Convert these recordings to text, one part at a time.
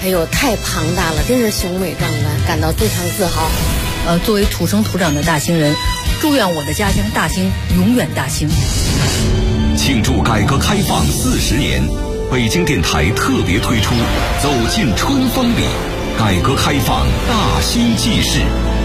哎呦，太庞大了，真是雄伟壮观，感到非常自豪。 作为土生土长的大兴人，祝愿我的家乡大兴永远大兴。 庆祝改革开放40年，北京电台特别推出《走进春风里》，改革开放大兴纪事。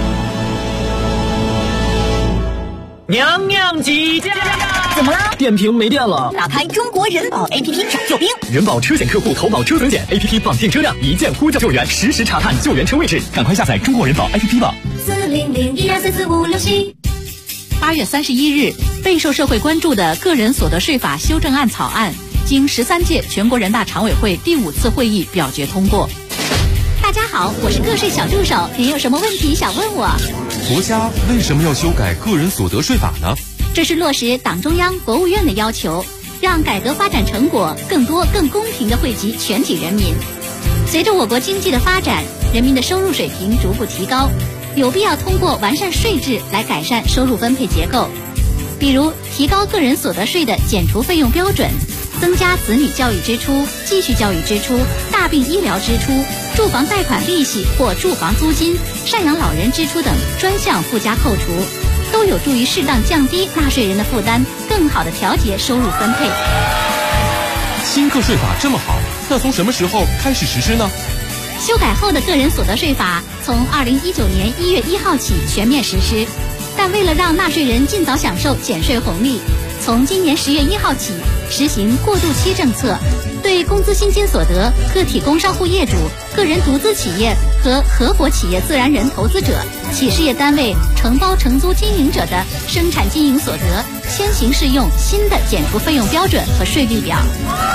娘娘几家？ 怎么了？ 电瓶没电了。 打开中国人保 APP 找救兵。 人保车险客户投保车损险 APP 绑定车辆，一键呼叫救援，实时查看救援车位置。赶快下载中国人保 APP 吧。 40012344567。 8月31日，备受社会关注的个人所得税法修正案草案，经13届全国人大常委会第5次会议表决通过。 大家好，我是个税小助手，您有什么问题想问我？ 国家为什么要修改个人所得税法呢？ 这是落实党中央、国务院的要求，让改革发展成果更多、更公平地惠及全体人民。随着我国经济的发展，人民的收入水平逐步提高，有必要通过完善税制来改善收入分配结构，比如提高个人所得税的减除费用标准，增加子女教育支出、继续教育支出、大病医疗支出、住房贷款利息或住房租金、赡养老人支出等专项附加扣除，都有助于适当降低纳税人的负担，更好地调节收入分配。 新个税法这么好，那从什么时候开始实施呢？ 修改后的个人所得税法从2019年1月1号起全面实施，但为了让纳税人尽早享受减税红利，从今年10月1号起实行过渡期政策，对工资薪金所得、个体工商户业主、个人独资企业和合伙企业自然人投资者、企事业单位承包承租经营者的生产经营所得，先行适用新的减除费用标准和税率表。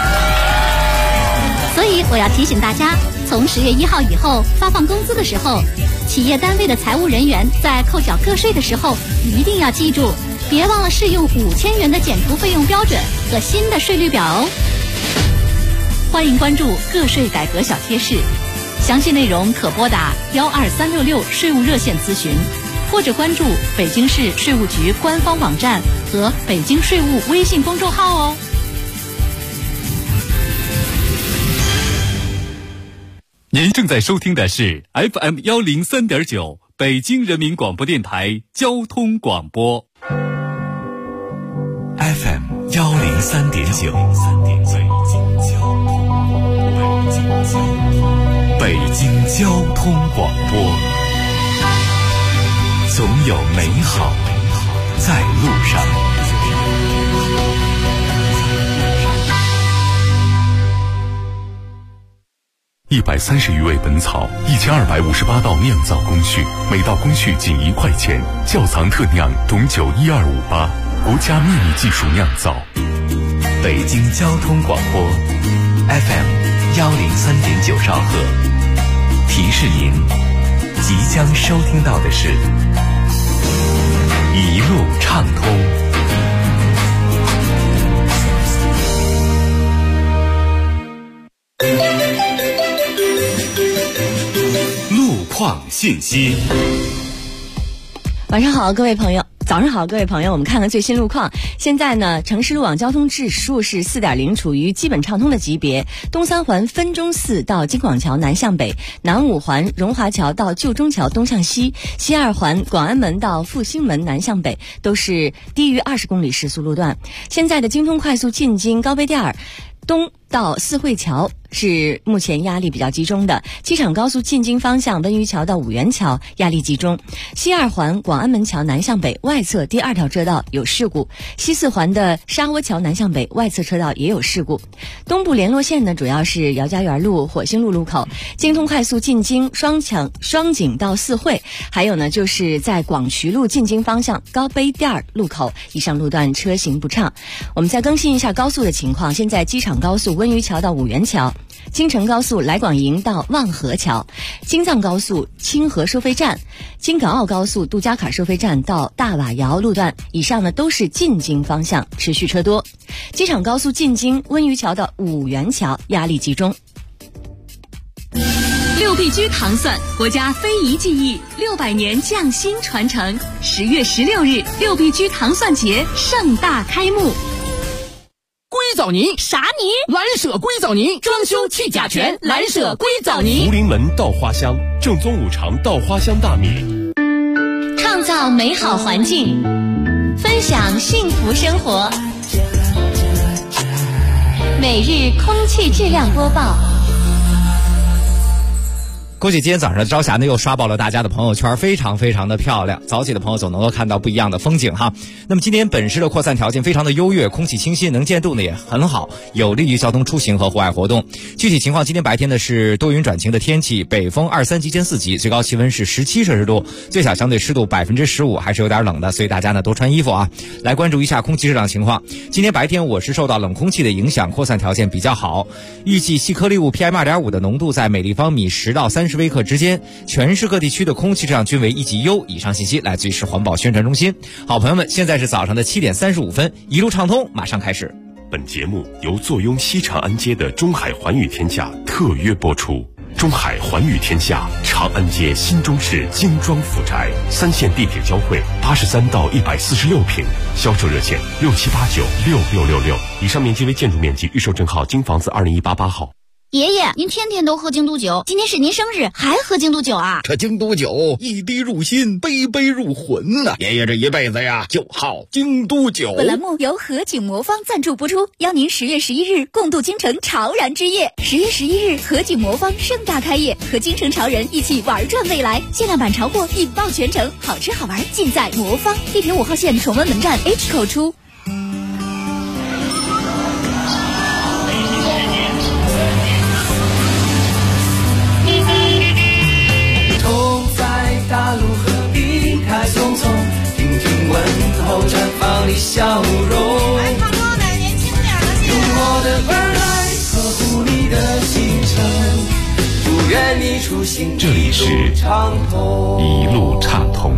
所以我要提醒大家，从10月1号以后发放工资的时候，企业单位的财务人员在扣缴个税的时候，一定要记住，别忘了适用5000元的减除费用标准和新的税率表哦。欢迎关注个税改革小贴士，详细内容可拨打12366税务热线咨询，或者关注北京市税务局官方网站和北京税务微信公众号哦。 您正在收听的是 FM 103.9北京人民广播电台交通广播。 FM 103.9，北京交通广播，总有美好在路上。130余味本草，1258道酿造工序，每道工序仅1块钱。窖藏特酿董酒12588，国家秘密技术酿造。北京交通广播 FM 103.9兆赫，提示您，即将收听到的是一路畅通。信息。 晚上好，各位朋友。早上好，各位朋友，我们看看最新路况。现在呢，城市路网交通指数是 4.0， 处于基本畅通的级别。东三环分钟寺到京广桥南向北，南五环荣华桥到旧中桥东向西，西二环广安门到复兴门南向北都是低于20公里时速路段。现在的京通快速进京高碑店东到四惠桥是目前压力比较集中的，机场高速进京方向温榆桥到五元桥压力集中，西二环广安门桥南向北外侧第2条车道有事故，西四环的沙窝桥南向北外侧车道也有事故。东部联络线呢，主要是姚家园路、火星路路口，京通快速进京双井到四惠，还有呢就是在广渠路进京方向高碑店路口，以上路段车行不畅。我们再更新一下高速的情况，现在机场高速温榆桥到五元桥，京承高速来广营到望河桥，京藏高速清河收费站，京港澳高速杜家坎收费站到大瓦窑路段，以上呢都是进京方向持续车多。机场高速进京温榆桥到五元桥压力集中。 6必居糖蒜，国家非遗技艺600年匠心传承。10月16日，6必居糖蒜节盛大开幕。 规则藻泥。 啥泥？ 蓝舍硅藻泥，装修去甲醛，蓝舍硅藻泥。 福临门稻花香，正宗五常稻花香大米。 创造美好环境，分享幸福生活。每日空气质量播报。 恭喜今天早上的朝霞呢，又刷爆了大家的朋友圈，非常非常的漂亮。早起的朋友总能够看到不一样的风景哈。那么今天本市的扩散条件非常的优越，空气清新，能见度呢也很好，有利于交通出行和户外活动。具体情况，今天白天呢是多云转晴的天气，北风2、3级间4级，最高气温是17摄氏度，最小相对湿度15%，还是有点冷的，所以大家呢多穿衣服啊。来关注一下空气质量情况。今天白天我是受到冷空气的影响，扩散条件比较好，预计细颗粒物 PM2.5 的浓度在每立方米10到30微克之间，全市各地区的空气质量均为1级优。以上信息来自于市环保宣传中心。好朋友们，现在是早上的7点35分，一路畅通马上开始。 本节目由坐拥西长安街的中海环宇天下特约播出。中海环宇天下，长安街新中式精装府宅，3线地铁交汇，83到146平，销售热线67896666。以上面积为建筑面积，预售证号京房子20188号。 爷爷，您天天都喝京都酒，今天是您生日，还喝京都酒啊？ 这京都酒一滴入心，杯杯入魂呐！爷爷这一辈子呀，就好京都酒。 本栏目由和景魔方赞助播出，邀您10月11日共度京城潮燃之夜。10月11日，和景魔方盛大开业，和京城潮人一起玩转未来。限量版潮货引爆全城，好吃好玩尽在魔方。地铁5号线崇文门站 H 口出。 大路何必开匆匆，听听问候，绽放你笑容。来唱歌的年轻点的，用我的耳来呵护你的行程，祝愿你出行这里是一路畅通。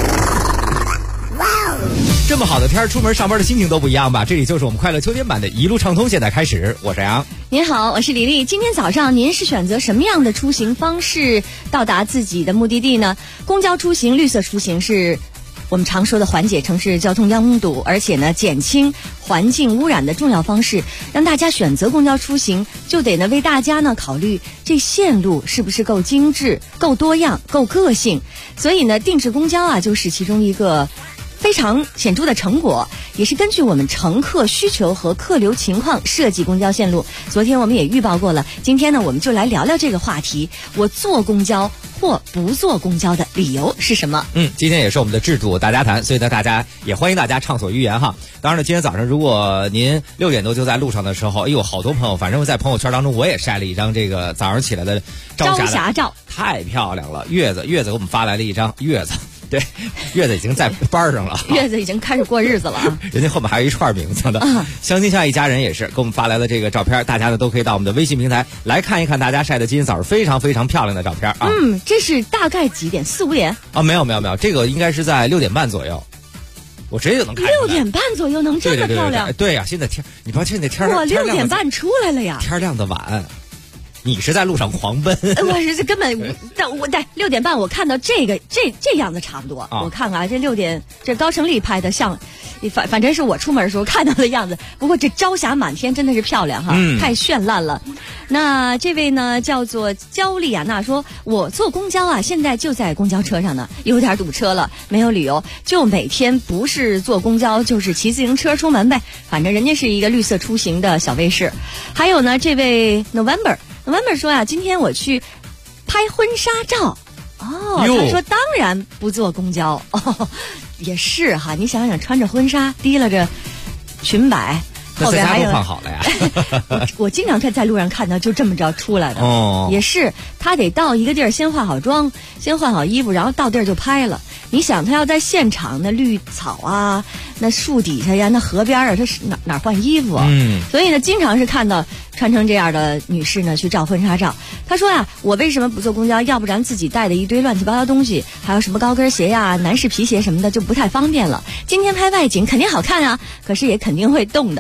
这么好的天，出门上班的心情都不一样吧？这里就是我们快乐秋天版的一路畅通，现在开始，我是杨。 您好，我是李丽。今天早上您是选择什么样的出行方式到达自己的目的地呢？公交出行、绿色出行是我们常说的缓解城市交通拥堵，而且呢减轻环境污染的重要方式。让大家选择公交出行，就得呢为大家呢考虑这线路是不是够精致、够多样、够个性。所以呢，定制公交啊，就是其中一个非常显著的成果，也是根据我们乘客需求和客流情况设计公交线路。昨天我们也预报过了，今天呢我们就来聊聊这个话题，我坐公交或不坐公交的理由是什么？ 今天也是我们的制度大家谈，所以呢大家也欢迎大家畅所欲言哈。当然了，今天早上如果您6点多就在路上的时候，哎呦，好多朋友，反正在朋友圈当中我也晒了一张这个早上起来的朝霞照， 太漂亮了。月子给我们发来了一张月子。对，月子已经在班上了， 月子已经开始过日子了啊！ 人家后面还有一串名字的。相亲相爱一家人也是给我们发来的这个照片，大家呢都可以到我们的微信平台来看一看大家晒的今天早上非常非常漂亮的照片啊。 这是大概几点？4、5点？ 啊，没有，这个应该是在6点半左右。我直接就能看 6点半左右能这么漂亮？ 对呀，现在天，你不知道现在天我6点半出来了呀， 天亮的晚。你是在路上狂奔？ 我是根本，我在6点半我看到这样子差不多。我看看这6点，这高成立拍的像，反正是我出门的时候看到的样子。不过这朝霞满天真的是漂亮哈，太绚烂了。那这位呢叫做焦丽亚娜说，我坐公交啊，现在就在公交车上呢，有点堵车了，没有理由，就每天不是坐公交就是骑自行车出门呗，反正人家是一个绿色出行的小卫士。还有呢，这位 November 说呀，今天我去拍婚纱照。他说当然不坐公交。也是哈，你想想穿着婚纱提拉着裙摆，后边还有放好了呀。 我经常在路上看到就这么着出来的。也是他得到一个地儿先化好妆，先换好衣服，然后到地儿就拍了。你想他要在现场，那绿草啊，那树底下呀，那河边啊，他是哪换衣服啊？所以呢，经常是看到穿成这样的女士呢去照婚纱照。她说啊，我为什么不坐公交？要不然自己带的一堆乱七八糟东西，还有什么高跟鞋呀、男士皮鞋什么的，就不太方便了。今天拍外景肯定好看啊，可是也肯定会冻的。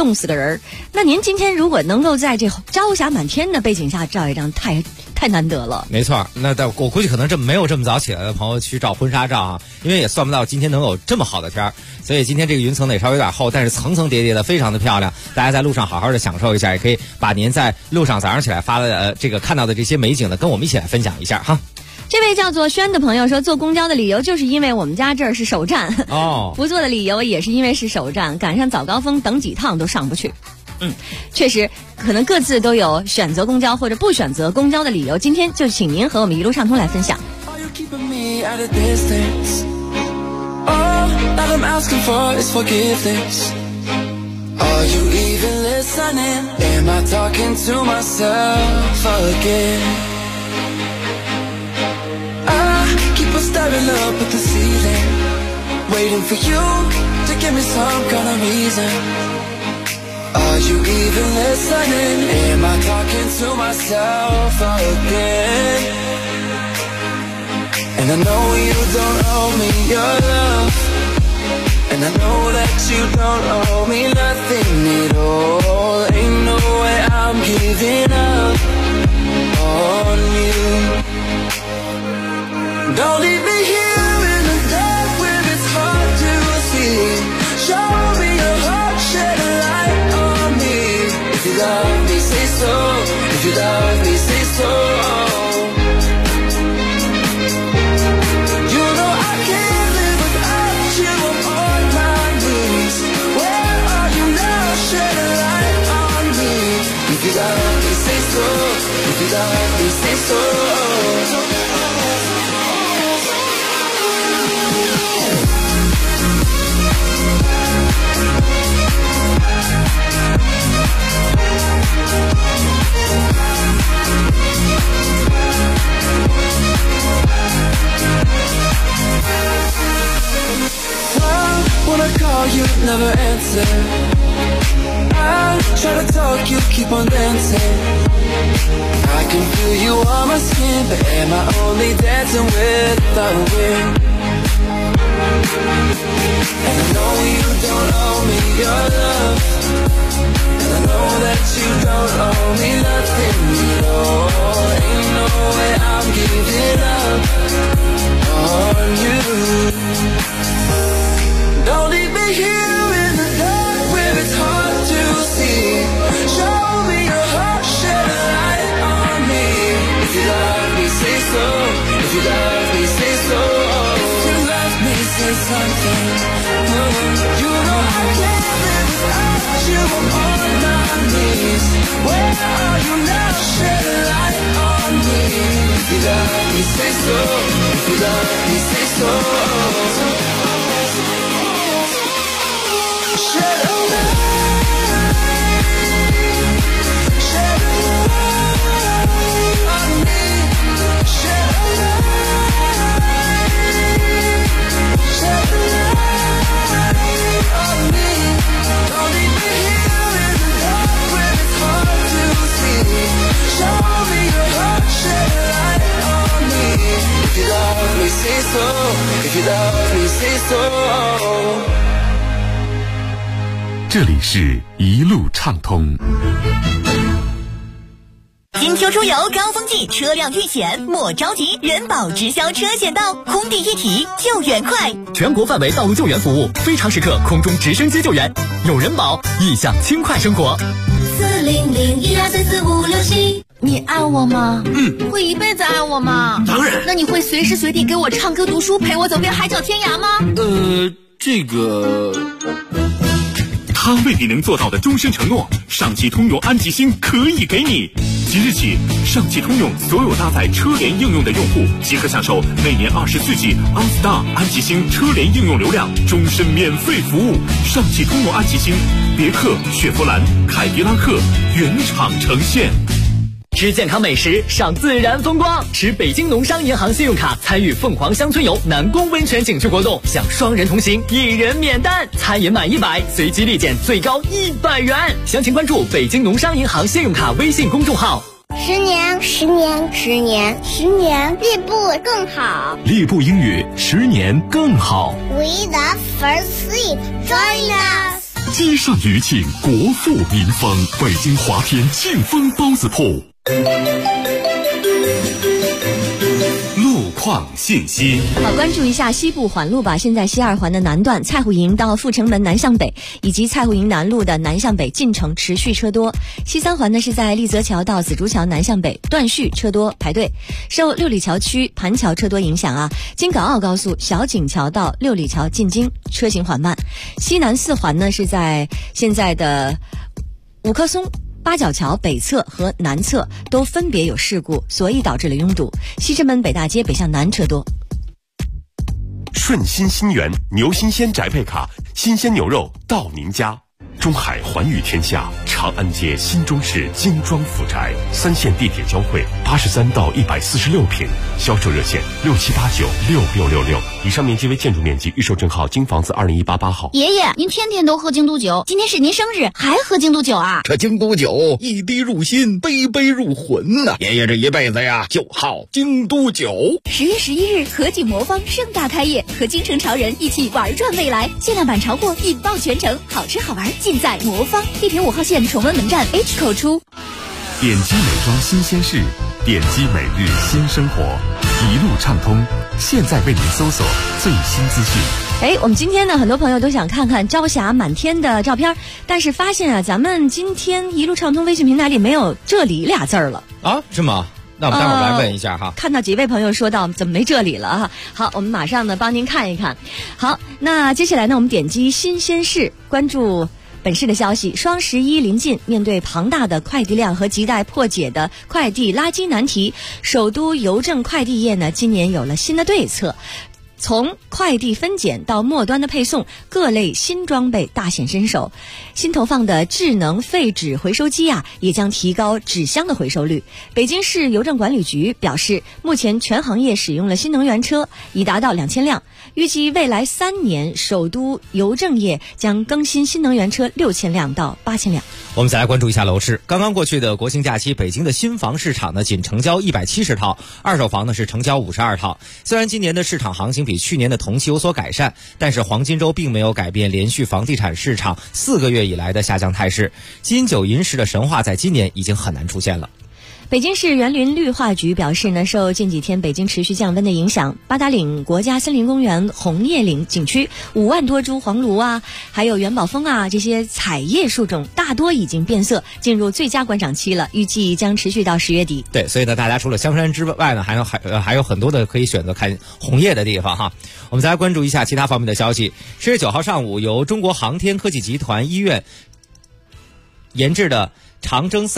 冻死个人。那您今天如果能够在这朝霞满天的背景下照一张，太难得了。 没错，那我估计可能没有这么早起来的朋友去照婚纱照啊，因为也算不到今天能有这么好的天儿，所以今天这个云层呢也稍微有点厚，但是层层叠叠的非常的漂亮，大家在路上好好的享受一下，也可以把您在路上早上起来发的这个看到的这些美景呢跟我们一起来分享一下哈。 这位叫做轩的朋友说，坐公交的理由就是因为我们家这儿是首站哦， 不坐的理由也是因为是首站，赶上早高峰等几趟都上不去。确实可能各自都有选择公交或者不选择公交的理由，今天就请您和我们一路畅通来分享。 Are you even listening? Am I talking to myself again? I keep on staring up at the ceiling, waiting for you to give me some kind of reason. Are you even listening? Am I talking to myself again? And I know you don't owe me your love, and I know that you don't owe me nothing at all. Ain't no way I'm giving up on you. Don't leave me here in the dark where it's hard to see. Show me your heart, shed a light on me. If you love me, say so. If you love me, say so. You know I can't live without you. I'm on my knees. Where are you now? Shed a light on me. If you love me, say so. If you love me, say so. When I call you, never answer. I try to talk, you keep on dancing. I can feel you on my skin, but am I only dancing with the wind? And I know you don't owe me your love, and I know that you don't owe me nothing at all. Ain't no way I'm giving up on you. Don't leave me here in the dark where it's hard to see. Show me your heart, shed a light on me. If you love me, say so. If you love me, say so. If you love me, say something. You know I can't live without you. I'm on my knees. Where are you now? Shed a light on me. If you love me, say so. If you love me, say so. Shed a light, shed a light on me. Shed a light, shed a light on me. Don't leave me here in the dark where it's hard to see. Show me your heart, shed a light on me. If you love me, say so. If you love me, say so. 这里是一路畅通。 金秋出游高峰季，车辆遇险莫着急，人保直销车险道，空地一体，救援快， 全国范围道路救援服务，非常时刻空中直升机救援，有人保，意向轻快生活。 400123456你爱我吗？会一辈子爱我吗？ 当然。 那你会随时随地给我唱歌读书，陪我走遍海角天涯吗？ 这个。 他未必能做到的终身承诺，上汽通用安吉星可以给你。即日起，上汽通用所有搭载车联应用的用户即可享受每年24G OnStar 安吉星车联应用流量，终身免费服务。上汽通用安吉星，别克、雪佛兰、凯迪拉克原厂呈现。 吃健康美食，赏自然风光，持北京农商银行信用卡参与凤凰乡村游南宫温泉景区活动，享双人同行，1人免单，餐饮满100随机立减最高100元。详情关注北京农商银行信用卡微信公众号。 10年，立步更好。 立步英语10年更好。 We the first sleep. Join us. 街上余庆，国富民丰。北京华天庆丰包子铺。路况信息。 好，关注一下西部环路吧。现在西二环的南段蔡湖营到阜成门南向北，以及蔡湖营南路的南向北进城持续车多。西三环呢是在丽泽桥到紫竹桥南向北断续车多排队。受六里桥区盘桥车多影响啊，京港澳高速小井桥到六里桥进京车行缓慢。西南四环呢是在现在的五棵松八角桥北侧和南侧都分别有事故，所以导致了拥堵。西直门北大街北向南车多。 顺心新源牛新鲜宅配卡，新鲜牛肉到您家。中海寰宇天下，长安街新中式精装府宅，3线地铁交汇，83到146平，销售热线67896666。以上面积为建筑面积，预售证号京房子20188号。 爷爷，您天天都喝京都酒，今天是您生日，还喝京都酒啊？ 这京都酒一滴入心，杯杯入魂呐！爷爷这一辈子呀，就好京都酒。 10月11日，和记魔方盛大开业，和京城潮人一起玩转未来，限量版潮货引爆全城，好吃好玩尽在魔方。地铁5号线崇文门站 H 口出。 点击美妆新鲜事，点击每日新生活，一路畅通。现在为您搜索最新资讯。 我们今天呢，很多朋友都想看看朝霞满天的照片，但是发现啊，咱们今天一路畅通微信平台里没有这里俩字儿了啊？是吗？那我们待会儿来问一下哈。 看到几位朋友说到怎么没这里了哈。好，我们马上呢帮您看一看。好，那接下来呢，我们点击新鲜事，关注本市的消息。双11临近，面对庞大的快递量和亟待破解的快递垃圾难题，首都邮政快递业呢今年有了新的对策。从快递分拣到末端的配送，各类新装备大显身手。新投放的智能废纸回收机啊，也将提高纸箱的回收率。北京市邮政管理局表示，目前全行业使用了新能源车已达到2000辆，预计未来3年，首都邮政业将更新新能源车6000辆到8000辆。 我们再来关注一下楼市。刚刚过去的国庆假期，北京的新房市场呢，仅成交170套，二手房呢是成交52套。虽然今年的市场行情比去年的同期有所改善，但是黄金周并没有改变连续房地产市场4个月以来的下降态势。金九银十的神话在今年已经很难出现了。 北京市园林绿化局表示呢，受近几天北京持续降温的影响，八达岭国家森林公园红叶岭景区5万多株黄栌啊，还有元宝枫啊，这些彩叶树种大多已经变色，进入最佳观赏期了，预计将持续到10月底。 对，所以呢，大家除了香山之外呢，还有很多的可以选择看红叶的地方哈。我们再来关注一下其他方面的消息。10月9号上午，由中国航天科技集团医院研制的长征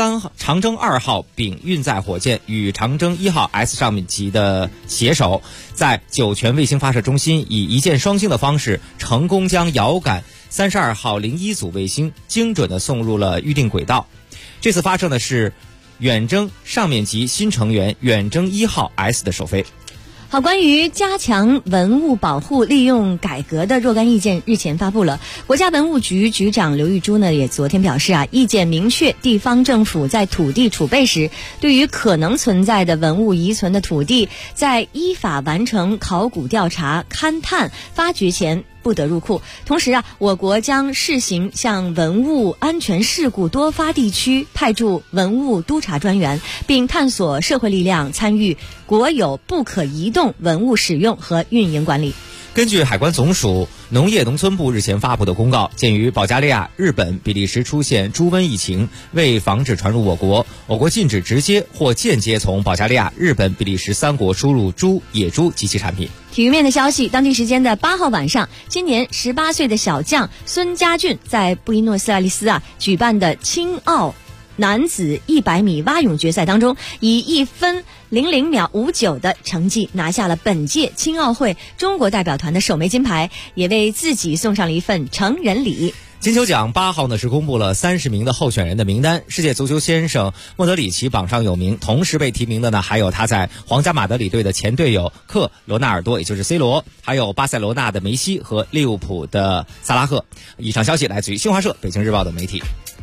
2号丙运载火箭与长征1号 S 上面级的携手，在酒泉卫星发射中心以一箭双星的方式，成功将遥感32号01组卫星精准地送入了预定轨道。这次发射呢是远征上面级新成员远征1号 S 的首飞。 好，关于加强文物保护利用改革的若干意见日前发布了。国家文物局局长刘玉珠呢也昨天表示啊，意见明确，地方政府在土地储备时，对于可能存在的文物遗存的土地，在依法完成考古调查、勘探、发掘前不得入库。同时啊，我国将试行向文物安全事故多发地区派驻文物督查专员，并探索社会力量参与国有不可移动文物使用和运营管理。 根据海关总署农业农村部日前发布的公告，鉴于保加利亚、日本、比利时出现猪瘟疫情，为防止传入我国禁止直接或间接从保加利亚、日本、比利时3国输入猪、野猪及其产品。 体育面的消息，当地时间的8号晚上，今年18岁的小将孙家俊在布宜诺斯艾利斯举办的青奥男子100米蛙泳决赛当中，以1分00秒59的成绩拿下了本届青奥会中国代表团的首枚金牌，也为自己送上了一份成人礼。 金球奖8号呢是公布了30名的候选人的名单，世界足球先生莫德里奇榜上有名，同时被提名的呢还有他在皇家马德里队的前队友克罗纳尔多，也就是 C 罗，还有巴塞罗那的梅西和利物浦的萨拉赫。以上消息来自于新华社、北京日报的媒体。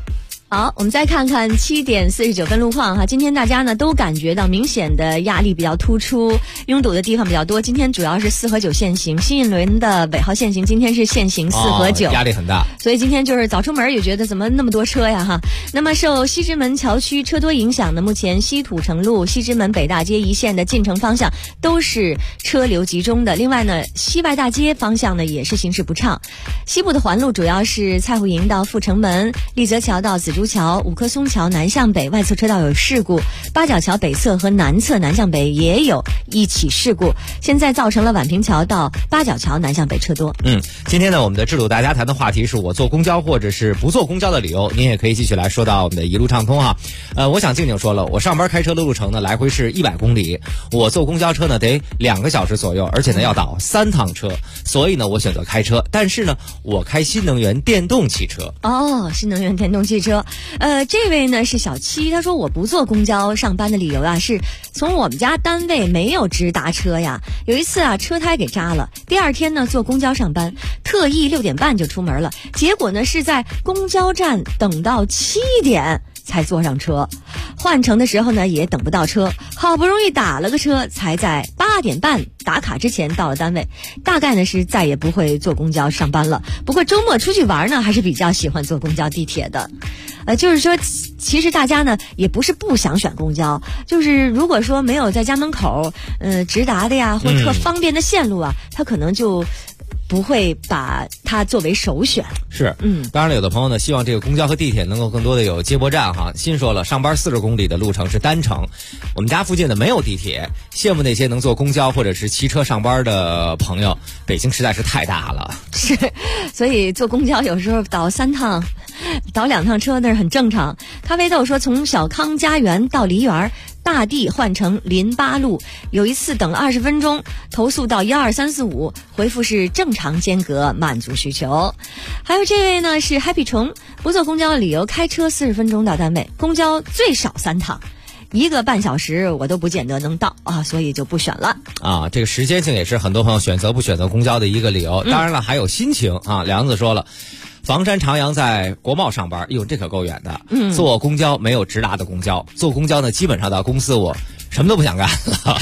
好，我们再看看7点49分路况哈。今天大家呢都感觉到明显的压力比较突出，拥堵的地方比较多。今天主要是4和9限行，新一轮的尾号限行今天是限行4和9， 压力很大。 所以今天就是早出门也觉得怎么那么多车呀哈。那么受西直门桥区车多影响呢，目前西土城路、西直门北大街一线的进城方向都是车流集中的。另外呢，西外大街方向呢也是行驶不畅。西部的环路主要是蔡湖营到阜成门、立泽桥到紫竹桥、五棵松桥南向北外侧车道有事故，八角桥北侧和南侧南向北也有一起事故，现在造成了宛平桥到八角桥南向北车多。 今天呢，我们的智鲁大家谈的话题是我坐公交或者是不坐公交的理由，您也可以继续来说到我们的一路畅通哈。我想静静说了，我上班开车的路程呢来回是100公里，我坐公交车呢得2个小时左右，而且呢要倒3趟车，所以呢我选择开车，但是呢我开新能源电动汽车。 新能源电动汽车。这位呢是小七，他说我不坐公交上班的理由啊，是从我们家单位没有直达车呀。有一次啊，车胎给扎了，第二天呢坐公交上班，特意6点半就出门了，结果呢是在公交站等到7点才坐上车，换乘的时候呢也等不到车，好不容易打了个车，才在8点半打卡之前到了单位。大概呢是再也不会坐公交上班了。不过周末出去玩呢，还是比较喜欢坐公交地铁的。就是说其实大家呢也不是不想选公交，就是如果说没有在家门口直达的呀，或特方便的线路啊，他可能就不会把它作为首选。 是，当然了，有的朋友呢希望这个公交和地铁能够更多的有接驳站哈。心说了，上班40公里的路程是单程，我们家附近的没有地铁，羡慕那些能坐公交或者是骑车上班的朋友。北京实在是太大了， 是，所以坐公交有时候倒3趟、倒2趟车那是很正常。咖啡豆说，从小康家园到梨园大地换成临八路，有一次等20分钟，投诉到12345，回复是正常间隔，满足需求。还有这位呢是 Happy 虫，不坐公交的理由，开车40分钟到单位，公交最少3趟，1个半小时我都不见得能到啊，所以就不选了啊。这个时间性也是很多朋友选择不选择公交的一个理由。当然了，还有心情啊。梁子说了，房山长阳在国贸上班，这可够远的。坐公交没有直达的公交，坐公交呢基本上到公司我什么都不想干了，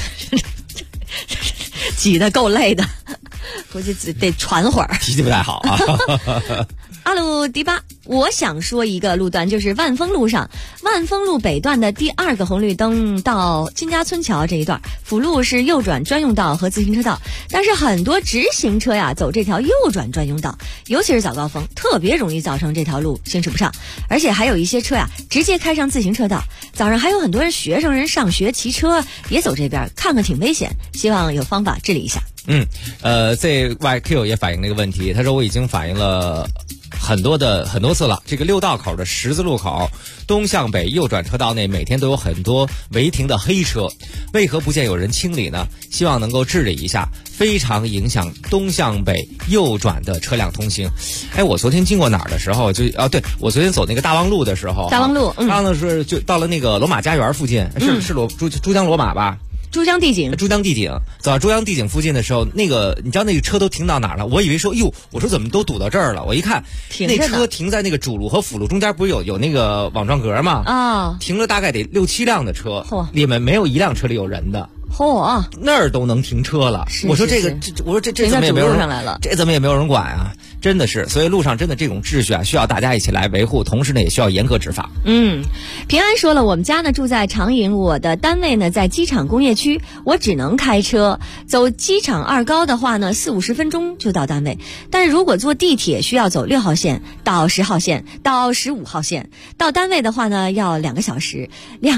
挤得够累的，估计得喘会儿， 脾气不太好啊。 阿鲁迪巴，我想说一个路段，就是万丰路上，万丰路北段的第2个红绿灯到金家村桥这一段，辅路是右转专用道和自行车道，但是很多直行车呀走这条右转专用道，尤其是早高峰，特别容易造成这条路行驶不上，而且还有一些车呀直接开上自行车道。早上还有很多学生人上学骑车也走这边，看看挺危险，希望有方法治理一下。 ZYQ 也反映了一个问题，他说我已经反映了很多次了，这个6道口的十字路口东向北右转车道内每天都有很多违停的黑车，为何不见有人清理呢？希望能够治理一下，非常影响东向北右转的车辆通行。我昨天经过哪儿的时候对，我昨天走那个大望路的时候， 大望路然后呢是就到了那个罗马家园附近，是珠江罗马吧， 珠江帝景走到珠江帝景附近的时候，那个你知道那个车都停到哪儿了？我以为说我说怎么都堵到这儿了？我一看那车停在那个主路和辅路中间，不是有那个网状格吗？停了大概得6、7辆的车，里面没有1辆车里有人的。那儿都能停车了。我说这怎么也没有人来了，这怎么也没有人管啊？真的是，所以路上真的这种秩序啊，需要大家一起来维护，同时呢也需要严格执法。 平安说了，我们家呢住在长营，我的单位呢在机场工业区，我只能开车走机场2高的话呢40-50分钟就到单位，但是如果坐地铁需要走6号线到10号线到15号线，到单位的话呢要2个小时。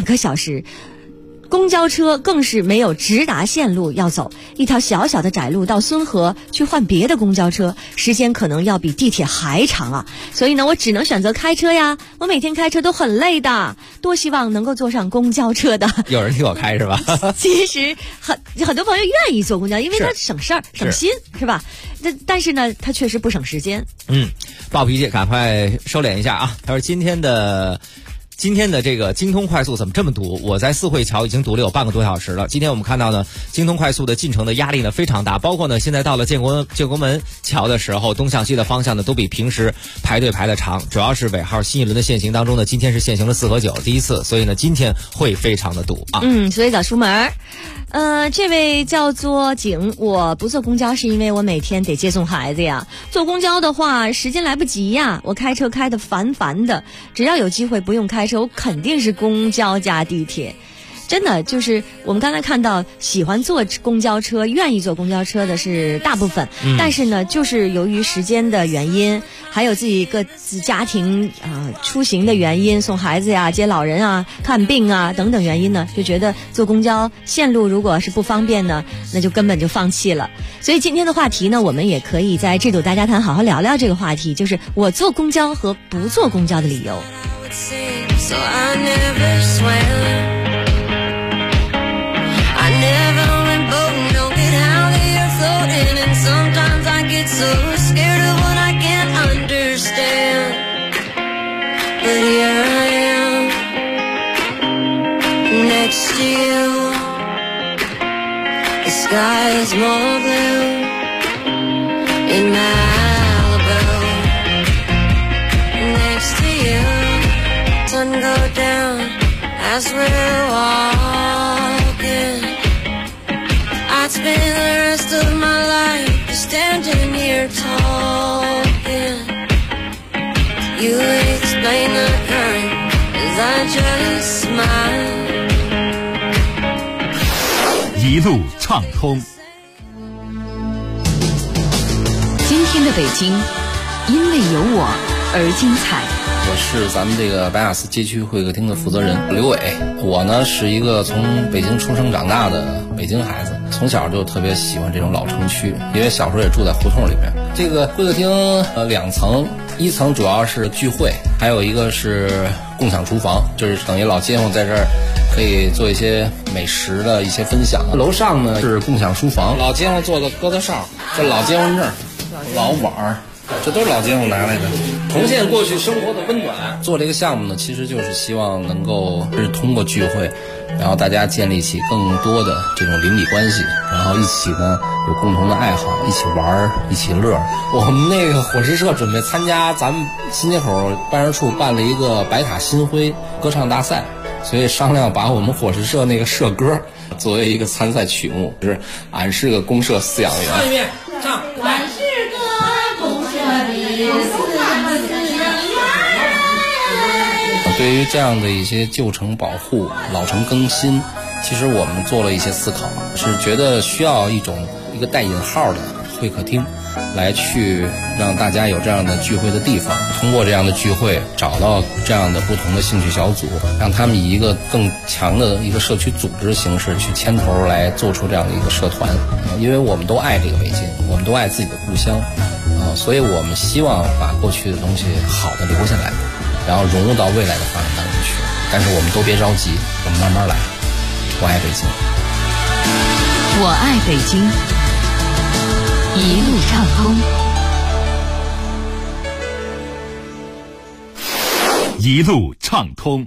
公交车更是没有直达线路要走，一条小小的窄路到孙河去换别的公交车，时间可能要比地铁还长啊！所以呢，我只能选择开车呀。我每天开车都很累的，多希望能够坐上公交车的。 有人替我开是吧？ 其实很多朋友愿意坐公交，因为它省事儿、省心，是吧？但是呢，它确实不省时间。 暴脾气，赶快收敛一下啊！他说今天的今天的这个京通快速怎么这么堵？我在四惠桥已经堵了有半个多小时了。今天我们看到呢，京通快速的进程的压力呢非常大，包括呢现在到了建国门桥的时候，东向西的方向呢都比平时排队排的长，主要是尾号新一轮的限行当中呢，今天是限行了4和9第一次，所以呢今天会非常的堵啊。 所以早出门。这位叫做景，我不坐公交是因为我每天得接送孩子呀。坐公交的话时间来不及呀，我开车开得烦的，只要有机会不用开车，我肯定是公交加地铁。真的就是我们刚才看到喜欢坐公交车愿意坐公交车的是大部分，但是呢就是由于时间的原因，还有自己各自家庭出行的原因，送孩子呀接老人啊看病啊等等原因呢，就觉得坐公交线路如果是不方便呢，那就根本就放弃了。所以今天的话题呢，我们也可以在这堵大家谈好好聊聊这个话题，就是我坐公交和不坐公交的理由。 I never went boating, don't get how they are floating, and sometimes I get so scared of what I can't understand. But here I am, next to you. The sky is more blue in Malibu. Next to you, sun go down as we're walking. I'd spend the rest of my life just standing here talking. You explain the current as I just smile. 一路畅通。 今天的北京，因为有我而精彩。 我是咱们这个白雅寺街区会客厅的负责人刘伟。我呢是一个从北京出生长大的北京孩子，从小就特别喜欢这种老城区，因为小时候也住在胡同里面。这个会客厅2层，一层主要是聚会，还有一个是共享厨房，就是等于老街坊在这儿可以做一些美食的一些分享。楼上呢是共享书房，老街坊做的疙瘩哨，这老街坊证、老碗儿，这都是老街坊拿来的，重现过去生活的温暖。做这个项目呢，其实就是希望能够是通过聚会，然后大家建立起更多的这种邻里关系，然后一起呢有共同的爱好，一起玩，一起乐。我们那个伙食社准备参加咱们新街口办事处办了一个白塔新辉歌唱大赛，所以商量把我们伙食社那个社歌作为一个参赛曲目，就是俺是个公社饲养员。唱一遍，唱。俺是个公社的饲养员。对于这样的一些旧城保护、老城更新，其实我们做了一些思考，是觉得需要一个带引号的会客厅，来去让大家有这样的聚会的地方，通过这样的聚会找到这样的不同的兴趣小组，让他们以一个更强的一个社区组织形式去牵头来做出这样的一个社团。因为我们都爱这个北京，我们都爱自己的故乡，所以我们希望把过去的东西好的留下来，然后融入到未来的发展当中去。但是我们都别着急，我们慢慢来。我爱北京， 我爱北京，一路畅通， 一路畅通。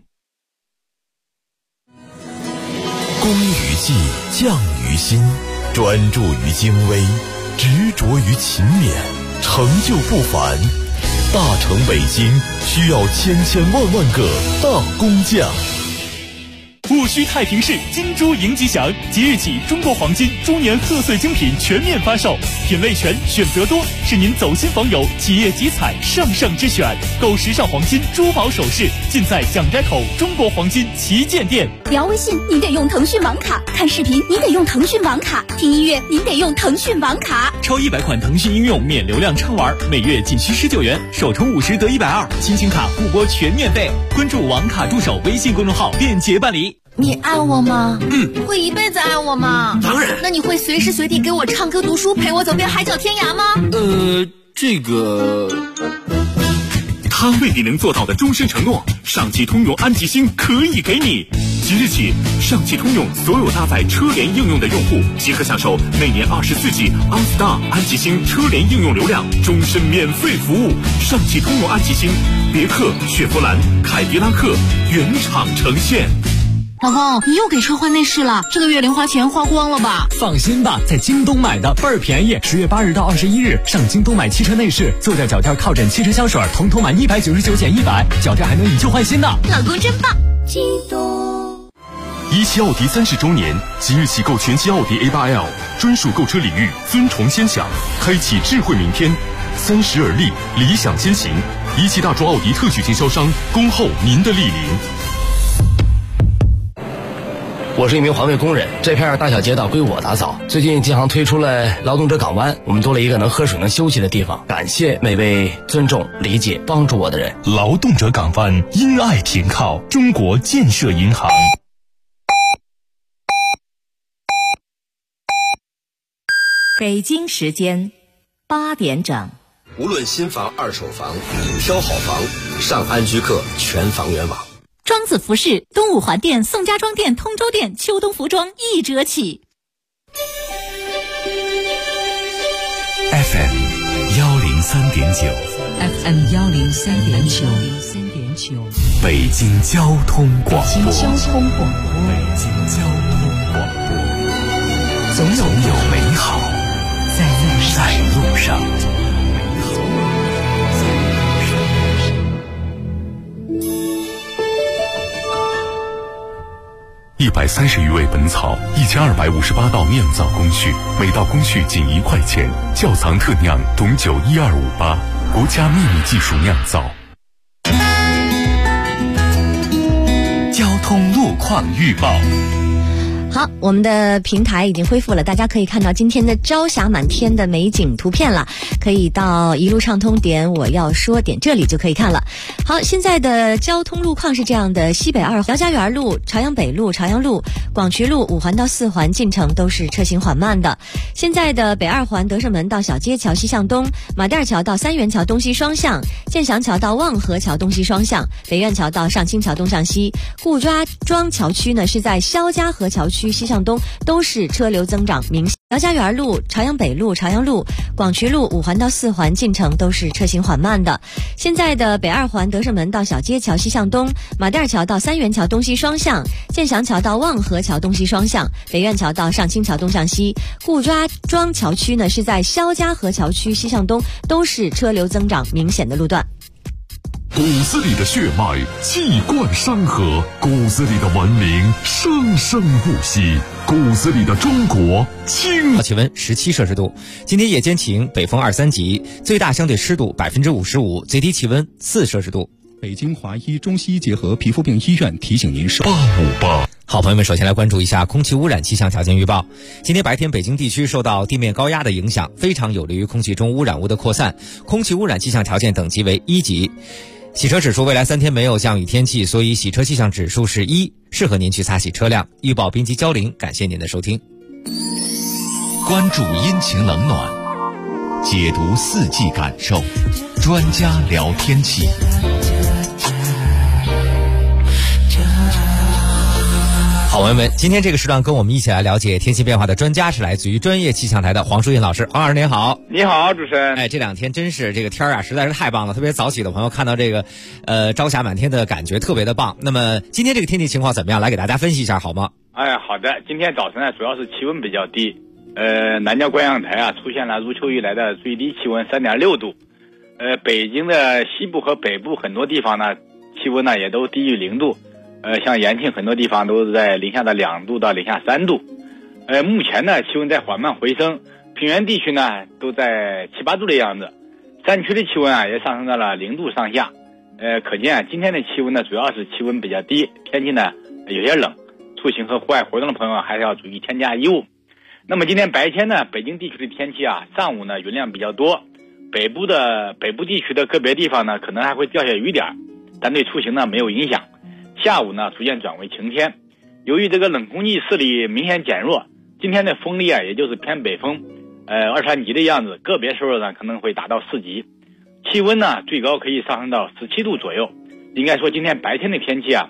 工于技，匠于心，专注于精微，执着于勤勉，成就不凡。大成北京需要千万个大工匠。 戊戌太平市金猪迎吉祥，即日起中国黄金猪年贺岁精品全面发售，品类全，选择多，是您走亲访友、企业集采上之选。购时尚黄金珠宝首饰，尽在蒋斋口中国黄金旗舰店。 聊微信您得用腾讯网卡，看视频您得用腾讯网卡，听音乐您得用腾讯网卡。 超100款腾讯应用免流量畅玩，每月仅需19元，首充50得120，亲情卡互拨全免费。关注网卡助手微信公众号便捷办理。 你爱我吗？会一辈子爱我吗？ 当然。 那你会随时随地给我唱歌读书，陪我走遍海角天涯吗？ 这个他未必能做到的终身承诺，上汽通用安吉星可以给你。 即日起，上汽通用所有搭载车联应用的用户即可享受每年24G OnStar 安吉星车联应用流量终身免费服务。上汽通用安吉星，别克、雪佛兰、凯迪拉克原厂呈现。 老公，你又给车换内饰了，这个月零花钱花光了吧？ 放心吧，在京东买的倍儿便宜，10月8日到21日上京东买汽车内饰，坐垫、脚垫、靠枕、汽车香水，统统满199减100，脚垫还能以旧换新呢。 老公真棒！ 激动。 17奥迪30周年，即日起购全新奥迪 A8L， 专属购车礼遇，尊崇先享，开启智慧明天。30而立，理想先行。17大众奥迪特许经销商，恭候您的莅临。 我是一名环卫工人，这片大小街道归我打扫。最近京杭推出了劳动者港湾，我们多了一个能喝水能休息的地方。感谢每位尊重、理解、帮助我的人。 劳动者港湾，因爱停靠，中国建设银行。 北京时间8点整。 无论新房、二手房，挑好房，上安居客全房源网。 庄子服饰、东五环店、宋家庄店、通州店、秋冬服装1折起。 FM 103.9，FM 103.9， 北京交通广播， 北京交通广播， 总有美好在路上。130余味本草，1258道酿造工序，每道工序仅1块钱。窖藏特酿董酒12588，国家秘密技术酿造。交通路况预报。 好，我们的平台已经恢复了，大家可以看到今天的朝霞满天的美景图片了，可以到一路畅通点我要说点这里就可以看了。好，现在的交通路况是这样的：西北2环姚家园路、朝阳北路、朝阳路、广渠路5环到4环进城都是车行缓慢的。现在的北2环德胜门到小街桥西向东、马甸桥到三元桥东西双向、建祥桥到望河桥东西双向、北苑桥到上清桥东向西、顾庄桥区呢是在肖家河桥区西向东都是车流增长明显。姚家园路、朝阳北路、朝阳路、广渠路5环到4环进城都是车行缓慢的。现在的北2环德胜门到小街桥西向东、马甸桥到三元桥东西双向、建祥桥到望河桥东西双向、北苑桥到上清桥东向西、顾庄桥区呢是在肖家河桥区西向东都是车流增长明显的路段。 骨子里的血脉气贯山河，骨子里的文明生生不息，骨子里的中国清。 气温17摄氏度，今天夜间晴，北风2、3级，最大相对湿度55%，最低气温4摄氏度。 北京华医中西医结合皮肤病医院提醒您 858。 好，朋友们，首先来关注一下空气污染气象条件预报。今天白天，北京地区受到地面高压的影响，非常有利于空气中污染物的扩散，空气污染气象条件等级为1级。洗车指数未来3天没有降雨天气，所以洗车气象指数是1，适合您去擦洗车辆。预报编辑焦玲，感谢您的收听。 关注阴晴冷暖，解读4季感受，专家聊天气。 好，朋友们，今天这个时段跟我们一起来了解天气变化的专家是来自于专业气象台的黄淑印老师。黄老师您好。 你好，主持人。 这2天真是这个天啊，实在是太棒了，特别早起的朋友看到这个朝霞满天的感觉特别的棒。那么今天这个天气情况怎么样？来给大家分析一下好吗？ 好的。今天早晨呢，主要是气温比较低，南郊观阳台啊出现了如秋以来的最低气温3.6度。北京的西部和北部很多地方呢，气温呢也都低于0度。像延庆很多地方都是在零下的2度到零下3度。目前呢气温在缓慢回升，平原地区呢都在7、8度的样子，山区的气温啊也上升到了0度上下。可见啊今天的气温呢主要是气温比较低，天气呢有些冷，出行和户外活动的朋友还是要注意添加衣物。那么今天白天呢，北京地区的天气啊，上午呢云量比较多，北部地区的个别地方呢可能还会掉下雨点，但对出行呢没有影响。下午呢逐渐转为晴天。由于这个冷空气势力明显减弱，今天的风力啊也就是偏北风，2、3级的样子，个别时候呢可能会达到4级。气温呢最高可以上升到17度左右。应该说今天白天的天气啊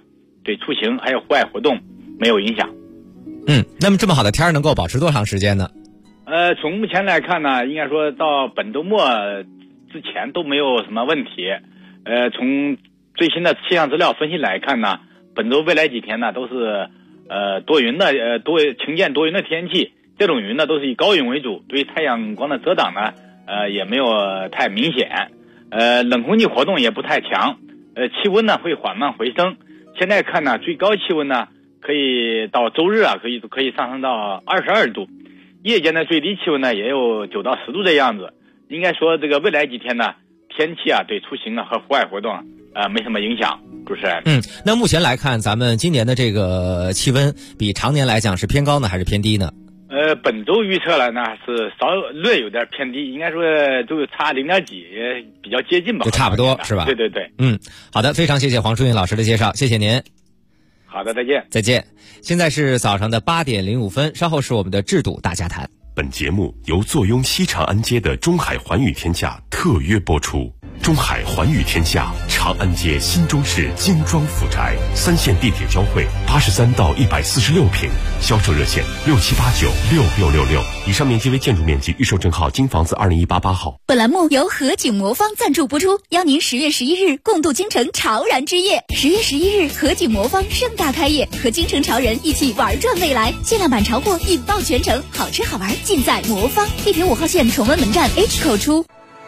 对出行还有户外活动没有影响。 那么这么好的天儿能够保持多长时间呢？ 从目前来看呢，应该说到本周末之前都没有什么问题。从最新的气象资料分析来看呢，本周未来几天呢都是多云的晴间多云的天气。这种云呢都是以高云为主，对太阳光的遮挡呢也没有太明显。冷空气活动也不太强。气温呢会缓慢回升。现在看呢，最高气温呢可以到周日可以上升到22度。夜间的最低气温呢也有9到10度的样子。应该说这个未来几天呢，天气对出行和户外活动没什么影响。主持人， 那目前来看，咱们今年的这个气温比常年来讲是偏高呢，还是偏低呢？ 本周预测了呢是略有点偏低，应该说就差0.几，比较接近吧， 就差不多是吧？ 对对对。 好的，非常谢谢黄淑韵老师的介绍，谢谢您。 好的，再见。 再见。现在是早上的8点05分，稍后是我们的制度大家谈。 本节目由坐拥西长安街的中海环宇天下特约播出。中海环宇天下，长安街新中式精装府宅，3线地铁交汇，83到146平，销售热线67896666。以上面积为建筑面积，预售证号京房子20188号。 本栏目由和景魔方赞助播出，邀您10月11日共度京城潮燃之夜。10月11日，和景魔方盛大开业，和京城潮人一起玩转未来，限量版潮货引爆全城，好吃好玩尽在魔方。地铁5号线崇文门站 H 口出。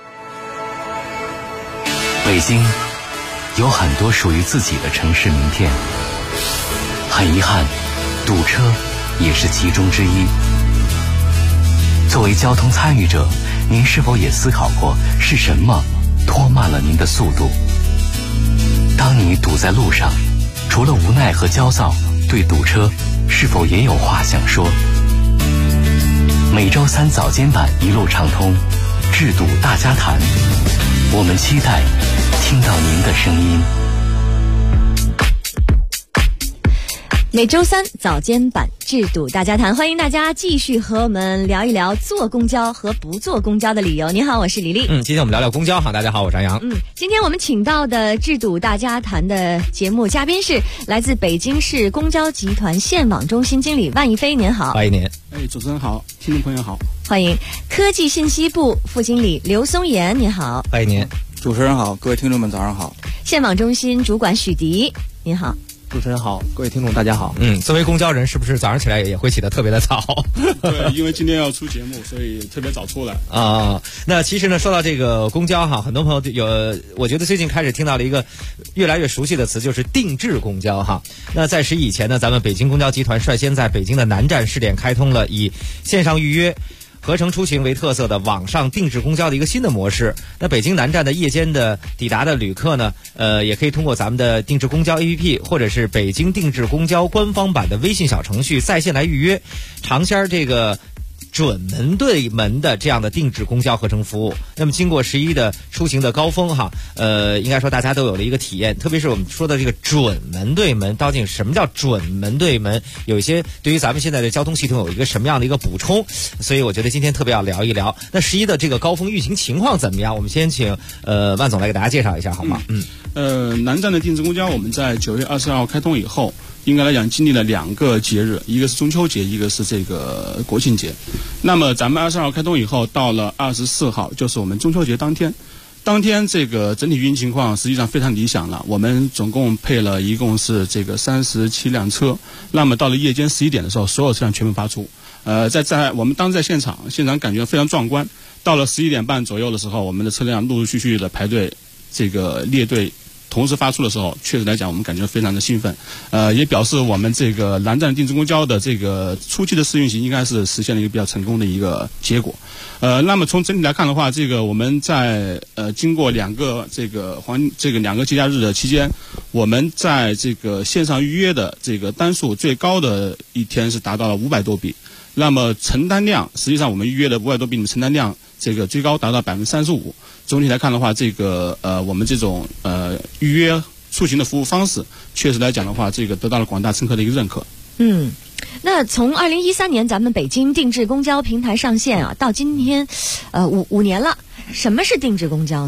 北京有很多属于自己的城市名片，很遗憾，堵车也是其中之一。作为交通参与者，您是否也思考过是什么拖慢了您的速度？当你堵在路上，除了无奈和焦躁，对堵车是否也有话想说？每周3早间版一路畅通，制堵大家谈，我们期待听到您的声音。 每周3早间版制堵大家谈，欢迎大家继续和我们聊一聊坐公交和不坐公交的理由。你好，我是李丽。 今天我们聊聊公交哈。大家好，我是杨。 今天我们请到的制堵大家谈的节目嘉宾是来自北京市公交集团线网中心经理万一飞，您好。 欢迎您。 主持人好，听众朋友好。 欢迎科技信息部副经理刘松岩，你好。 欢迎您。 主持人好，各位听众们早上好。 线网中心主管许迪，您好。 主持人好，各位听众大家好。 作为公交人，是不是早上起来也会起得特别的早？ 对，因为今天要出节目，所以特别早出来。 那其实呢，说到这个公交哈，很多朋友我觉得最近开始听到了一个越来越熟悉的词，就是定制公交哈。那在10以前呢，咱们北京公交集团率先在北京的南站试点开通了以线上预约合成出行为特色的网上定制公交的一个新的模式。那北京南站的夜间的抵达的旅客呢，也可以通过咱们的定制公交 APP 或者是北京定制公交官方版的微信小程序在线来预约，尝鲜这个准门对门的这样的定制公交合成服务。那么经过11的出行的高峰哈，应该说大家都有了一个体验，特别是我们说的这个准门对门，究竟什么叫准门对门？有一些对于咱们现在的交通系统有一个什么样的一个补充？所以我觉得今天特别要聊一聊。那11的这个高峰运行情况怎么样？我们先请万总来给大家介绍一下好吗？ 南站的定制公交我们在9月22号开通以后，应该来讲经历了2个节日，一个是中秋节，一个是这个国庆节。那么咱们22号开通以后，到了24号，就是我们中秋节当天这个整体运营情况实际上非常理想了。我们总共配了一共是这个37辆车，那么到了夜间11点的时候，所有车辆全部发出。在我们当时在现场感觉非常壮观。到了11点半左右的时候，我们的车辆陆陆续续的排队，这个列队同时发出的时候，确实来讲我们感觉非常的兴奋，也表示我们这个南站定制公交的这个初期的试运行应该是实现了一个比较成功的一个结果。那么从整体来看的话，这个我们在经过2个2个节假日的期间，我们在这个线上预约的这个单数最高的一天是达到了500多笔，那么承担量实际上我们预约的500多笔的承担量这个最高达到35%。总体来看的话，这个我们这种预约出行的服务方式，确实来讲的话，这个得到了广大乘客的一个认可。 那从2013年咱们北京定制公交平台上线到今天，5年了。什么是定制公交呢？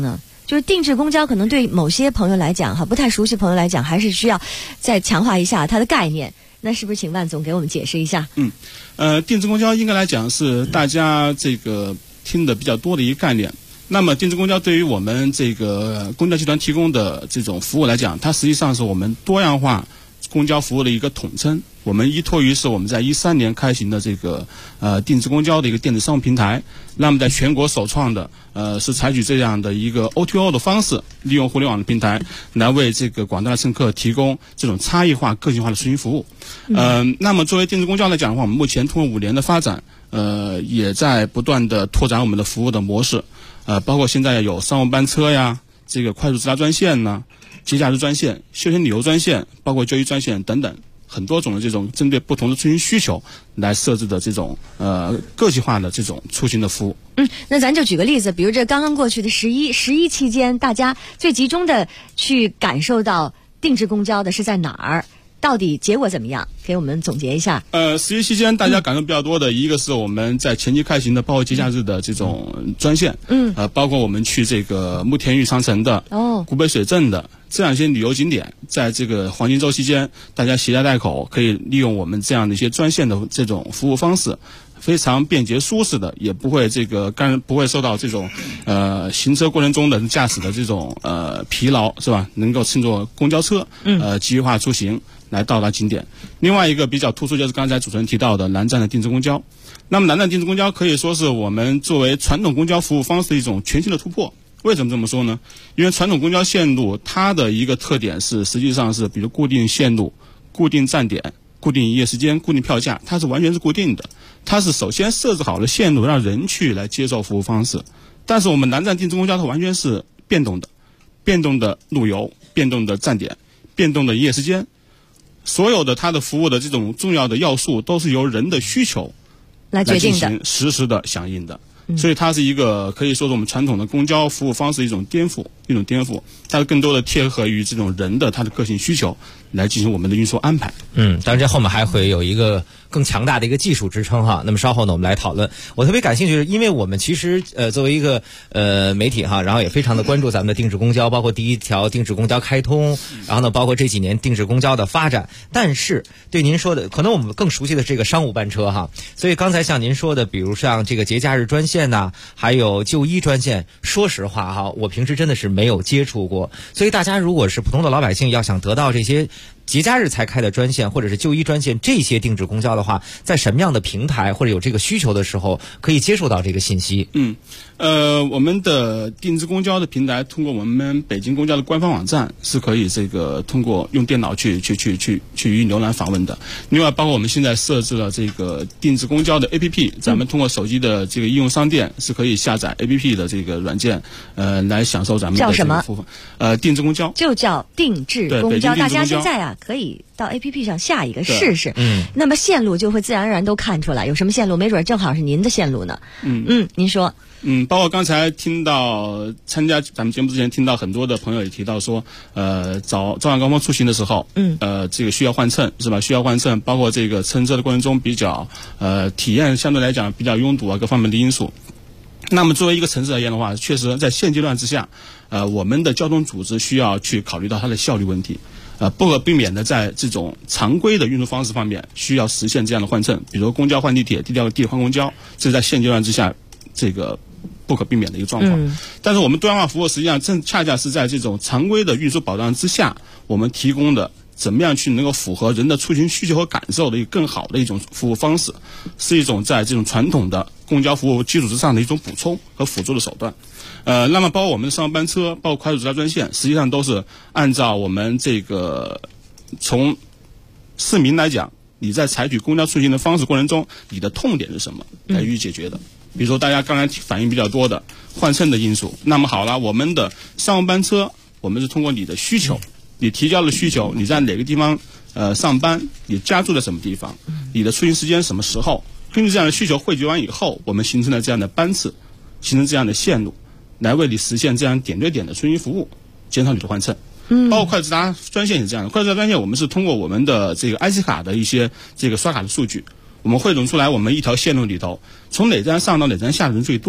就是定制公交可能对某些朋友来讲哈，不太熟悉朋友来讲，还是需要再强化一下它的概念。那是不是请万总给我们解释一下？ 定制公交应该来讲是大家这个听的比较多的一个概念。那么定制公交对于我们这个公交集团提供的这种服务来讲，它实际上是我们多样化公交服务的一个统称。我们依托于是我们在2013年开行的这个定制公交的一个电子商务平台，那么在全国首创的是采取这样的一个 O2O 的方式，利用互联网的平台来为这个广大的乘客提供这种差异化个性化的出行服务。那么作为定制公交来讲的话，我们目前通过5年的发展，也在不断的拓展我们的服务的模式，包括现在有商务班车呀，这个快速直达专线呢，节假日专线、休闲旅游专线，包括就医专线等等，很多种的这种针对不同的出行需求来设置的这种个性化的这种出行的服务。 那咱就举个例子，比如这刚刚过去的十一期间，大家最集中的去感受到定制公交的是在哪儿？到底结果怎么样？给我们总结一下。 11期间大家感受比较多的，一个是我们在前期开行的，包括节假日的这种专线，包括我们去这个慕田峪长城的，古北水镇的这样一些旅游景点，在这个黄金周期间，大家携家带口可以利用我们这样的一些专线的这种服务方式，非常便捷舒适的，也不会不会受到这种行车过程中的驾驶的这种疲劳，是吧？能够乘坐公交车集约化出行来到达景点。另外一个比较突出就是刚才主持人提到的南站的定制公交。那么南站定制公交可以说是我们作为传统公交服务方式的一种全新的突破。为什么这么说呢？因为传统公交线路它的一个特点是，实际上是比如固定线路、固定站点、固定营业时间、固定票价，它是完全是固定的。它是首先设置好了线路，让人去来接受服务方式。但是我们南站定制公交它完全是变动的路由、变动的站点、变动的营业时间，所有的它的服务的这种重要的要素都是由人的需求来决定的， 进行实时的响应的。所以它是一个可以说是我们传统的公交服务方式的一种颠覆，它更多的贴合于这种人的他的个性需求来进行我们的运输安排。 当然这后面还会有一个更强大的一个技术支撑哈。那么稍后呢，我们来讨论。我特别感兴趣，因为我们其实作为一个媒体哈，然后也非常的关注咱们的定制公交，包括第一条定制公交开通，然后呢，包括这几年定制公交的发展。但是对您说的，可能我们更熟悉的是这个商务班车哈。所以刚才像您说的，比如像这个节假日专线呐，还有就医专线，说实话哈，我平时真的是没有接触过。所以大家如果是普通的老百姓，要想得到这些节假日才开的专线或者是就医专线这些定制公交的话，在什么样的平台或者有这个需求的时候可以接受到这个信息？ 我们的定制公交的平台通过我们北京公交的官方网站是可以这个通过用电脑去予以浏览访问的。另外包括我们现在设置了这个定制公交的 APP， 咱们通过手机的这个应用商店是可以下载 APP 的这个软件来享受咱们的这个服务。叫什么？定制公交。 就叫定制公交。大家现在可以到 APP 上下一个试试。那么线路就会自然而然都看出来，有什么线路没准正好是您的线路呢。您说。 包括刚才听到参加咱们节目之前听到很多的朋友也提到说，早晚高峰出行的时候，这个需要换乘是吧？需要换乘，包括这个乘车的过程中比较体验相对来讲比较拥堵啊，各方面的因素。那么作为一个城市而言的话，确实在现阶段之下，我们的交通组织需要去考虑到它的效率问题。不可避免的在这种常规的运输方式方面需要实现这样的换乘，比如公交换地铁、地铁换公交，这是在现阶段之下这个不可避免的一个状况。但是我们多样化服务实际上正恰恰是在这种常规的运输保障之下，我们提供的怎么样去能够符合人的出行需求和感受的一个更好的一种服务方式，是一种在这种传统的公交服务基础之上的一种补充和辅助的手段。那么包括我们的商务班车，包括快速直达专线，实际上都是按照我们这个从市民来讲，你在采取公交出行的方式过程中，你的痛点是什么来予以解决的。比如说大家刚才反映比较多的换乘的因素，那么好了，我们的商务班车，我们是通过你的需求，你提交的需求，你在哪个地方上班，你家住在什么地方，你的出行时间什么时候，根据这样的需求汇集完以后，我们形成了这样的班次，形成这样的线路，来为你实现这样点对点的出行服务，减少你的换乘。包括快速直达专线也是这样的。快速直达专线我们是通过我们的这个 IC 卡的一些这个刷卡的数据，我们汇总出来我们一条线路里头从哪站上到哪站下的人最多，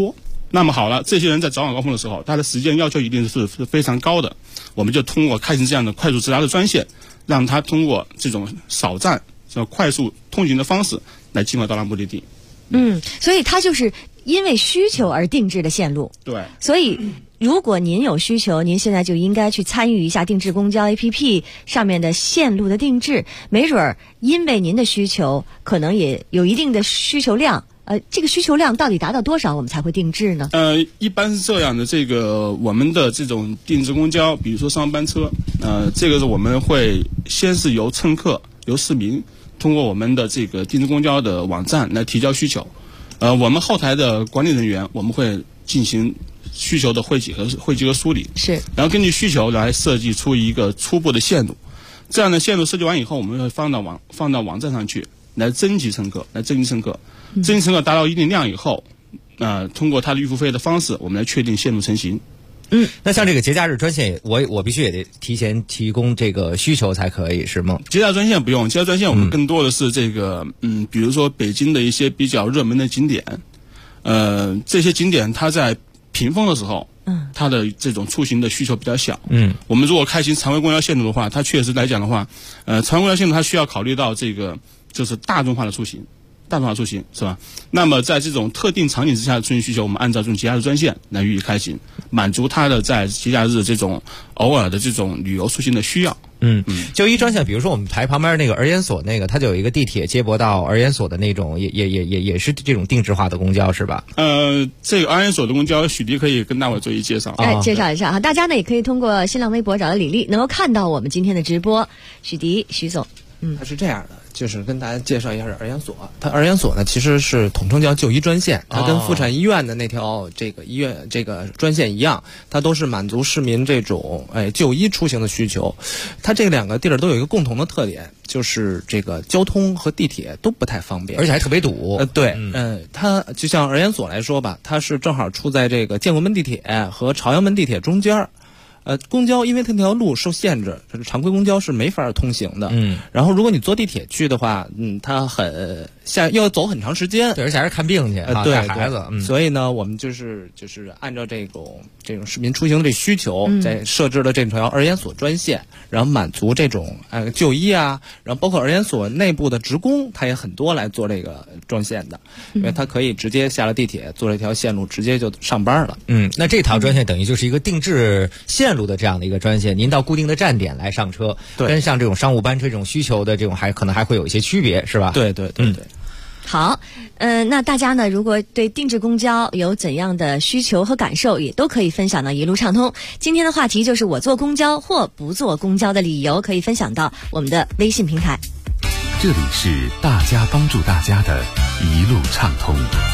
那么好了，这些人在早晚高峰的时候，他的时间要求一定是非常高的，我们就通过开行这样的快速直达的专线，让他通过这种少站、快速通行的方式来尽快到达目的地。 所以它就是因为需求而定制的线路。 对， 所以如果您有需求，您现在就应该去参与一下定制公交 APP 上面的线路的定制，没准儿因为您的需求，可能也有一定的需求量。这个需求量到底达到多少，我们才会定制呢？ 一般是这样的，这个我们的这种定制公交，比如说上班车，这个是我们会先是由乘客、由市民通过我们的这个定制公交的网站来提交需求，我们后台的管理人员我们会进行需求的汇集和梳理， 是，然后根据需求来设计出一个初步的线路，这样的线路设计完以后，我们会放到网站上去来征集乘客，征集乘客达到一定量以后，通过他的预付费的方式，我们来确定线路成型。 那像这个节假日专线，我必须也得提前提供这个需求才可以，是吗？ 节假专线不用，节假专线我们更多的是这个，比如说北京的一些比较热门的景点，这些景点它在屏风的时候，它的这种出行的需求比较小。我们如果开行常规公交线路的话，它确实来讲的话，常规公交线路它需要考虑到这个就是大众化的出行是吧？那么在这种特定场景之下的出行需求，我们按照这种节假日专线来予以开行，满足它的在节假日这种偶尔的这种旅游出行的需要。 就一专线，比如说我们排旁边那个儿研所那个，它就有一个地铁接驳到儿研所的那种，也是这种定制化的公交是吧？ 这个儿研所的公交，许迪可以跟大伙做一介绍。 介绍一下哈，大家呢也可以通过新浪微博找到李丽，能够看到我们今天的直播。许迪，徐总。 它是这样的，就是跟大家介绍一下儿研所。它儿研所呢其实是统称叫就医专线，它跟妇产医院的那条这个医院这个专线一样，它都是满足市民这种就医出行的需求。它这两个地儿都有一个共同的特点，就是这个交通和地铁都不太方便， 而且还特别堵。 对，它就像儿研所来说吧，它是正好处在这个建国门地铁和朝阳门地铁中间。公交因为它那条路受限制，常规公交是没法通行的。然后如果你坐地铁去的话，它要走很长时间， 对，而且还是看病去，带孩子。 所以呢，我们就是按照这种市民出行的这需求，在设置了这条儿研所专线，然后满足这种就医啊，然后包括儿研所内部的职工，他也很多来做这个专线的，因为他可以直接下了地铁，坐这条线路直接就上班了。 那这条专线等于就是一个定制线路的这样的一个专线，您到固定的站点来上车，跟像这种商务班车这种需求的这种可能还会有一些区别，是吧？ 对。 好，那大家呢，如果对定制公交有怎样的需求和感受，也都可以分享到一路畅通。今天的话题就是我坐公交或不坐公交的理由，可以分享到我们的微信平台。 这里是大家帮助大家的一路畅通。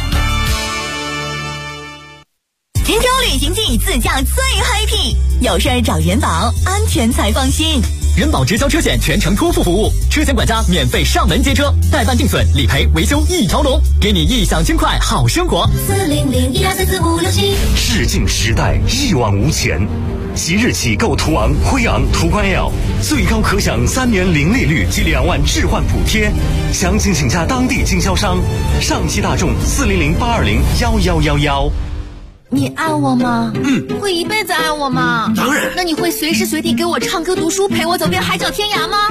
金州旅行季自驾最 happy， 有事儿找元宝，安全才放心。 人保直销车险全程托付服务，车险管家免费上门接车，代办定损、理赔、维修一条龙，给你异想轻快好生活。 400-1234567。 致敬时代，一往无前。即日起购途昂、辉昂、途观 L， 最高可享3年零利率及2万置换补贴。详情请假当地经销商。上汽大众400-820-1111。 你爱我吗？会一辈子爱我吗？ 当然。 那你会随时随地给我唱歌读书，陪我走遍海角天涯吗？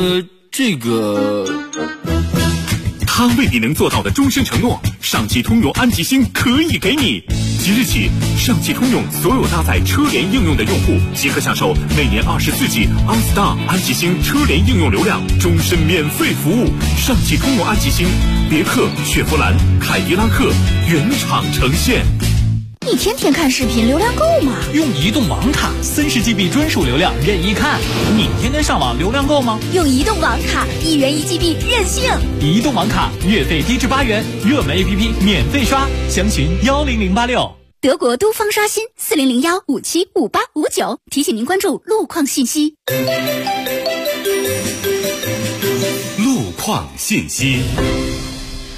他为你能做到的终身承诺，上汽通用安吉星可以给你。即日起，上汽通用所有搭载车联应用的用户即可享受每年24G OnStar 安吉星车联应用流量，终身免费服务。上汽通用安吉星，别克、雪佛兰、凯迪拉克原厂呈现。 你天天看视频，流量够吗？ 用移动网卡，30GB 专属流量，任意看。你天天上网，流量够吗？ 用移动网卡，1元1GB 任性。 移动网卡月费低至8元，热门 APP 免费刷，详询10086。 德国都方刷新400-1575859，提醒您关注路况信息。 路况信息。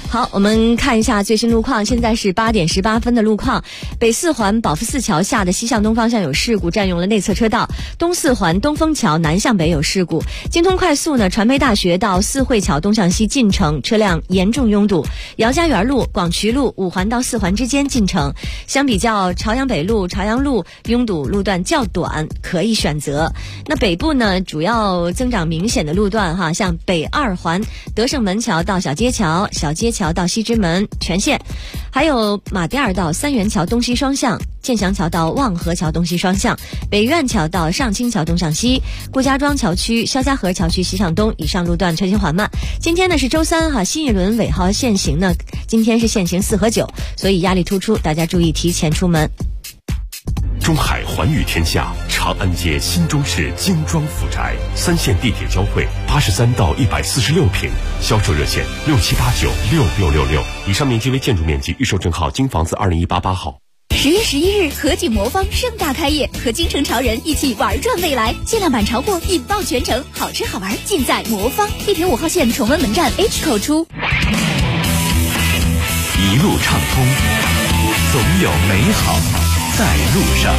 好，我们看一下最新路况。现在是8点18分的路况。北四环保福寺桥下的西向东方向有事故，占用了内侧车道。东四环东风桥南向北有事故。京通快速呢，传媒大学到四惠桥东向西进城，车辆严重拥堵。姚家园路、广渠路5环到4环之间进城。相比较朝阳北路、朝阳路拥堵路段较短，可以选择。那北部呢，主要增长明显的路段哈，像北2环德胜门桥到小街桥、小街桥到西直门全线，还有马甸儿到三元桥东西双向、建祥桥到望河桥东西双向、北苑桥到上清桥东向西、顾家庄桥区、肖家河桥区西向东以上路段车行缓慢。今天呢是周三哈，新一轮尾号限行呢，今天是限行4和9，所以压力突出，大家注意提前出门。 中海环宇天下长安街新中式精装府宅，3线地铁交汇，83到146平，销售热线67896666。以上面积为建筑面积，预售证号京房子20188号。 10月11日，和景魔方盛大开业，和京城潮人一起玩转未来，限量版潮货引爆全城，好吃好玩尽在魔方。地铁5号线崇文门站 H 口出。 一路畅通，总有美好在路上。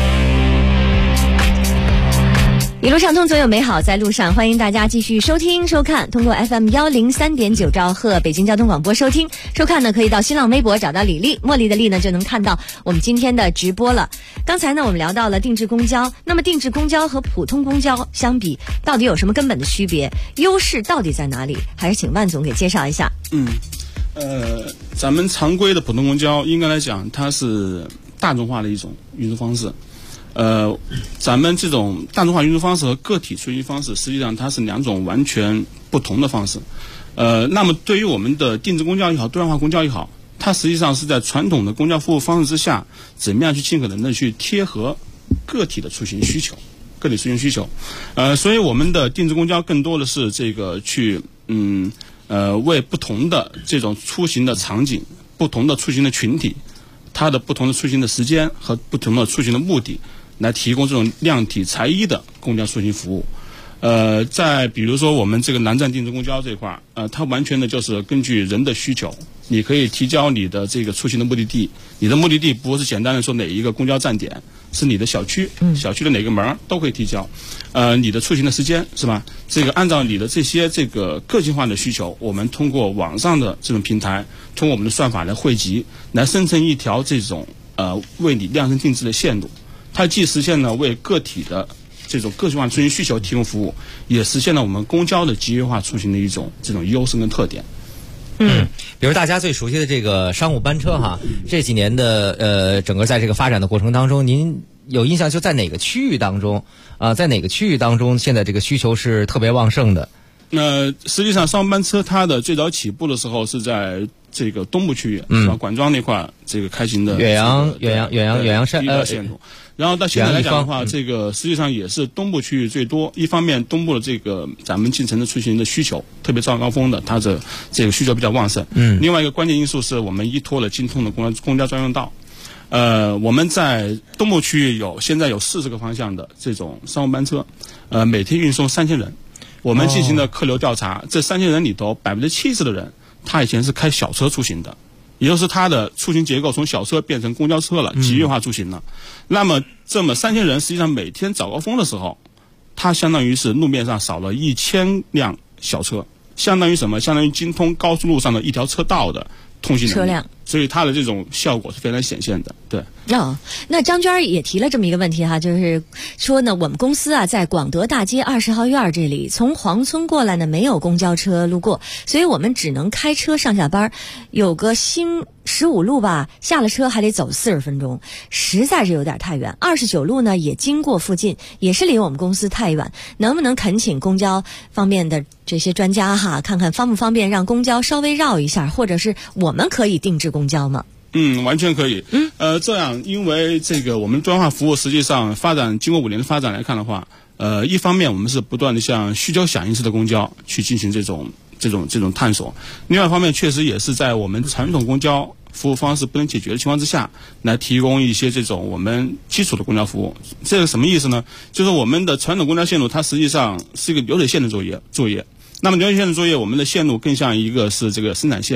一路畅通，总有美好在路上。欢迎大家继续收听收看，通过 FM 103.9兆赫北京交通广播收听收看呢，可以到新浪微博找到李丽，茉莉的丽呢，就能看到我们今天的直播了。刚才呢我们聊到了定制公交，那么定制公交和普通公交相比，到底有什么根本的区别？优势到底在哪里？还是请万总给介绍一下。 咱们常规的普通公交应该来讲，它是大众化的一种运输方式。咱们这种大众化运输方式和个体出行方式，实际上它是2种完全不同的方式。那么对于我们的定制公交也好，多样化公交也好，它实际上是在传统的公交服务方式之下，怎么样去尽可能的去贴合个体的出行需求，所以我们的定制公交更多的是这个去为不同的这种出行的场景、不同的出行的群体，它的不同的出行的时间和不同的出行的目的，来提供这种量体裁衣的公交出行服务。再比如说我们这个南站定制公交这块它完全的就是根据人的需求，你可以提交你的这个出行的目的地，你的目的地不是简单的说哪一个公交站点，是你的小区，小区的哪个门都可以提交。你的出行的时间是吧？这个按照你的这些这个个性化的需求，我们通过网上的这种平台，通过我们的算法来汇集，来生成一条这种为你量身定制的线路。它既实现了为个体的这种个性化出行需求提供服务，也实现了我们公交的集约化出行的这种优势跟特点。 比如大家最熟悉的这个商务班车哈，这几年的整个在这个发展的过程当中，您有印象就在哪个区域当中现在这个需求是特别旺盛的？ 实际上商务班车它的最早起步的时候是在这个东部区域，是吧？管庄那块这个开行的远洋山线路。然后到现在来讲的话，这个实际上也是东部区域最多。一方面，东部的这个咱们进城的出行的需求，特别早高峰的，它的这个需求比较旺盛。另外一个关键因素是我们依托了京通的公交专用道。我们在东部区域现在有40个方向的这种商务班车，每天运送3000人。我们进行的客流调查，这3000人里头70%的人，他以前是开小车出行的。也就是他的出行结构从小车变成公交车了，集约化出行了。那么这么3000人，实际上每天早高峰的时候，它相当于是路面上少了1000辆小车，相当于什么？相当于京通高速路上的一条车道的通行车辆。 所以它的这种效果是非常显现的。对。 那张娟也提了这么一个问题哈，就是说呢，我们公司在广德大街20号院这里，从黄村过来呢没有公交车路过，所以我们只能开车上下班。有个新15路吧，下了车还得走40分钟，实在是有点太远。29路呢也经过附近，也是离我们公司太远。能不能恳请公交方面的这些专家哈，看看方不方便让公交稍微绕一下，或者是我们可以定制公交吗？ 完全可以。这样，因为这个我们专化服务实际上经过5年的发展来看的话，一方面我们是不断的向需求响应式的公交去进行这种探索，另外一方面确实也是在我们传统公交服务方式不能解决的情况之下，来提供一些这种我们基础的公交服务。这个什么意思呢？就是我们的传统公交线路它实际上是一个流水线的作业。那么流水线的作业，我们的线路更像一个是这个生产线。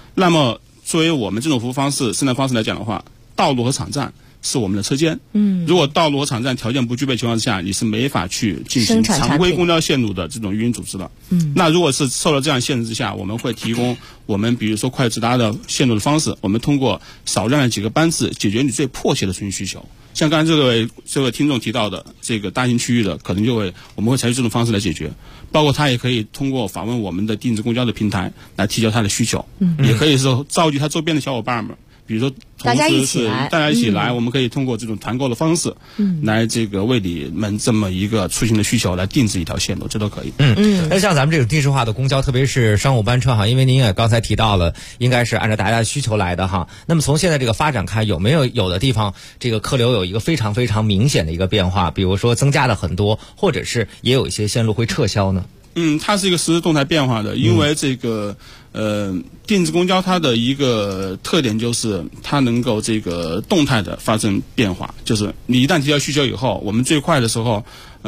那么作为我们这种服务方式、生产方式来讲的话，道路和场站是我们的车间。如果道路和场站条件不具备情况之下，你是没法去进行常规公交线路的这种运营组织的。那如果是受了这样限制之下，我们会提供我们比如说快直达的线路的方式，我们通过少量的几个班次解决你最迫切的出行需求。像刚才这位听众提到的这个大型区域的，可能我们会采取这种方式来解决。包括他也可以通过访问我们的定制公交的平台来提交他的需求，也可以说召集他周边的小伙伴们，比如说大家一起来， 我们可以通过这种团购的方式，来这个为你们这么一个出行的需求来定制一条线路，这都可以。 那像咱们这种定制化的公交，特别是商务班车哈，因为您也刚才提到了，应该是按照大家的需求来的哈。那么从现在这个发展看，有没有的地方这个客流有一个非常非常明显的一个变化，比如说增加了很多，或者是也有一些线路会撤销呢？ 它是一个实时动态变化的，因为这个定制公交它的一个特点就是它能够这个动态的发生变化，就是你一旦提交需求以后，我们最快的时候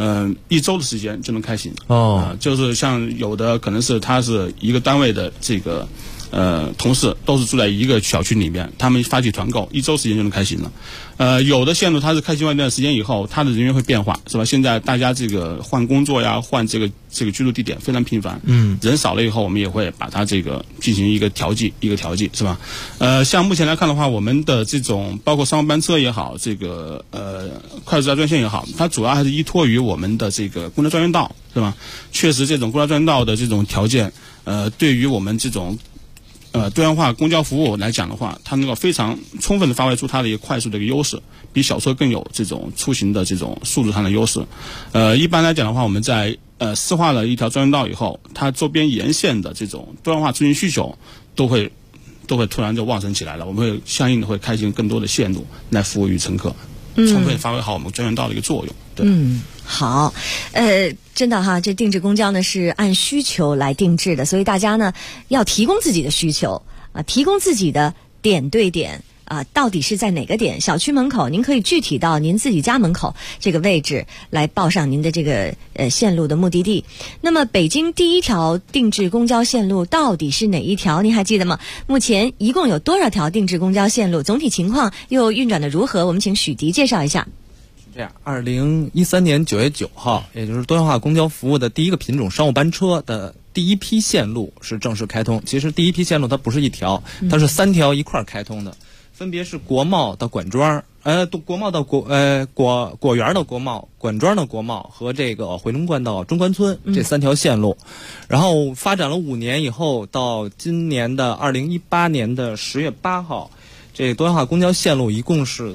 1周的时间就能开行。就是像有的可能是它是一个单位的这个同事都是住在一个小区里面，他们发起团购，1周时间就能开行了。有的线路它是开行完一段时间以后，它的人员会变化，是吧？现在大家这个换工作呀，换这个居住地点非常频繁，人少了以后，我们也会把它这个进行一个调剂，是吧？像目前来看的话，我们的这种包括商务班车也好，这个快直达专线也好，它主要还是依托于我们的这个公交专用道，是吧？确实，这种公交专用道的这种条件，对于我们这种多样化公交服务来讲的话，它能够非常充分的发挥出它的一个快速的一个优势，比小车更有这种出行的这种速度上的优势。一般来讲的话，我们在施化了一条专用道以后，它周边沿线的这种多样化出行需求都会突然就旺盛起来了。我们会相应的会开行更多的线路来服务于乘客，充分发挥好我们专用道的一个作用。对。 好，真的哈，这定制公交呢是按需求来定制的，所以大家呢要提供自己的需求提供自己的点对点到底是在哪个点？小区门口，您可以具体到您自己家门口这个位置来报上您的这个线路的目的地。那么，北京第一条定制公交线路到底是哪一条？您还记得吗？目前一共有多少条定制公交线路？总体情况又运转的如何？我们请许迪介绍一下。 这样，2013年9月9号，也就是多样化公交服务的第一个品种商务班车的第一批线路是正式开通。其实第一批线路它不是一条，它是3条一块儿开通的，分别是国贸到管庄，国贸到果园到国贸，管庄到国贸和这个回龙观到中关村这3条线路。然后发展了5年以后，到今年的2018年的10月8号，这个多样化公交线路一共是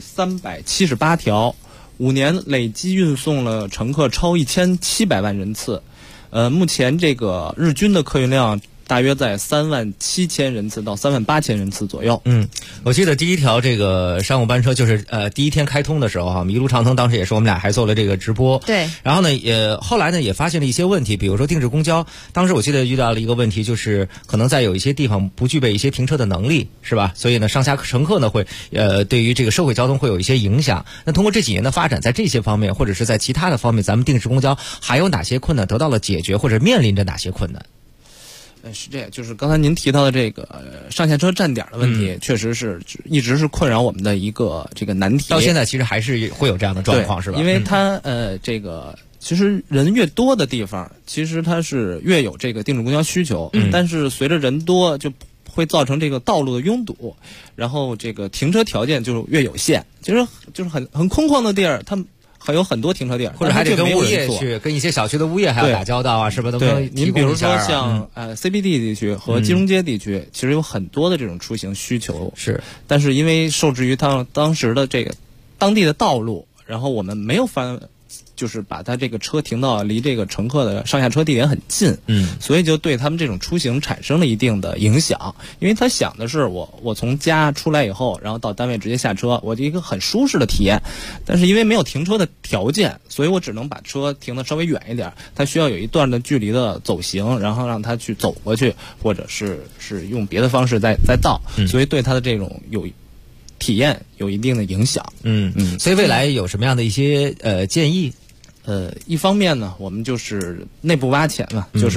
378条。5年累计运送了乘客超1700万人次，目前这个日均的客运量大约在37000人次到38000人次左右。 我记得第一条这个商务班车就是第一天开通的时候哈，麋鹿长腾当时也是我们俩还做了这个直播。 对。 然后呢，后来呢也发现了一些问题，比如说定制公交，当时我记得遇到了一个问题，就是可能在有一些地方不具备一些停车的能力，是吧？所以呢，上下乘客呢会对于这个社会交通会有一些影响。那通过这几年的发展，在这些方面或者是在其他的方面，咱们定制公交还有哪些困难得到了解决，或者面临着哪些困难？ 是这样，就是刚才您提到的这个上下车站点的问题，确实是一直是困扰我们的一个这个难题。 到现在其实还是会有这样的状况，是吧？ 因为它这个其实人越多的地方，其实它是越有这个定制公交需求，但是随着人多就会造成这个道路的拥堵，然后这个停车条件就越有限。其实就是很空旷的地儿，它还有很多停车点， 或者还得跟物业去，跟一些小区的物业还要打交道啊，是吧？ 对，您比如说像CBD 地区和金融街地区，其实有很多的这种出行需求， 是， 但是因为受制于当时的这个当地的道路，然后我们没有就是把它这个车停到离这个乘客的上下车地点很近，所以就对他们这种出行产生了一定的影响。因为他想的是我从家出来以后，然后到单位直接下车，我一个很舒适的体验。但是因为没有停车的条件，所以我只能把车停得稍微远一点，它需要有一段的距离的走行，然后让他去走过去，或者是用别的方式再到，所以对他的这种体验有一定的影响。 所以未来有什么样的一些建议？ 一方面呢，我们就是内部挖潜嘛，就是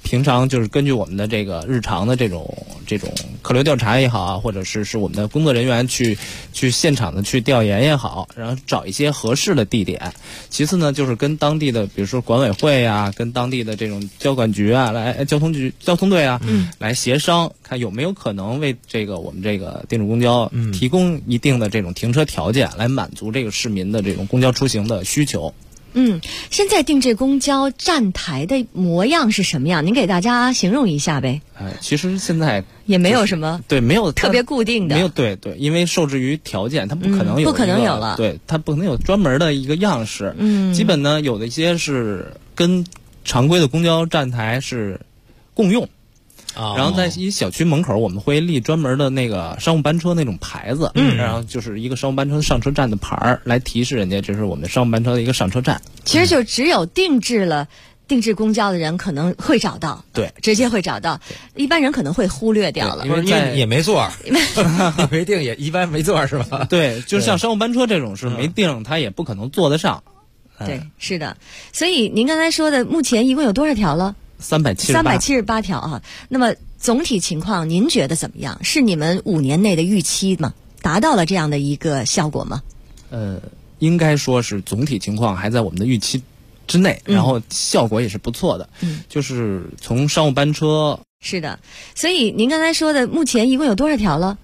平常就是根据我们的这个日常的这种客流调查也好啊，或者是我们的工作人员去现场的去调研也好，然后找一些合适的地点。其次呢，就是跟当地的比如说管委会啊，跟当地的这种交管局啊，来交通队啊，来协商，看有没有可能为我们这个定制公交提供一定的这种停车条件，来满足这个市民的这种公交出行的需求。 现在定制公交站台的模样是什么样？您给大家形容一下呗。 其实现在也没有什么没有特别固定的， 没有对，因为受制于条件，它不可能有了，对，它不可能有专门的一个样式。基本呢有的一些是跟常规的公交站台是共用。然后在一小区门口，我们会立专门的那个商务班车那种牌子，然后就是一个商务班车上车站的牌儿，来提示人家这是我们商务班车的一个上车站。 其实就只有定制公交的人可能会找到， 对， 直接会找到，一般人可能会忽略掉了， 因为也没座儿，没定也一般没座儿是吧？ 对，就像商务班车这种是没定，他也不可能坐得上。 对，是的。所以您刚才说的，目前一共有多少条了？378条啊。那么总体情况您觉得怎么样？是你们5年内的预期吗？达到了这样的一个效果吗？ 应该说是总体情况还在我们的预期之内，然后效果也是不错的。就是从商务班车。 是的。所以您刚才说的，目前一共有多少条了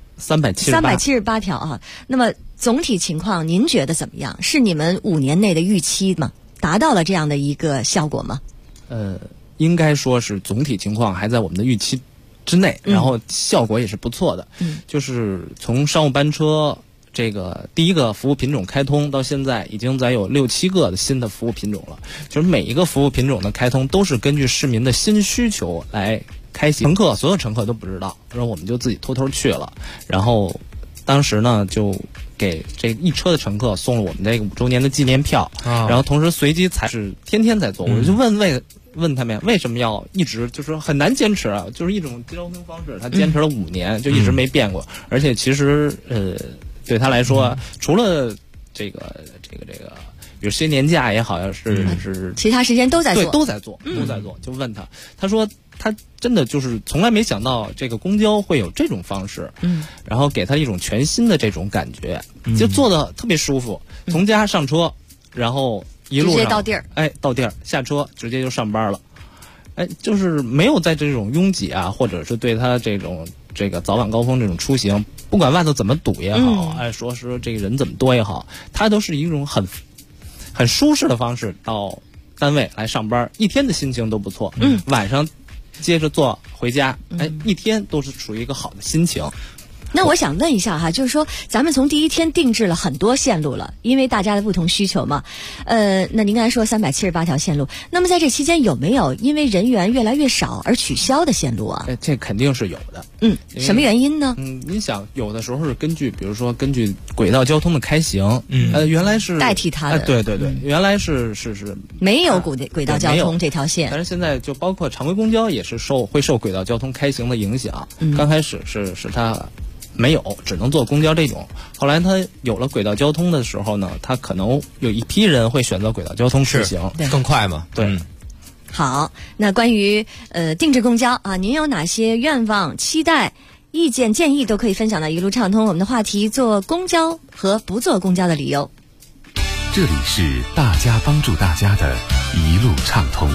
？378条啊。那么总体情况您觉得怎么样？是你们5年内的预期吗？达到了这样的一个效果吗？ 应该说是总体情况还在我们的预期之内，然后效果也是不错的。就是从商务班车这个第一个服务品种开通到现在，已经咱有6、7个的新的服务品种了。就是每一个服务品种的开通都是根据市民的新需求来开启。所有乘客都不知道，然后我们就自己偷偷去了。然后当时呢就给这一车的乘客送了我们这个5周年的纪念票，然后同时随机是天天在做。我就问他们为什么要一直就是很难坚持啊？就是一种交通方式，他坚持了5年，就一直没变过。而且其实对他来说，除了这个，比如些年假也好，是其他时间都在做， 都在做。就问他说他真的就是从来没想到这个公交会有这种方式，然后给他一种全新的这种感觉，就坐得特别舒服。从家上车，然后一路上直接到地儿， 到地儿下车直接就上班了，就是没有在这种拥挤啊，或者是对他这个早晚高峰这种出行，不管外头怎么堵也好，说这个人怎么多也好，他都是一种很舒适的方式到单位来上班，一天的心情都不错。晚上接着坐回家，一天都是处于一个好的心情。 那我想问一下哈，就是说咱们从第一天定制了很多线路了，因为大家的不同需求嘛。那您刚才说378条线路，那么在这期间有没有因为人员越来越少而取消的线路啊？ 这肯定是有的。 什么原因呢？ 您想，有的时候是根据轨道交通的开行，原来是代替它的。 对，原来是没有轨道交通这条线， 但是现在就包括常规公交也是会受轨道交通开行的影响。刚开始是它没有，只能坐公交这种。后来它有了轨道交通的时候呢，它可能有一批人会选择轨道交通出行， 更快嘛。 对。 好，那关于定制公交啊，您有哪些愿望、期待、意见、建议都可以分享到一路畅通。我们的话题：坐公交和不坐公交的理由。 这里是大家帮助大家的一路畅通。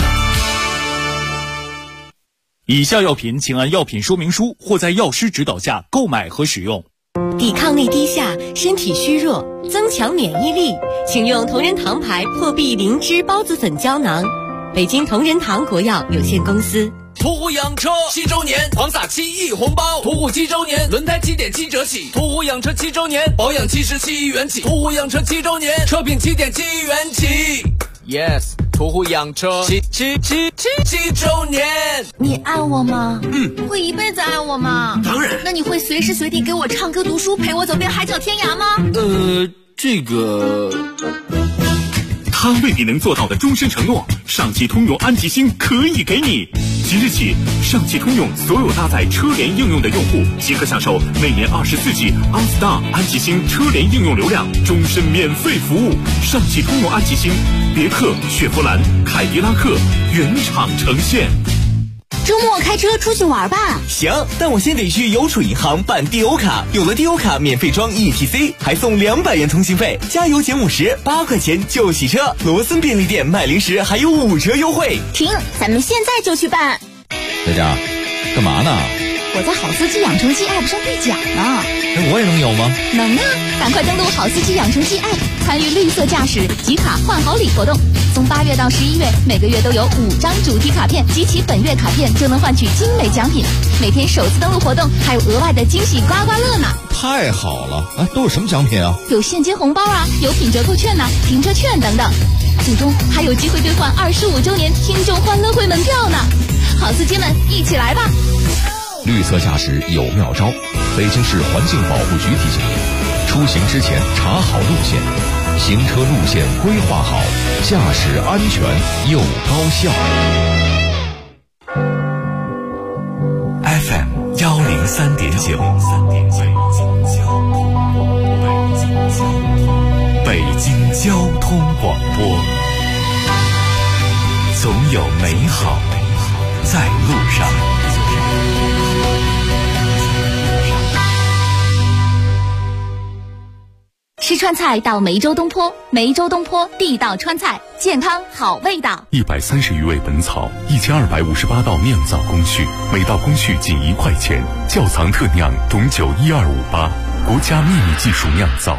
以下药品请按药品说明书或在药师指导下购买和使用。 抵抗力低下，身体虚弱，增强免疫力，请用同仁堂牌破壁灵芝孢子粉胶囊。北京同仁堂国药有限公司。 途虎养车7周年狂撒7亿红包，途虎7周年轮胎7.7折起，途虎养车7周年保养77元起，途虎养车7周年车品7.7元起。Yes， 途虎养车7周年。 你爱我吗？会一辈子爱我吗？ 当然。 那你会随时随地给我唱歌读书，陪我走遍海角天涯吗？ 这个他未必能做到的终身承诺，上汽通用安吉星可以给你。即日起，上汽通用所有搭载车联应用的用户即可享受每年24G OnStar 安吉星车联应用流量，终身免费服务。上汽通用安吉星，别克、雪佛兰、凯迪拉克原厂呈现。 周末开车出去玩吧。 行，但我先得去邮储银行办 DO 卡，有了 DO 卡免费装 ETC， 还送200元通信费，加油减50，8块钱就洗车。罗森便利店卖零食还有5折优惠。 停，咱们现在就去办。 在家干嘛呢？ 我在好司机养成记 App 上兑奖呢。 那我也能有吗？ 能啊！赶快登录好司机养成记 App， 参与绿色驾驶集卡换好礼活动。从8月到11月，每个月都有5张主题卡片，集齐本月卡片就能换取精美奖品。每天首次登录活动还有额外的惊喜刮刮乐呢！ 太好了！都有什么奖品啊？ 有现金红包啊，有品折扣券呢，停车券等等。最终还有机会兑换25周年听众欢乐会门票呢！好司机们，一起来吧！ 绿色驾驶有妙招，北京市环境保护局提醒您：出行之前查好路线，行车路线规划好，驾驶安全又高效。 FM 103.9，北京交通广播，总有美好在路上。 吃川菜到梅州东坡，梅州东坡地道川菜，健康好味道。 130余味本草，1258道酿造工序，每道工序仅1块钱，窖藏特酿董酒12588，国家秘密技术酿造。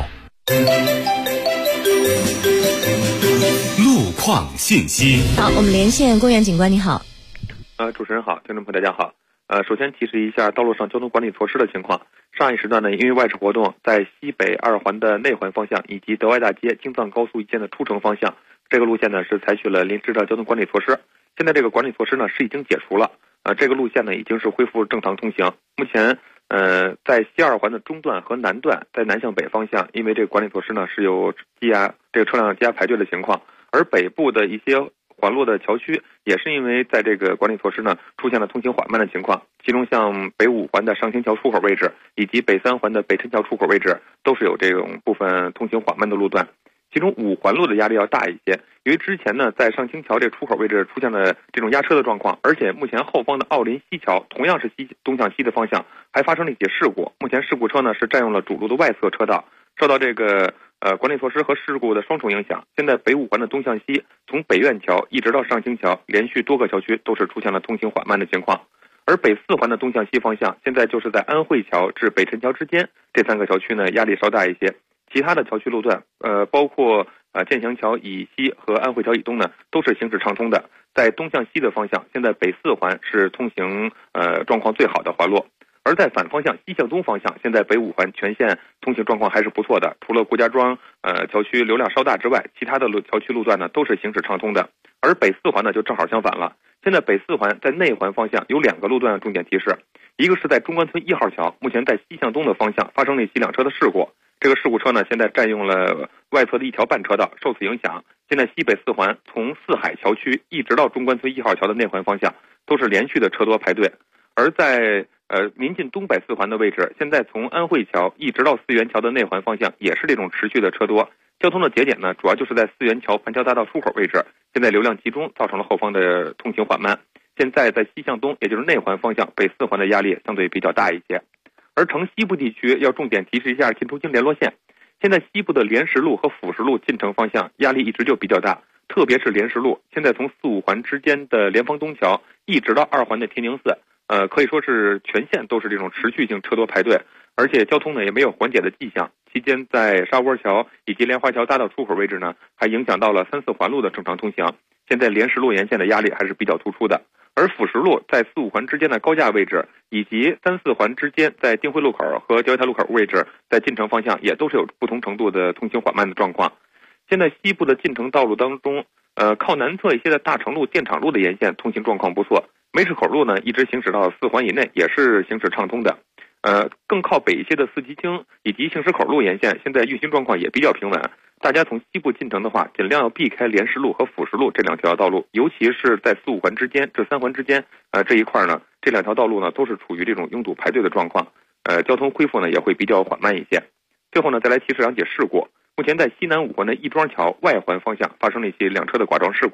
路况信息。 好，我们连线公园警官，你好。 主持人好，听众朋友大家好。首先提示一下道路上交通管理措施的情况。上一时段呢，因为外事活动，在西北2环的内环方向以及德外大街京藏高速一线的出城方向，这个路线呢是采取了临时的交通管理措施。现在这个管理措施呢是已经解除了，这个路线呢已经是恢复正常通行。目前在西2环的中段和南段，在南向北方向，因为这个管理措施呢是有这个车辆积压排队的情况，而北部的一些环路的桥区也是因为在这个管理措施呢出现了通行缓慢的情况，其中像北5环的上清桥出口位置以及北3环的北辰桥出口位置都是有这种部分通行缓慢的路段，其中5环路的压力要大一些，因为之前呢在上清桥这出口位置出现了这种压车的状况，而且目前后方的奥林西桥同样是东向西的方向还发生了一些事故，目前事故车呢是占用了主路的外侧车道，受到这个管理措施和事故的双重影响，现在北5环的东向西，从北苑桥一直到上清桥，连续多个桥区都是出现了通行缓慢的情况。而北4环的东向西方向，现在就是在安慧桥至北辰桥之间，这3个桥区呢压力稍大一些。其他的桥区路段，包括建祥桥以西和安慧桥以东呢，都是行驶畅通的。在东向西的方向，现在北4环是通行状况最好的环路。而在反方向西向东方向，现在北5环全线通行状况还是不错的，除了顾家庄桥区流量稍大之外，其他的桥区路段呢都是行驶畅通的。而北4环呢就正好相反了，现在北4环在内环方向有2个路段重点提示，一个是在中关村1号桥，目前在西向东的方向发生了一起2车的事故，这个事故车呢现在占用了外侧的一条半车道，受此影响，现在西北4环从四海桥区一直到中关村1号桥的内环方向都是连续的车多排队。而在临近东北4环的位置，现在从安慧桥一直到四元桥的内环方向也是这种持续的车多，交通的节点呢主要就是在四元桥盘桥大道出口位置，现在流量集中，造成了后方的通行缓慢。现在在西向东，也就是内环方向，北4环的压力相对比较大一些。而城西部地区要重点提示一下进出京联络线，现在西部的莲石路和辅石路进城方向压力一直就比较大，特别是莲石路，现在从4、5环之间的莲芳东桥一直到2环的天宁寺，可以说是全线都是这种持续性车多排队，而且交通呢也没有缓解的迹象。期间在沙窝桥以及莲花桥大道出口位置呢，还影响到了3、4环路的正常通行。现在莲石路沿线的压力还是比较突出的。而辅石路在4、5环之间的高架位置，以及3、4环之间在定慧路口和交汇台路口位置，在进城方向也都是有不同程度的通行缓慢的状况。现在西部的进城道路当中，靠南侧一些的大成路、电厂路的沿线通行状况不错，梅市口路呢一直行驶到4环以内，也是行驶畅通的。更靠北一些的四旗厅以及杏石口路沿线，现在运行状况也比较平稳。大家从西部进城的话，尽量要避开莲石路和辅石路这2条道路，尤其是在4、5环之间、这3环之间，这一块呢，这2条道路呢都是处于这种拥堵排队的状况，交通恢复呢也会比较缓慢一些。最后呢，再来提示2起事故。目前在西南5环的亦庄桥外环方向发生了一些2车的剐撞事故，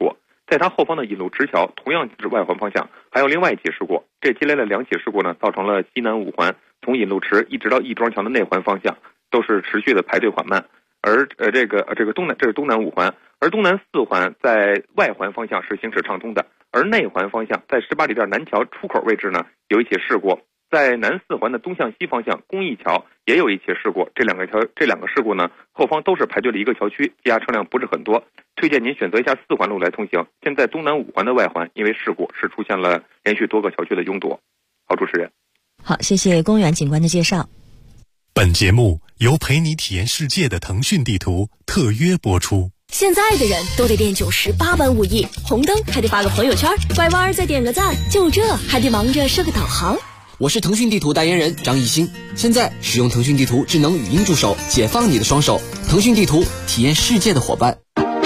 在它后方的引路直桥同样是外环方向，还有另外一起事故。这接连的2起事故呢，造成了西南5环从引路池一直到亦庄桥的内环方向都是持续的排队缓慢。而这是东南5环，而东南4环在外环方向是行驶畅通的，而内环方向在18里店南桥出口位置呢有一起事故。在南4环的东向西方向公益桥也有一起事故，这两个事故呢，后方都是排队的一个桥区，积压车辆不是很多，推荐您选择一下4环路来通行。现在东南5环的外环因为事故是出现了连续多个桥区的拥堵。好，主持人。 好，谢谢公园警官的介绍。 本节目由陪你体验世界的腾讯地图特约播出。 现在的人都得练98般武艺，红灯还得发个朋友圈，拐弯再点个赞，就这还得忙着设个导航。 我是腾讯地图代言人张艺兴，现在使用腾讯地图智能语音助手，解放你的双手。腾讯地图，体验世界的伙伴。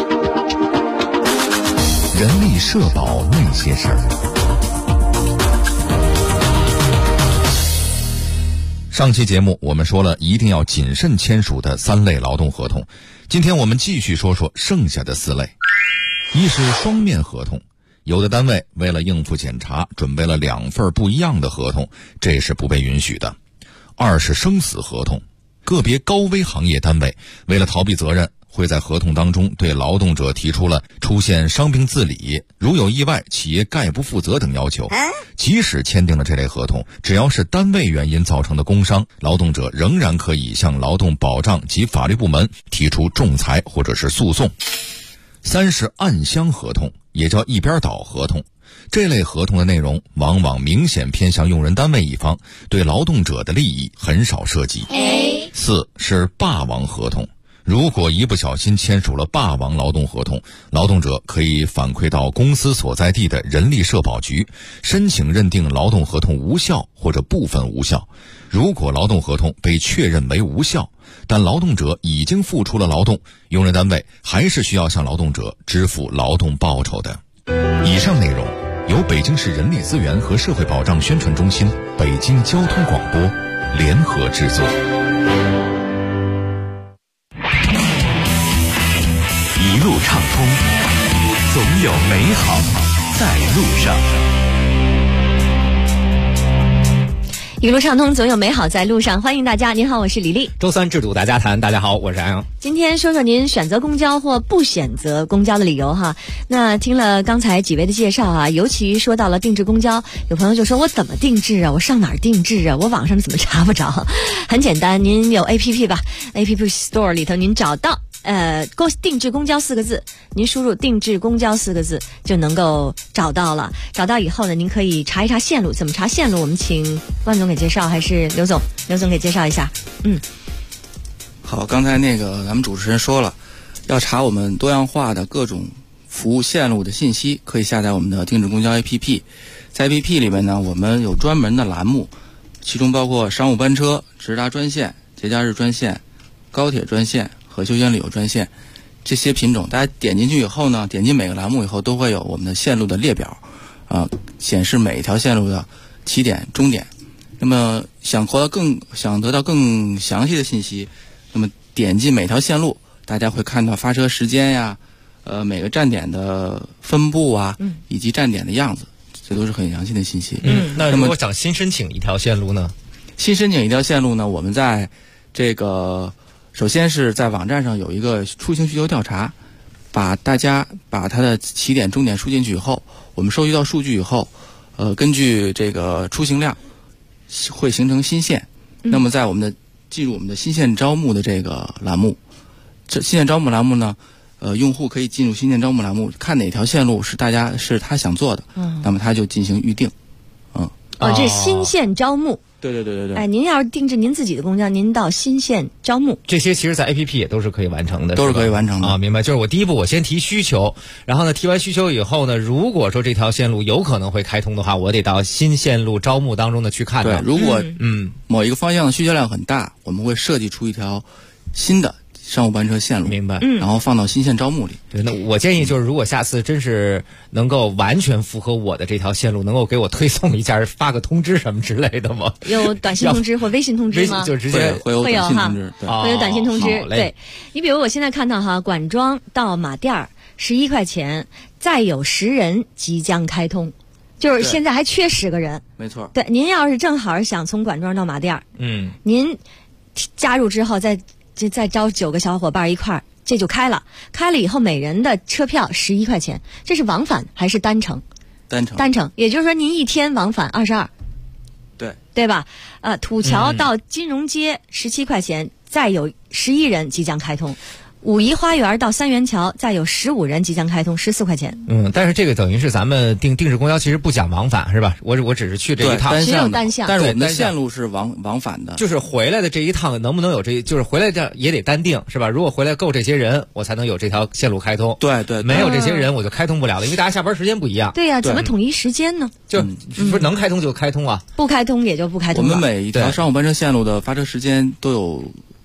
人力社保那些事儿。上期节目我们说了一定要谨慎签署的3类劳动合同，今天我们继续说说剩下的4类。一是双面合同，有的单位为了应付检查准备了2份不一样的合同，这是不被允许的。2是生死合同，个别高危行业单位为了逃避责任，会在合同当中对劳动者提出了出现伤病自理，如有意外企业概不负责等要求。即使签订了这类合同，只要是单位原因造成的工伤，劳动者仍然可以向劳动保障及法律部门提出仲裁或者是诉讼。3是暗箱合同，也叫一边倒合同，这类合同的内容往往明显偏向用人单位一方，对劳动者的利益很少涉及。4是霸王合同，如果一不小心签署了霸王劳动合同，劳动者可以反馈到公司所在地的人力社保局，申请认定劳动合同无效或者部分无效。如果劳动合同被确认为无效，但劳动者已经付出了劳动，用人单位还是需要向劳动者支付劳动报酬的。以上内容由北京市人力资源和社会保障宣传中心、北京交通广播联合制作。 一路畅通，总有美好在路上。 一路畅通，总有美好在路上。欢迎大家，您好，我是李丽。 周3制度大家谈，大家好，我是安阳。 今天说说您选择公交或不选择公交的理由哈。那听了刚才几位的介绍啊，尤其说到了定制公交，有朋友就说我怎么定制啊？我上哪儿定制啊？我网上怎么查不着？很简单，您有 APP 吧 ，APP Store 里头您找到定制公交4个字，您输入定制公交4个字就能够找到了。找到以后呢，您可以查一查线路。怎么查线路？我们请万总给介绍，还是刘总给介绍一下。 好，刚才咱们主持人说了，要查我们多样化的各种服务线路的信息，可以下载我们的定制公交 APP。在 APP 里面呢，我们有专门的栏目，其中包括商务班车、直达专线、节假日专线、高铁专线和休闲旅游专线这些品种。大家点进去以后呢，点进每个栏目以后都会有我们的线路的列表显示每一条线路的起点、终点。那么想得到更详细的信息，那么点击每条线路，大家会看到发车时间呀，每个站点的分布啊，以及站点的样子，这都是很详细的信息。 那如果想新申请一条线路呢？ 新申请一条线路呢，我们在首先是在网站上有一个出行需求调查，把它的起点、终点输进去以后，我们收集到数据以后，根据这个出行量会形成新线。那么在进入我们的新线招募的这个栏目，这新线招募栏目呢，用户可以进入新线招募栏目，看哪条线路是他想做的，那么他就进行预定。 这是新线招募。 对。 您要是定制您自己的公交，您到新线招募。 这些其实在 APP 也都是可以完成的， 都是可以完成的啊。明白，就是我第一步我先提需求，然后呢提完需求以后呢，如果说这条线路有可能会开通的话，我得到新线路招募当中的去看到。 对，如果某一个方向的需求量很大，我们会设计出一条新的商务班车线路， 明白， 然后放到新线招募里。 对，那我建议就是，如果下次真是能够完全符合我的这条线路，能够给我推送一下，发个通知什么之类的吗？ 有短信通知或微信通知吗？ 就直接会有短信通知， 会有短信通知。对，你比如我现在看到管庄到马甸 11块钱，再有10人即将开通，就是现在还缺10个人。 没错。 对，您要是正好想从管庄到马甸，您加入之后再招9个小伙伴一块儿，这就开了以后每人的车票11块钱，这是往返还是单程？单程，也就是说您一天往返22，对吧？土桥到金融街17块钱，再有11人即将开通。武夷花园到三元桥再有15人即将开通，14块钱。 但是这个等于是咱们定制公交其实不讲往返是吧？我只是去这一趟， 只有单向。 但是我们的线路是往返的， 就是回来的这一趟能不能有就是回来这也得单定是吧？如果回来够这些人，我才能有这条线路开通。 对， 没有这些人我就开通不了了，因为大家下班时间不一样。 对呀，怎么统一时间呢？ 就不是能开通就开通啊， 不开通也就不开通了。 我们每一条商务班车线路的发车时间都有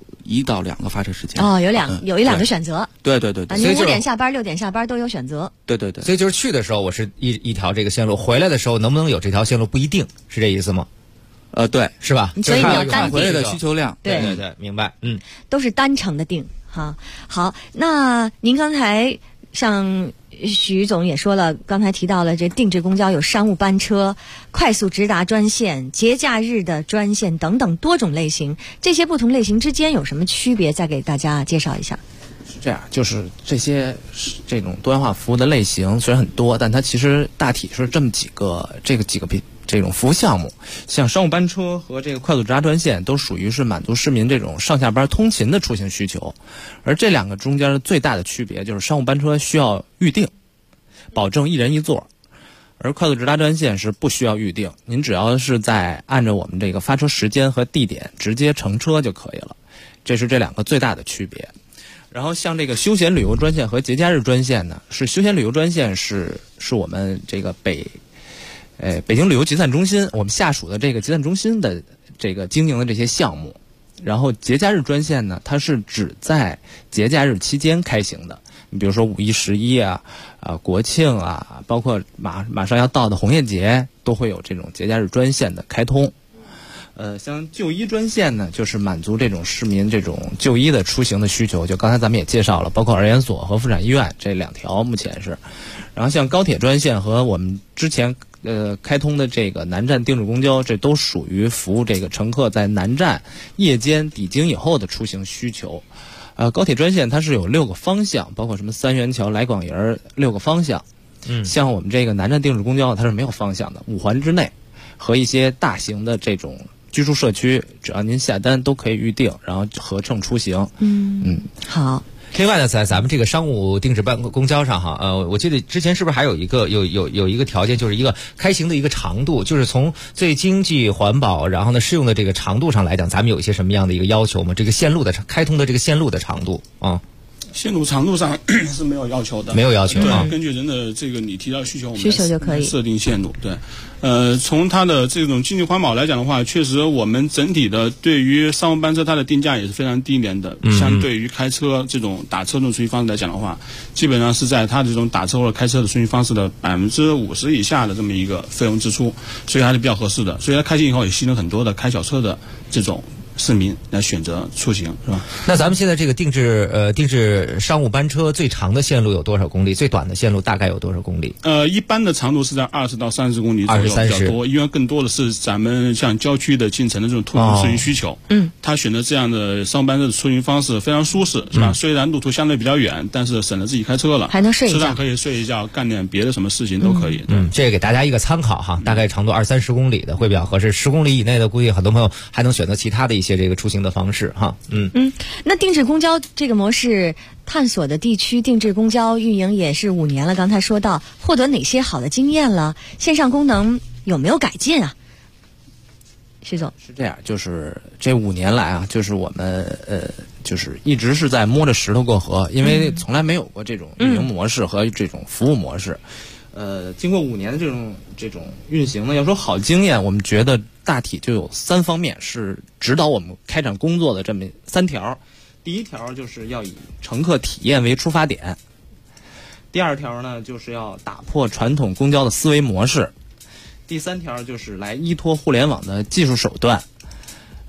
1到2个发车时间。 有1-2个选择。 对。 您5点下班、6点下班都有选择。 对。 所以就是去的时候我是一条这个线路，回来的时候能不能有这条线路不一定，是这意思吗？ 对， 是吧？ 所以你要单回来的需求量。 对， 明白。 都是单程的定哈。好，那您刚才像徐总也说了，刚才提到了这定制公交有商务班车、快速直达专线、节假日的专线等等多种类型，这些不同类型之间有什么区别？再给大家介绍一下。 是这样，就是这种多样化服务的类型虽然很多，但它其实大体是这么几个这种服务项目。像商务班车和这个快速直达专线都属于是满足市民这种上下班通勤的出行需求，而这两个中间的最大的区别就是商务班车需要预定，保证1人1座，而快速直达专线是不需要预定，您只要是按照我们这个发车时间和地点直接乘车就可以了，这是这两个最大的区别。然后像这个休闲旅游专线和节假日专线呢，是休闲旅游专线是我们这个北京旅游集散中心我们下属的这个集散中心的这个经营的这些项目，然后节假日专线呢，它是只在节假日期间开行的。你比如说5一、11国庆包括马上要到的红叶节，都会有这种节假日专线的开通。像就医专线呢，就是满足这种市民这种就医的出行的需求，就刚才咱们也介绍了，包括儿研所和妇产医院这2条目前是。然后像高铁专线和我们之前开通的这个南站定制公交，这都属于服务这个乘客在南站夜间抵京以后的出行需求。高铁专线它是有6个方向，包括什么三元桥、来广营6个方向。像我们这个南站定制公交它是没有方向的，5环之内和一些大型的这种居住社区，只要您下单都可以预定，然后合乘出行。 好。 另外呢，在咱们这个商务定制公交上我记得之前是不是还有一个条件，就是一个开行的一个长度，就是从最经济环保，然后呢适用的这个长度上来讲，咱们有一些什么样的一个要求吗？这个线路的开通的这个线路的长度线路长度上是没有要求的， 没有要求对，根据人的这个你提到需求，我们就可以设定线路。对，从它的这种经济环保来讲的话，确实我们整体的对于商务班车它的定价也是非常低廉的，相对于开车这种打车这种出行方式来讲的话，基本上是在它这种打车或者开车的出行方式的50%以下的这么一个费用支出，所以还是比较合适的。所以它开行以后也吸引了很多的开小车的这种市民来选择出行，是吧？ 那咱们现在这个定制商务班车最长的线路有多少公里？最短的线路大概有多少公里？ 一般的长度是在20到30公里左右比较多，因为更多的是咱们像郊区的进城的这种突出出行需求。他选择这样的商务班车的出行方式非常舒适，是吧？虽然路途相对比较远，但是省了自己开车了， 还能睡一觉， 车上可以睡一觉，干点别的什么事情都可以。 这个给大家一个参考哈，大概长度20-30公里的会比较合适，10公里以内的估计很多朋友还能选择其他的一些这个出行的方式哈。 那定制公交这个模式探索的地区定制公交运营也是5年了，刚才说到获得哪些好的经验了？线上功能有没有改进啊？徐总。 是这样，就是这5年来就是我们就是一直是在摸着石头过河，因为从来没有过这种运营模式和这种服务模式。经过5年的这种运行呢，要说好经验，我们觉得大体就有3方面是指导我们开展工作的这么3条。第1条就是要以乘客体验为出发点，第2条呢就是要打破传统公交的思维模式，第3条就是来依托互联网的技术手段。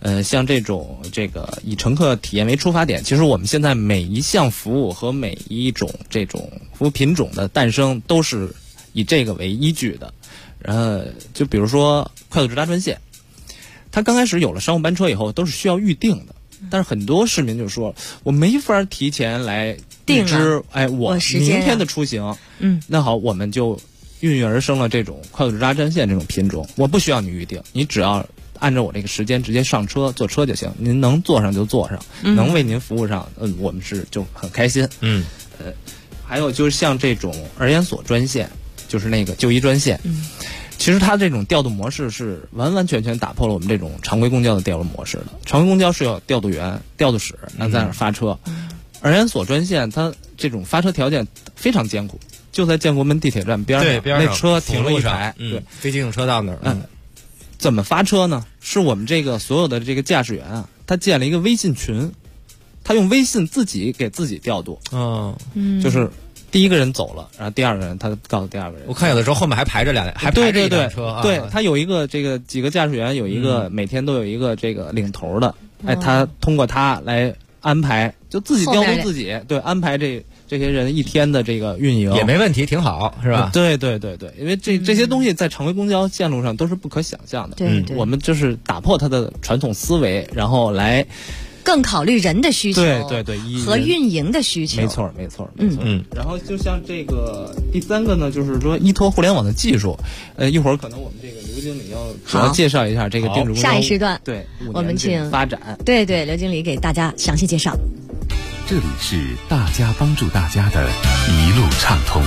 像这种以乘客体验为出发点，其实我们现在每一项服务和每一种这种服务品种的诞生都是以这个为依据的。就比如说快速直达专线，它刚开始有了商务班车以后都是需要预定的，但是很多市民就说我没法提前来预知，我明天的出行，那好，我们就孕育而生了这种快速直达专线这种品种，我不需要你预定，你只要按照我这个时间直接上车坐车就行，您能坐上就坐上，能为您服务上，我们就很开心。还有就是像这种儿研所专线，就是那个就医专线，其实它这种调度模式是完完全全打破了我们这种常规公交的调度模式的。常规公交是有调度员、调度室，那在那儿发车，儿研所专线它这种发车条件非常艰苦，就在建国门地铁站边上，那车停了一排，对， 非机动车道那儿。 怎么发车呢？是我们这个所有的这个驾驶员啊，他建了一个微信群，他用微信自己给自己调度。就是第一个人走了，然后第二个人他告诉第二个人。 我看有的时候后面还排着一辆车。 对，他有一个几个驾驶员有一个每天都有一个这个领头的，他通过他来安排，就自己调度自己，对，安排这些人一天的这个运营也没问题，挺好，是吧？ 对，因为这些东西在常规公交线路上都是不可想象的。 对， 我们就是打破它的传统思维，然后来更考虑人的需求， 对， 和运营的需求。 没错。然后就像这个第三个呢，就是说依托互联网的技术，一会儿可能我们这个刘经理要主要介绍一下这个定制公交下一时段， 对， 我们请发展。 对，刘经理给大家详细介绍。 这里是大家帮助大家的一路畅通。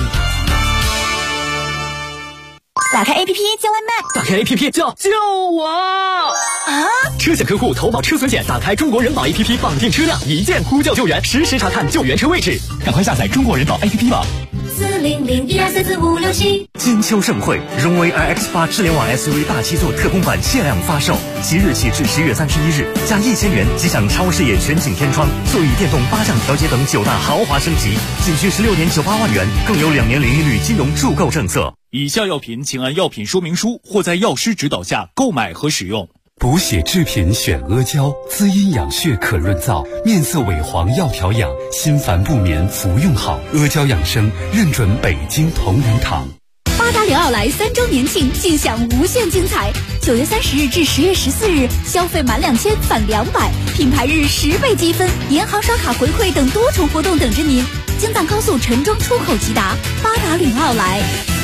打开 APP 叫外卖， 打开 APP 救我啊！车险客户投保车损险，打开中国人保 APP 绑定车辆，一键呼叫救援，实时查看救援车位置。赶快下载中国人保 APP 吧。 400-1244567。 金秋盛会，荣威 iX8 智联网 SUV 大七座特供版限量发售，即日起至10月31日，加1000元即享超视野全景天窗、座椅电动8项调节等9大豪华升级，仅需16.98万元，更有2年零利率金融助购政策。 以下药品请按药品说明书或在药师指导下购买和使用。 补血制品选阿胶，滋阴养血可润燥，面色萎黄要调养，心烦不眠服用好。阿胶养生认准北京同仁堂。 八达岭奥莱3周年庆，尽享无限精彩。9月30日至10月14日，消费满2000返200，品牌日10倍积分，银行刷卡回馈等多重活动等着您。京藏高速陈庄出口直达，八达岭奥莱。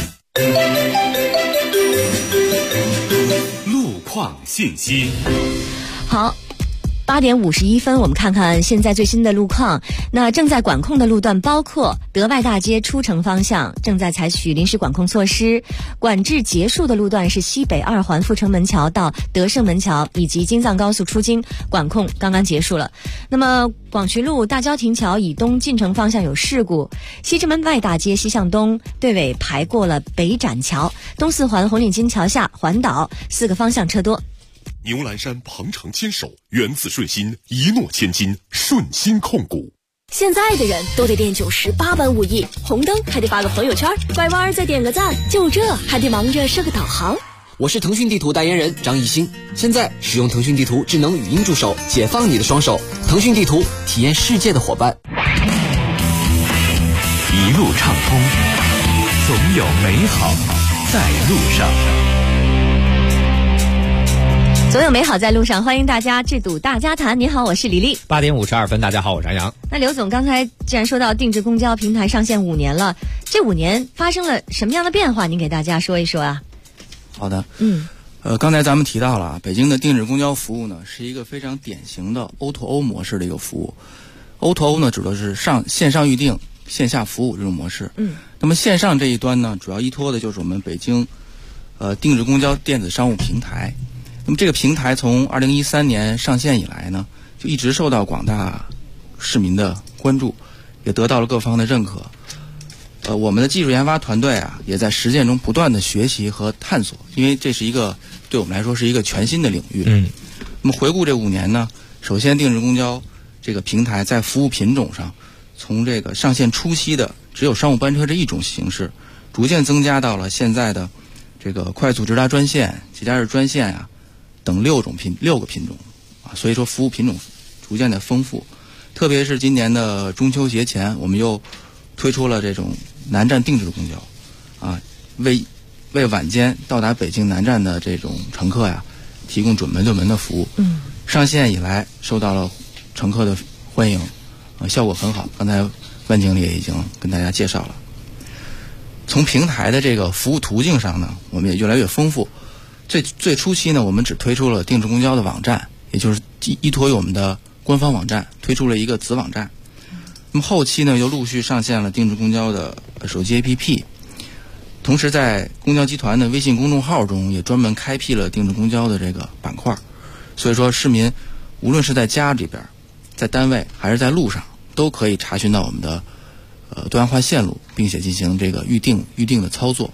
路况信息。 好，8点51分，我们看看现在最新的路况。那正在管控的路段包括德外大街出城方向正在采取临时管控措施，管制结束的路段是西北2环阜成门桥到德胜门桥，以及京藏高速出京管控刚刚结束了。那么广渠路大郊亭桥以东进城方向有事故，西直门外大街西向东队尾排过了北展桥，东4环红领巾桥下环岛4个方向车多。 牛栏山鹏程牵手，源自顺心，一诺千金，顺心控股。 现在的人都得练98般武艺，红灯还得发个朋友圈，拐弯再点个赞，就这还得忙着设个导航。 我是腾讯地图代言人张艺兴，现在使用腾讯地图智能语音助手，解放你的双手。腾讯地图，体验世界的伙伴。 一路畅通，总有美好在路上。 总有美好在路上，欢迎大家智睹大家谈。您好，我是李丽。 8点52分，大家好，我是安阳。 那刘总，刚才既然说到定制公交平台上线5年了，这5年发生了什么样的变化？您给大家说一说啊。 好的，刚才咱们提到了北京的定制公交服务呢，是一个非常典型的 O2O 模式的一个服务。O2O 呢，指的是线上预订、线下服务这种模式。那么线上这一端呢，主要依托的就是我们北京定制公交电子商务平台。那么这个平台从2013年上线以来呢，就一直受到广大市民的关注，也得到了各方的认可。我们的技术研发团队啊，也在实践中不断的学习和探索，因为这是一个对我们来说是一个全新的领域。那么回顾这5年呢，首先定制公交这个平台在服务品种上，从这个上线初期的只有商务班车这一种形式，逐渐增加到了现在的这个快速直达专线、节假日专线啊等6个品种啊， 所以说服务品种逐渐的丰富，特别是今年的中秋节前，我们又推出了这种南站定制公交，啊，为晚间到达北京南站的这种乘客呀，提供准门对门的服务。上线以来受到了乘客的欢迎，效果很好。刚才万经理也已经跟大家介绍了。从平台的这个服务途径上呢，我们也越来越丰富。最初期呢，我们只推出了定制公交的网站，也就是依托于我们的官方网站，推出了一个子网站。那么后期呢，又陆续上线了定制公交的手机 APP， 同时在公交集团的微信公众号中也专门开辟了定制公交的这个板块。所以说，市民无论是在家里边、在单位还是在路上，都可以查询到我们的多样化线路，并且进行这个预定的操作。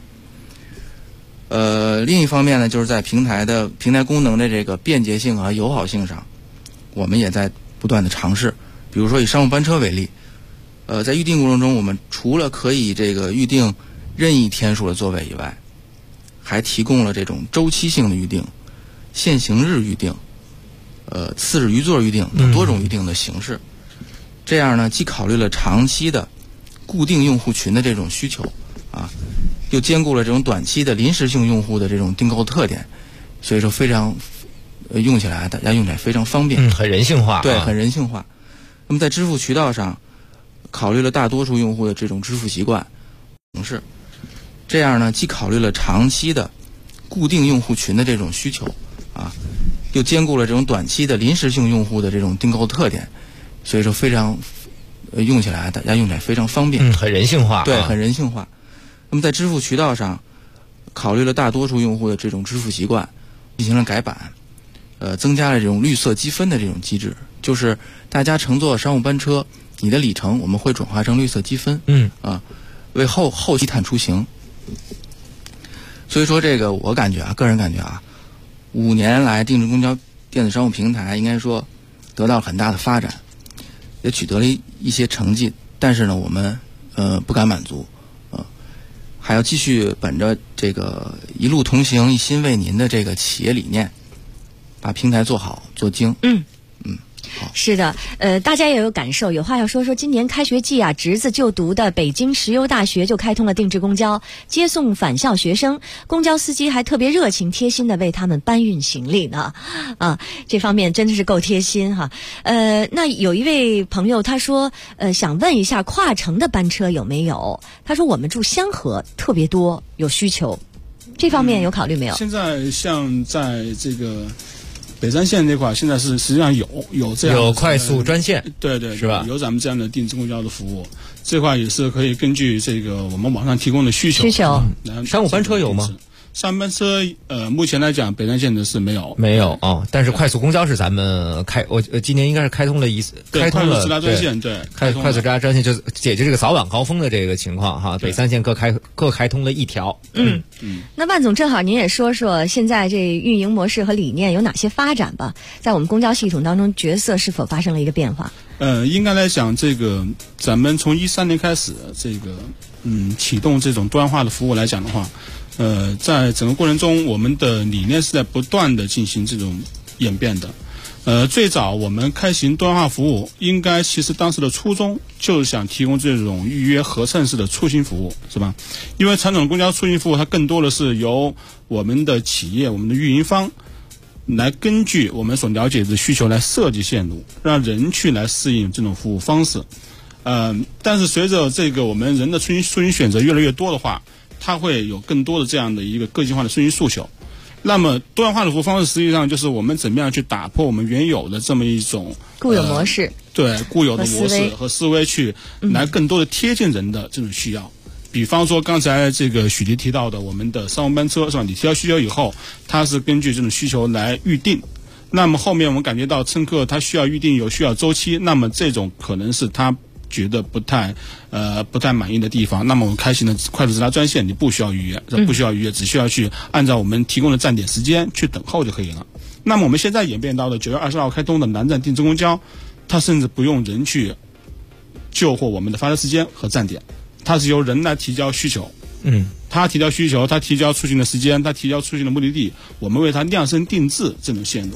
另一方面呢，就是在平台功能的这个便捷性和友好性上，我们也在不断的尝试。比如说以商务班车为例，在预定过程中，我们除了可以这个预定任意天数的座位以外，还提供了这种周期性的预定、限行日预定、次日余座预定等多种预定的形式。这样呢，既考虑了长期的固定用户群的这种需求啊，又兼顾了这种短期的临时性用户的这种订购特点，所以说非常大家用起来非常方便， 很人性化， 对，很人性化。那么在支付渠道上，考虑了大多数用户的这种支付习惯形式，这样呢，既考虑了长期的固定用户群的这种需求啊，又兼顾了这种短期的临时性用户的这种订购特点，所以说非常大家用起来非常方便， 很人性化， 对，很人性化。那么在支付渠道上，考虑了大多数用户的这种支付习惯，进行了改版，增加了这种绿色积分的这种机制，就是大家乘坐商务班车，你的里程我们会转化成绿色积分，为后期碳出行。所以说这个我个人感觉啊，5年来定制公交电子商务平台应该说得到很大的发展，也取得了一些成绩，但是呢，我们不敢满足，还要继续本着这个一路同行一心为您的这个企业理念，把平台做好做精。 是的，大家也有感受，有话要说。今年开学季啊，侄子就读的北京石油大学就开通了定制公交，接送返校学生，公交司机还特别热情贴心的为他们搬运行李呢。这方面真的是够贴心哈。那有一位朋友他说，想问一下跨城的班车有没有？他说我们住香河特别多，有需求，这方面有考虑没有？ 现在像在这个北三线那块，现在实际上有这样有快速专线， 对， 是吧？ 有咱们这样的定制公交的服务，这块也是可以根据这个我们网上提供的需求。 商务班车有吗？ 商务班车目前来讲，北三线的是没有啊，但是快速公交是咱们我今年应该是开通了快速直达专线，对， 快速直达专线就解决这个早晚高峰的这个情况哈。北三线各开通了一条。 那万总正好您也说说现在这运营模式和理念有哪些发展吧？在我们公交系统当中，角色是否发生了一个变化？ 应该来讲，这个咱们从13年开始，这个启动这种多样化的服务来讲的话。在整个过程中，我们的理念是在不断的进行这种演变的。最早我们开行多样化服务，其实当时的初衷就是想提供这种预约合乘式的出行服务，是吧？因为传统公交出行服务，它更多的是由我们的企业、我们的运营方来根据我们所了解的需求来设计线路，让人去来适应这种服务方式。但是随着这个我们人的出行选择越来越多的话，它会有更多的这样的一个个性化的出行诉求。那么多样化的服务方式实际上就是我们怎么样去打破我们原有的这么一种固有模式， 对固有的模式和思维去来更多的贴近人的这种需要。比方说刚才这个许迪提到的我们的商务班车，是吧？你提到需求以后，它是根据这种需求来预定。那么后面我们感觉到乘客他需要预定有需要周期，那么这种可能是他觉得不太满意的地方，那么我们开行的快速直达专线，你不需要预约，只需要去按照我们提供的站点时间去等候就可以了。那么我们现在演变到的9月20号开通的南站定制公交，它甚至不用人去救护我们的发车时间和站点，它是由人来提交需求。他提交需求，他提交出行的时间，他提交出行的目的地，我们为他量身定制这种线路。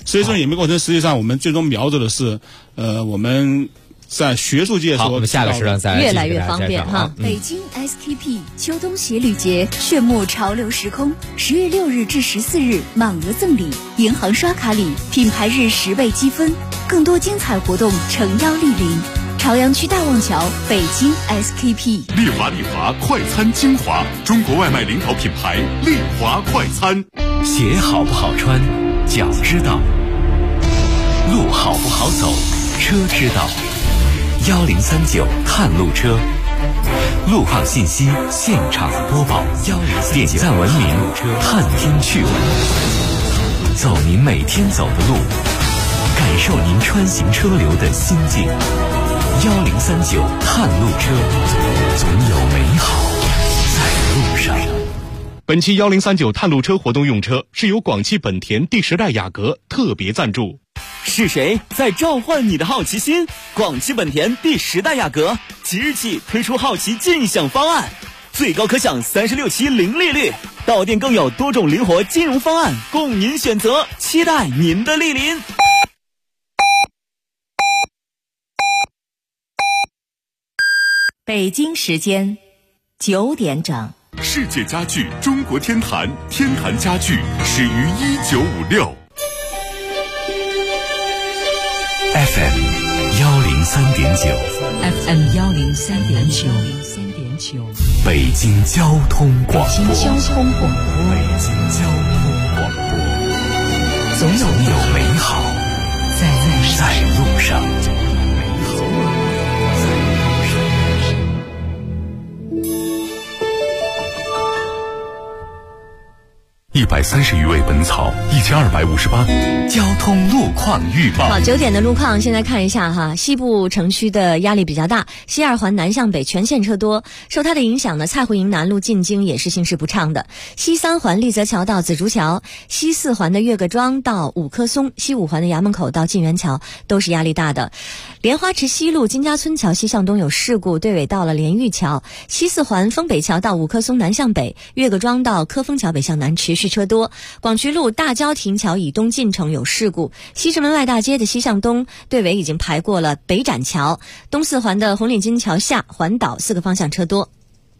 设计师演变过程实际上我们最终瞄着的是我们在学术界好，我们下个时段再越来越方便哈。 北京 SKP 秋冬鞋履节炫目潮流时空，10月6日至14日满额赠礼，银行刷卡礼，品牌日10倍积分，更多精彩活动诚邀莅临。朝阳区大望桥，北京 SKP。 丽华快餐精华，中国外卖领导品牌丽华快餐。 鞋好不好穿，脚知道；路好不好走，车知道。1039探路车，路况信息现场播报，点赞文明，探听趣闻，走您每天走的路，感受您穿行车流的心境。1039探路车，总有美好在路上。 本期1039探路车活动用车是由广汽本田第10代雅阁特别赞助。 是谁在召唤你的好奇心？广汽本田第10代雅阁即日起推出好奇尽享方案，最高可享36期零利率，到店更有多种灵活金融方案供您选择，期待您的莅临。 北京时间9点整。 世界家具中国天坛，天坛家具始于1956。 FM 103.9 FM 103.9 北京交通广播。 北京交通广播。 北京交通广播。总有美好在路上。 130余位本草，1258。 交通路况预报。 好，9点的路况，现在看一下哈。西部城区的压力比较大，西二环南向北全线车多，受它的影响呢，蔡湖营南路进京也是行驶不畅的。西3环立泽桥到紫竹桥，西4环的岳各庄到五棵松，西5环的衙门口到晋源桥都是压力大的。莲花池西路金家村桥西向东有事故，队尾到了连玉桥，西4环丰北桥到五棵松南向北，岳各庄到科丰桥北向南持续车多。广渠路大郊亭桥以东进城有事故，西直门外大街的西向东队尾已经排过了北展桥，东4环的红领巾桥下环岛4个方向车多。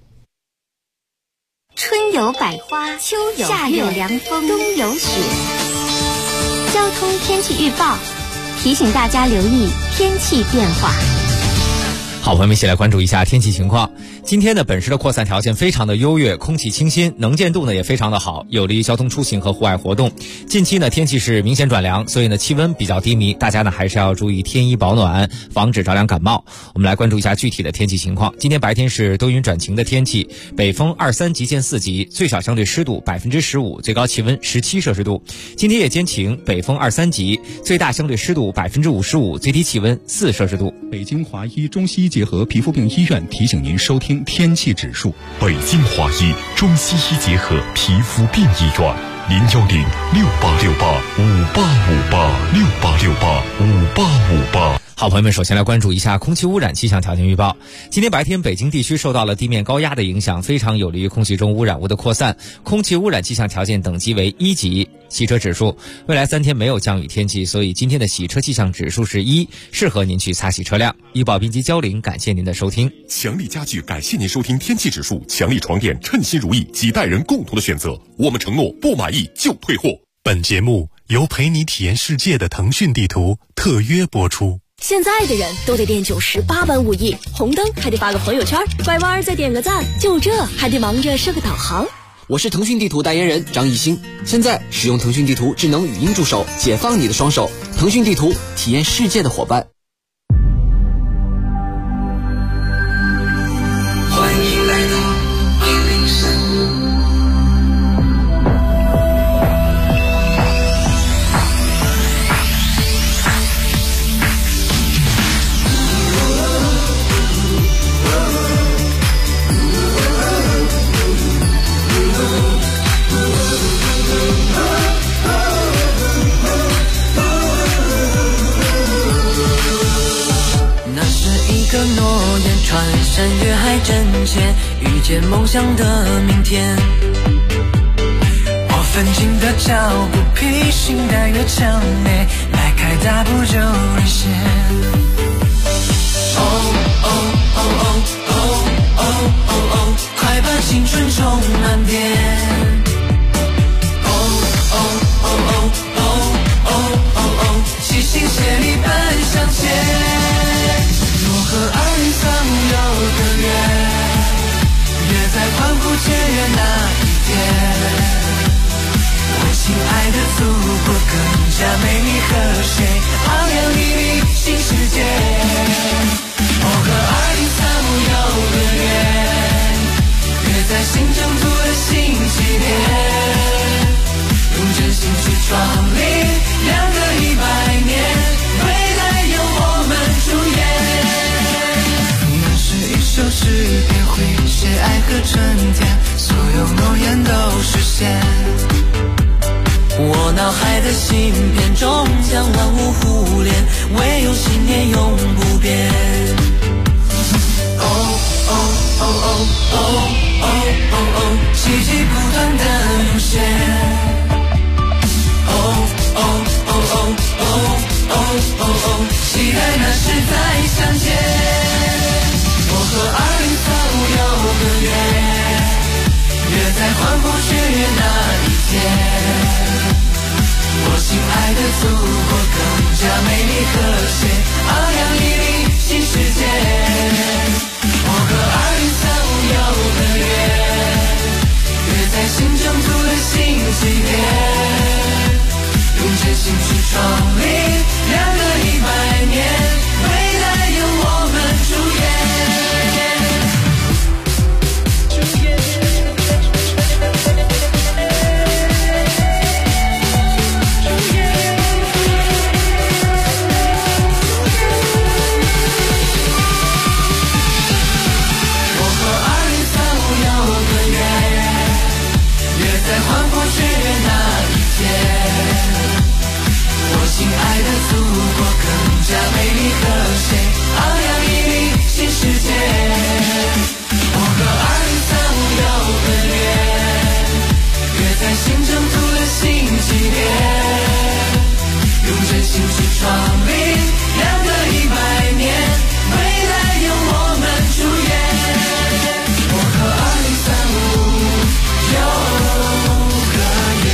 春有百花，秋有夏有凉风，冬有雪。交通天气预报提醒大家留意天气变化。 好，朋友们一起来关注一下天气情况。今天的本市的扩散条件非常的优越，空气清新，能见度呢也非常的好，有利于交通出行和户外活动。近期呢天气是明显转凉，所以呢气温比较低迷，大家呢还是要注意添衣保暖，防止着凉感冒。我们来关注一下具体的天气情况。今天白天是多云转晴的天气，北风23级见4级，最小相对湿度15%，最高气温17摄氏度。今天夜间晴，北风23级，最大相对湿度55%，最低气温4摄氏度。 北京华医中西医结合皮肤病医院提醒您收听天气指数。 北京华医中西医结合皮肤病医院，0106868585858 好，朋友们，首先来关注一下空气污染气象条件预报。今天白天，北京地区受到了地面高压的影响，非常有利于空气中污染物的扩散，空气污染气象条件等级为1级。洗车指数，未来3天没有降雨天气，所以今天的洗车气象指数是1，适合您去擦洗车辆。医保编辑焦玲，感谢您的收听。 强力家具感谢您收听天气指数，强力床垫称心如意，几代人共同的选择。我们承诺不满意就退货。 本节目由陪你体验世界的腾讯地图特约播出。 现在的人都得练98般武艺，红灯还得发个朋友圈，拐弯再点个赞，就这还得忙着设个导航。 我是腾讯地图代言人张艺兴，现在使用腾讯地图智能语音助手，解放你的双手。腾讯地图，体验世界的伙伴。 欢迎来到103。 个诺言穿山越海真切，遇见梦想的明天。我奋进的脚步，披星戴月墙内，迈开大步就沦陷。哦哦哦哦哦哦哦哦，快把青春充满电。哦哦哦哦哦哦哦哦，齐心协力奔向前。若和2035有个约，约在欢呼雀跃那一天。为亲爱的祖国更加美丽和谐，昂扬砥砺新世界。哦，和2035有个约，约在新征途的新起点，用真心去创立2个100年，未来由我们主演。那是一首诗篇，会写爱和春天，所有诺言都实现。我脑海的芯片终将万物互联，唯有信念永不变。哦哦哦哦哦哦哦哦，奇迹不断的涌现。哦哦哦哦哦哦哦哦，期待那时再相见。我和2035有个约，约在欢呼雀跃那一天。我亲爱的祖国更加美丽和谐，昂扬砥砺新世界。我和2035有个约，约在新征途的新起点，用真心去创立2个100年，未来由我们主演。亲爱的祖国更加美丽和谐，昂扬砥砺新世界。我和2035有个约，约在新征途的新起点，用真心去创立2个100年，未来由我们主演。我和2035有个约。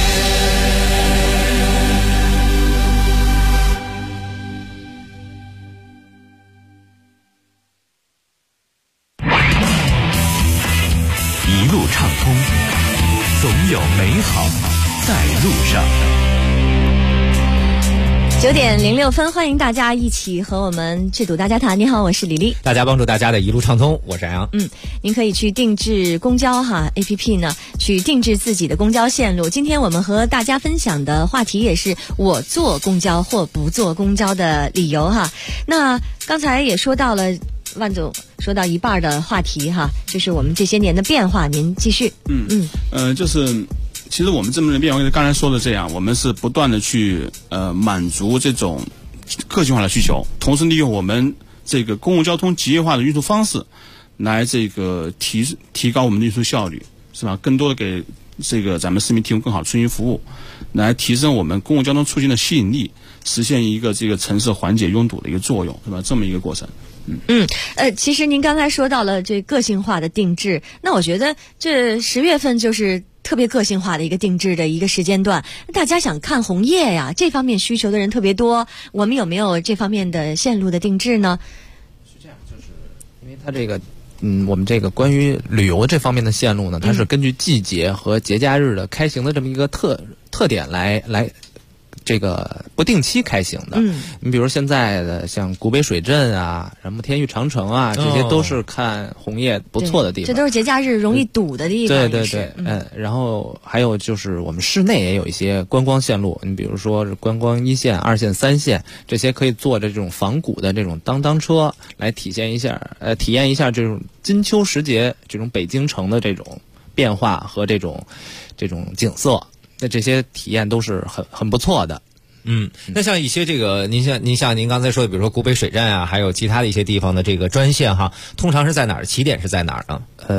一路畅通，总有美好在路上。 9点06分，欢迎大家一起和我们智堵大家谈。你好，我是李丽。 大家帮助大家的一路畅通，我是杨。 您可以去定制公交APP 呢，去定制自己的公交线路。今天我们和大家分享的话题也是我坐公交或不坐公交的理由哈。那刚才也说到了。万总说到一半的话题哈，就是我们这些年的变化，您继续。 就是其实我们这么的变化，刚才说的这样，我们是不断的去满足这种个性化的需求，同时利用我们这个公共交通集约化的运输方式，来这个提高我们的运输效率，是吧？更多的给这个咱们市民提供更好的出行服务，来提升我们公共交通出行的吸引力，实现一个这个城市缓解拥堵的一个作用，是吧？这么一个过程。 其实您刚才说到了这个性化的定制，那我觉得这10月份就是特别个性化的一个定制的一个时间段，大家想看红叶呀，这方面需求的人特别多，我们有没有这方面的线路的定制呢？ 是这样，就是因为它这个我们这个关于旅游这方面的线路呢，它是根据季节和节假日的开行的这么一个特点来这个不定期开行的。你比如现在的像古北水镇啊、什么天域长城啊，这些都是看红叶不错的地方。 这都是节假日容易堵的地方。 对，然后还有就是我们市内也有一些观光线路，你比如说观光1线、2线、3线，这些可以坐着这种仿古的这种当车来体验一下这种金秋时节这种北京城的这种变化和这种景色。那这些体验都是很不错的。 那像一些这个，您像您刚才说的，比如说古北水站啊，还有其他的一些地方的这个专线哈，通常是在哪儿？起点是在哪儿呢？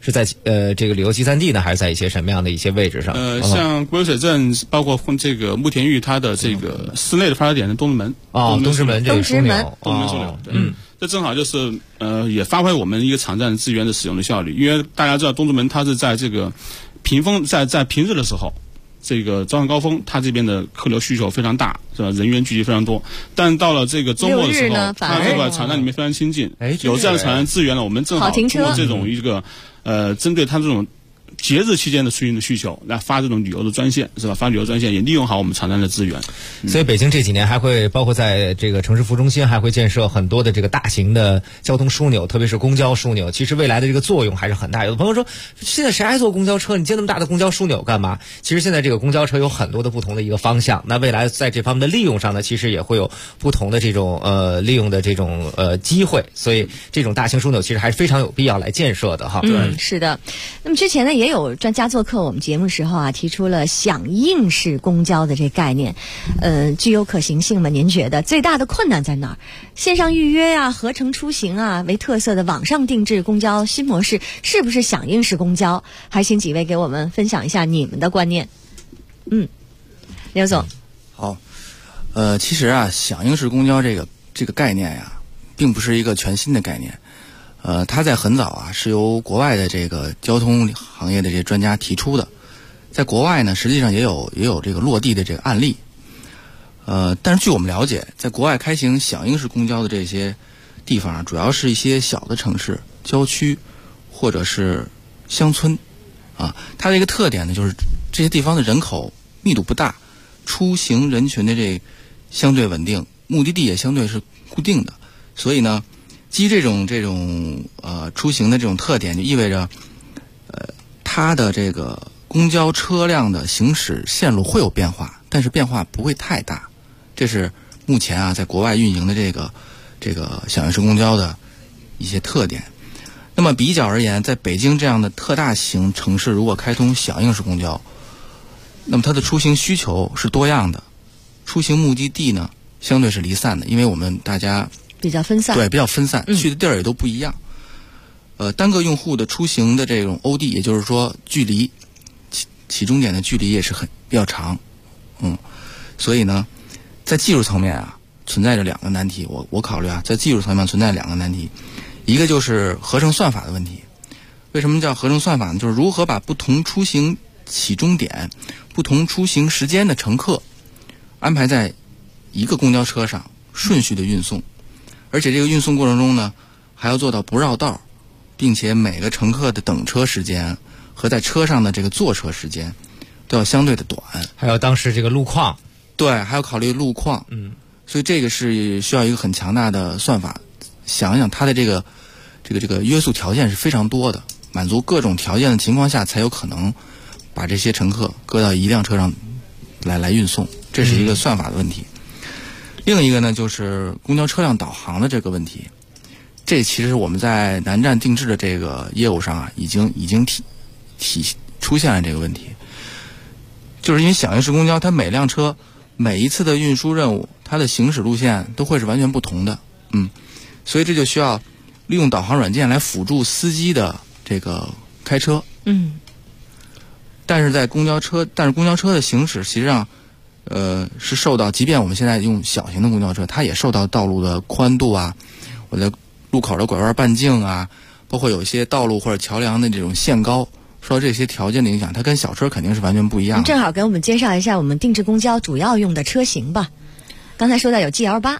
是在这个旅游集散地呢，还是在一些什么样的一些位置上？ 像国水镇，包括这个慕田峪，它的这个室内的发射点是东直门。 东直门这个枢纽， 东直门枢纽。这正好就是也发挥我们一个场站资源的使用的效率，因为大家知道东直门它是在这个平日的时候。这个早上高峰，它这边的客流需求非常大，是吧？人员聚集非常多。但到了这个周末的时候，它这个场站里面非常亲近，有这样的场站资源呢，我们正好通过这种一个针对它这种节日期间的出行的需求，来发这种旅游的专线，是吧？发旅游专线也利用好我们场站的资源。 所以北京这几年还会包括在这个城市服务中心还会建设很多的这个大型的交通枢纽，特别是公交枢纽。其实未来的这个作用还是很大。有的朋友说，现在谁还坐公交车？你建那么大的公交枢纽干嘛？其实现在这个公交车有很多的不同的一个方向。那未来在这方面的利用上呢，其实也会有不同的这种利用的这种机会。所以这种大型枢纽其实还是非常有必要来建设的哈。 是的。那么之前呢，也有专家做客我们节目时候啊，提出了响应式公交的这概念，具有可行性吗？您觉得最大的困难在哪儿？线上预约啊、合成出行啊为特色的网上定制公交新模式，是不是响应式公交？还请几位给我们分享一下你们的观念。刘总。 好，其实啊，响应式公交这个概念呀，并不是一个全新的概念。它在很早啊是由国外的这个交通行业的这些专家提出的，在国外呢实际上也有这个落地的这个案例。但是据我们了解，在国外开行响应式公交的这些地方啊，主要是一些小的城市、郊区或者是乡村啊。它的一个特点呢，就是这些地方的人口密度不大，出行人群的这相对稳定，目的地也相对是固定的，所以呢。基于这种出行的这种特点，就意味着它的这个公交车辆的行驶线路会有变化，但是变化不会太大。这是目前啊在国外运营的这个响应式公交的一些特点。那么比较而言，在北京这样的特大型城市，如果开通响应式公交，那么它的出行需求是多样的，出行目的地呢相对是离散的，因为我们大家比较分散， 对，比较分散，去的地儿也都不一样。单个用户的出行的这种 OD， 也就是说距离起终点的距离也是比较长，所以呢，在技术层面啊存在着两个难题。我考虑啊，在技术层面存在两个难题，一个就是合成算法的问题。为什么叫合成算法呢？就是如何把不同出行起终点、不同出行时间的乘客安排在一个公交车上，顺序的运送。而且这个运送过程中呢，还要做到不绕道，并且每个乘客的等车时间和在车上的这个坐车时间都要相对的短， 还有当时这个路况， 对，还要考虑路况，所以这个是需要一个很强大的算法。想想它的这个约束条件是非常多的，满足各种条件的情况下，才有可能把这些乘客搁到一辆车上来运送，这是一个算法的问题。另一个呢，就是公交车辆导航的这个问题。这其实我们在南站定制的这个业务上啊，已经出现了这个问题。就是因为响应式公交，它每辆车每一次的运输任务，它的行驶路线都会是完全不同的，所以这就需要利用导航软件来辅助司机的这个开车，但是公交车的行驶实际上是受到，即便我们现在用小型的公交车，它也受到道路的宽度啊，我的路口的拐弯半径啊，包括有一些道路或者桥梁的这种限高，受到这些条件的影响，它跟小车肯定是完全不一样的。 正好给我们介绍一下我们定制公交主要用的车型吧。刚才说到有 GL8，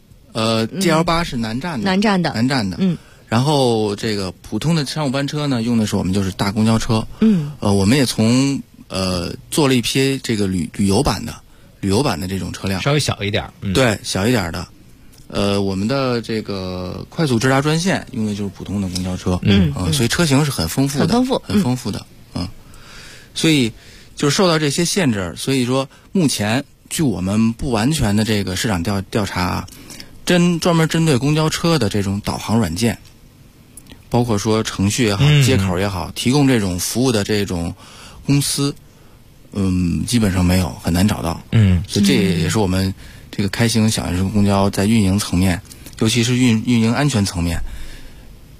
GL8 是南站的，然后这个普通的商务班车呢，用的是我们就是大公交车，我们也从做了一批这个旅游版的这种车辆， 稍微小一点， 对，小一点的。我们的这个快速直达专线用的就是普通的公交车，所以车型是很丰富的，所以就是受到这些限制，所以说目前据我们不完全的这个市场调查啊，专门针对公交车的这种导航软件，包括说程序也好，接口也好，提供这种服务的这种公司，基本上没有，很难找到，所以这也是我们这个开行响应式公交在运营层面，尤其是运营安全层面，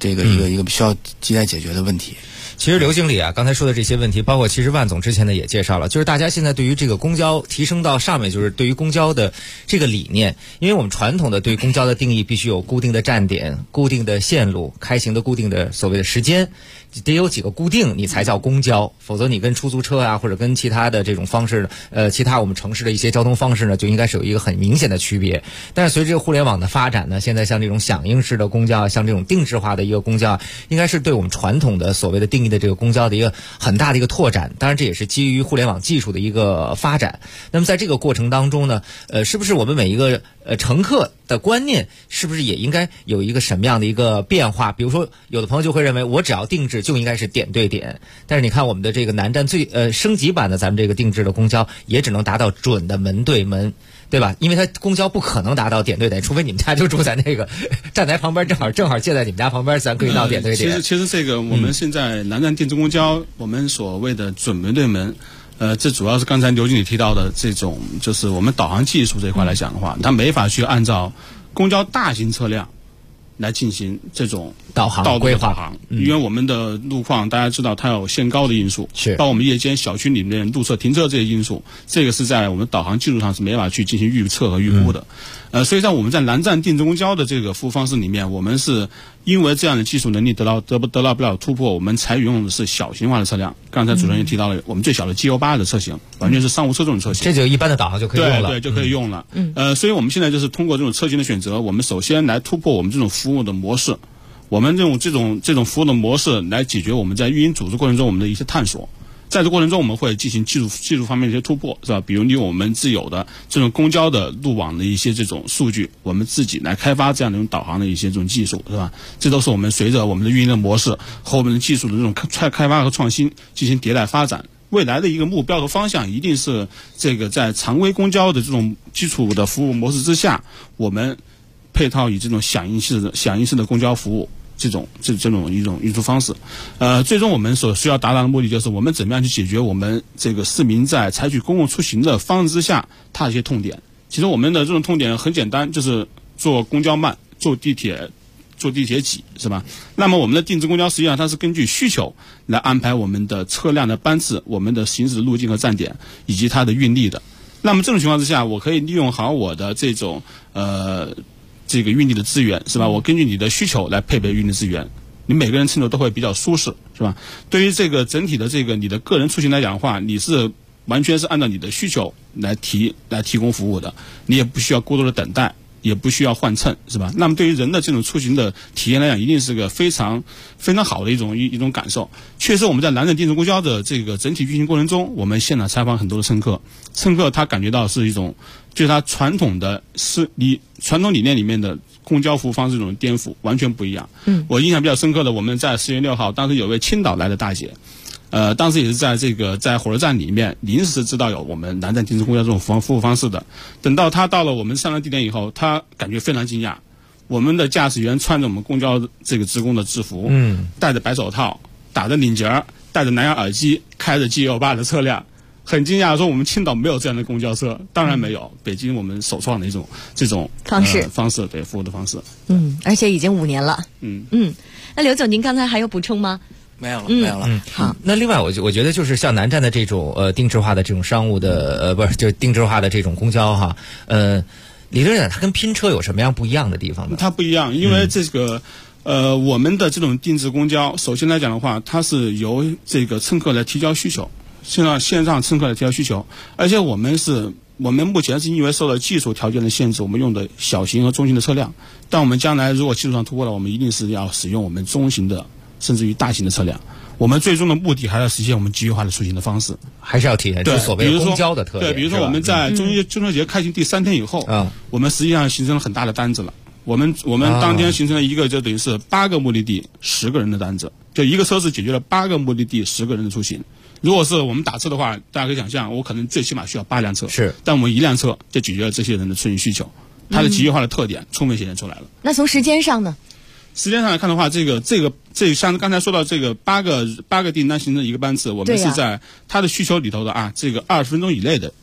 这个一个需要亟待解决的问题。 其实刘经理啊，刚才说的这些问题，包括其实万总之前呢也介绍了，就是大家现在对于这个公交提升到上面，就是对于公交的这个理念，因为我们传统的对公交的定义必须有固定的站点、固定的线路、开行的固定的所谓的时间，得有几个固定你才叫公交，否则你跟出租车啊或者跟其他的这种方式，其他我们城市的一些交通方式呢，就应该是有一个很明显的区别。但是随着这个互联网的发展呢，现在像这种响应式的公交，像这种定制化的一个公交，应该是对我们传统的所谓的定义的这个公交的一个很大的一个拓展。当然这也是基于互联网技术的一个发展。那么在这个过程当中呢，是不是我们每一个乘客的观念是不是也应该有一个什么样的一个变化？比如说有的朋友就会认为我只要定制就应该是点对点，但是你看我们的这个南站升级版的咱们这个定制的公交也只能达到准的门对门，对吧？因为它公交不可能达到点对点，除非你们家就住在那个站台旁边，正好借在你们家旁边，咱可以到点对点。 其实这个我们现在南站定制公交，我们所谓的准门对门，这主要是刚才刘经理提到的这种，就是我们导航技术这一块来讲的话，它没法去按照公交大型车辆来进行这种导航规划， 因为我们的路况大家知道它有限高的因素， 是包括我们夜间小区里面路侧停车这些因素，这个是在我们导航技术上是没法去进行预测和预估的。所以在我们在南站定制公交的这个服务方式里面，我们是因为这样的技术能力得到不了突破，我们采用的是小型化的车辆。刚才主持人也提到了，我们最小的 G68 的车型，完全是商务车这种车型， 这就一般的导航就可以用了， 对，就可以用了。所以我们现在就是通过这种车型的选择，我们首先来突破我们这种服务的模式，我们这种服务的模式来解决我们在运营组织过程中我们的一些探索。在这过程中，我们会进行技术方面的一些突破，是吧？比如利用我们自有的这种公交的路网的一些这种数据，我们自己来开发这样的一种导航的一些这种技术，是吧？这都是我们随着我们的运营的模式和我们的技术的这种开发和创新进行迭代发展。未来的一个目标和方向一定是这个在常规公交的这种基础的服务模式之下，我们配套以这种响应式的公交服务。这种一种运输方式，最终我们所需要达到的目的就是我们怎么样去解决我们这个市民在采取公共出行的方式之下他的一些痛点。其实我们的这种痛点很简单，就是坐公交慢，坐地铁挤，是吧？那么我们的定制公交实际上它是根据需求来安排我们的车辆的班次、我们的行驶的路径和站点以及它的运力的。那么这种情况之下，我可以利用好我的这种这个运力的资源，是吧？我根据你的需求来配备运力资源，你每个人乘坐都会比较舒适，是吧？对于这个整体的这个你的个人出行来讲的话，你是完全是按照你的需求来提供服务的，你也不需要过多的等待，也不需要换乘，是吧？那么对于人的这种出行的体验来讲，一定是个非常非常好的一种感受。确实，我们在南站定制公交的这个整体运行过程中，我们现场采访很多的乘客他感觉到是一种对他传统理念里面的公交服务方式这种颠覆，完全不一样。我印象比较深刻的，我们在10月6号，当时有位青岛来的大姐，当时也是在火车站里面临时知道有我们南站定制公交这种服务方式的。等到她到了我们上站地点以后，她感觉非常惊讶。我们的驾驶员穿着我们公交这个职工的制服，戴着白手套，打着领结，戴着蓝牙耳机，开着 G68的车辆。很惊讶说我们青岛没有这样的公交车，当然没有，北京我们首创的这种方式，对服务的方式。 而且已经5年了。那刘总，您刚才还有补充吗？ 没有了。 好，那另外我觉得就是像南站的这种定制化的这种商务的就是定制化的这种公交哈，理论上它跟拼车有什么样不一样的地方呢？它不一样，因为这个我们的这种定制公交，首先来讲的话，它是由这个乘客来提交需求。线上乘客的提交需求，而且我们目前是因为受到技术条件的限制，我们用的小型和中型的车辆，但我们将来如果技术上突破了，我们一定是要使用我们中型的甚至于大型的车辆。我们最终的目的还要实现我们集约化的出行的方式， 还是要体现出所谓公交的特点。 对，比如说我们在中秋节开行第3天以后，我们实际上形成了很大的单子了。我们当天形成了一个就等于是8个目的地10个人的单子，就一个车子解决了8个目的地10个人的出行。如果是我们打车的话，大家可以想象，我可能最起码需要8辆车，但我们1辆车就解决了这些人的出行需求，它的集约化的特点充分显现出来了。 那从时间上呢？ 时间上来看的话，这像刚才说到这个8个订单形成一个班次，我们是在它的需求里头的这个20分钟以内的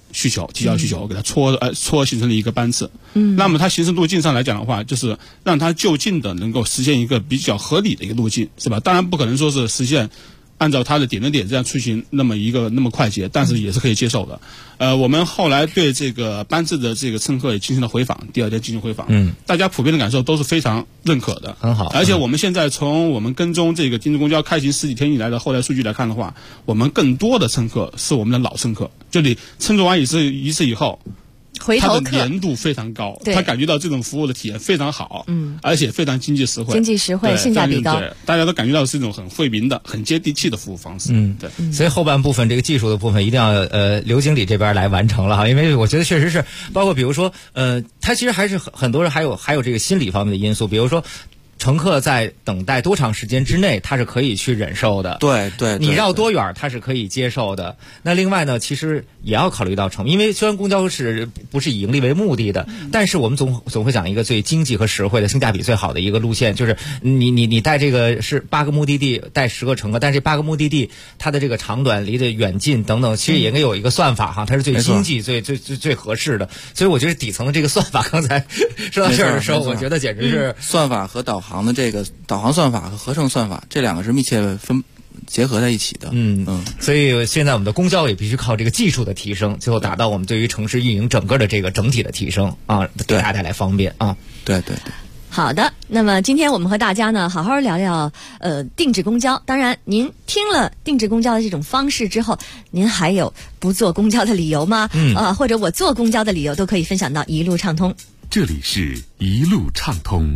需求、绩效需求，给它撮形成了一个班次。那么它行驶路径上来讲的话，就是让它就近的能够实现一个比较合理的一个路径，是吧？当然不可能说是实现按照它的点这样出行那么快捷，但是也是可以接受的。我们后来对这个班次的这个乘客也进行了回访，第二天进行回访，大家普遍的感受都是非常认可的， 很好。 而且我们现在从我们跟踪这个京津公交开行10几天以来的后台数据来看的话，我们更多的乘客是我们的老乘客，就你乘坐完一次以后。它的粘度非常高，他感觉到这种服务的体验非常好，而且非常经济实惠， 性价比高， 大家都感觉到是一种很惠民的、很接地气的服务方式。对， 所以后半部分这个技术的部分一定要刘经理这边来完成了哈，因为我觉得确实是，包括比如说他其实还是很多人还有这个心理方面的因素，比如说。乘客在等待多长时间之内，他是可以去忍受的。 对， 你绕多远，他是可以接受的。那另外呢，其实也要考虑到成本，因为虽然公交不是以盈利为目的的，但是我们总会讲一个最经济和实惠的、性价比最好的一个路线，就是你带这个是8个目的地，带10个乘客，但是这8个目的地它的这个长短、离得远近等等，其实也应该有一个算法哈，它是最经济、最合适的。所以我觉得底层的这个算法，刚才说到这儿的时候，我觉得简直是算法和导航的这个导航算法和合成算法这两个是密切结合在一起的。 所以现在我们的公交也必须靠这个技术的提升，最后达到我们对于城市运营整个的这个整体的提升啊，给大家带来方便啊。 对。 好的，那么今天我们和大家呢好好聊聊定制公交。当然，您听了定制公交的这种方式之后，您还有不坐公交的理由吗？或者我坐公交的理由都可以分享到一路畅通。 这里是一路畅通。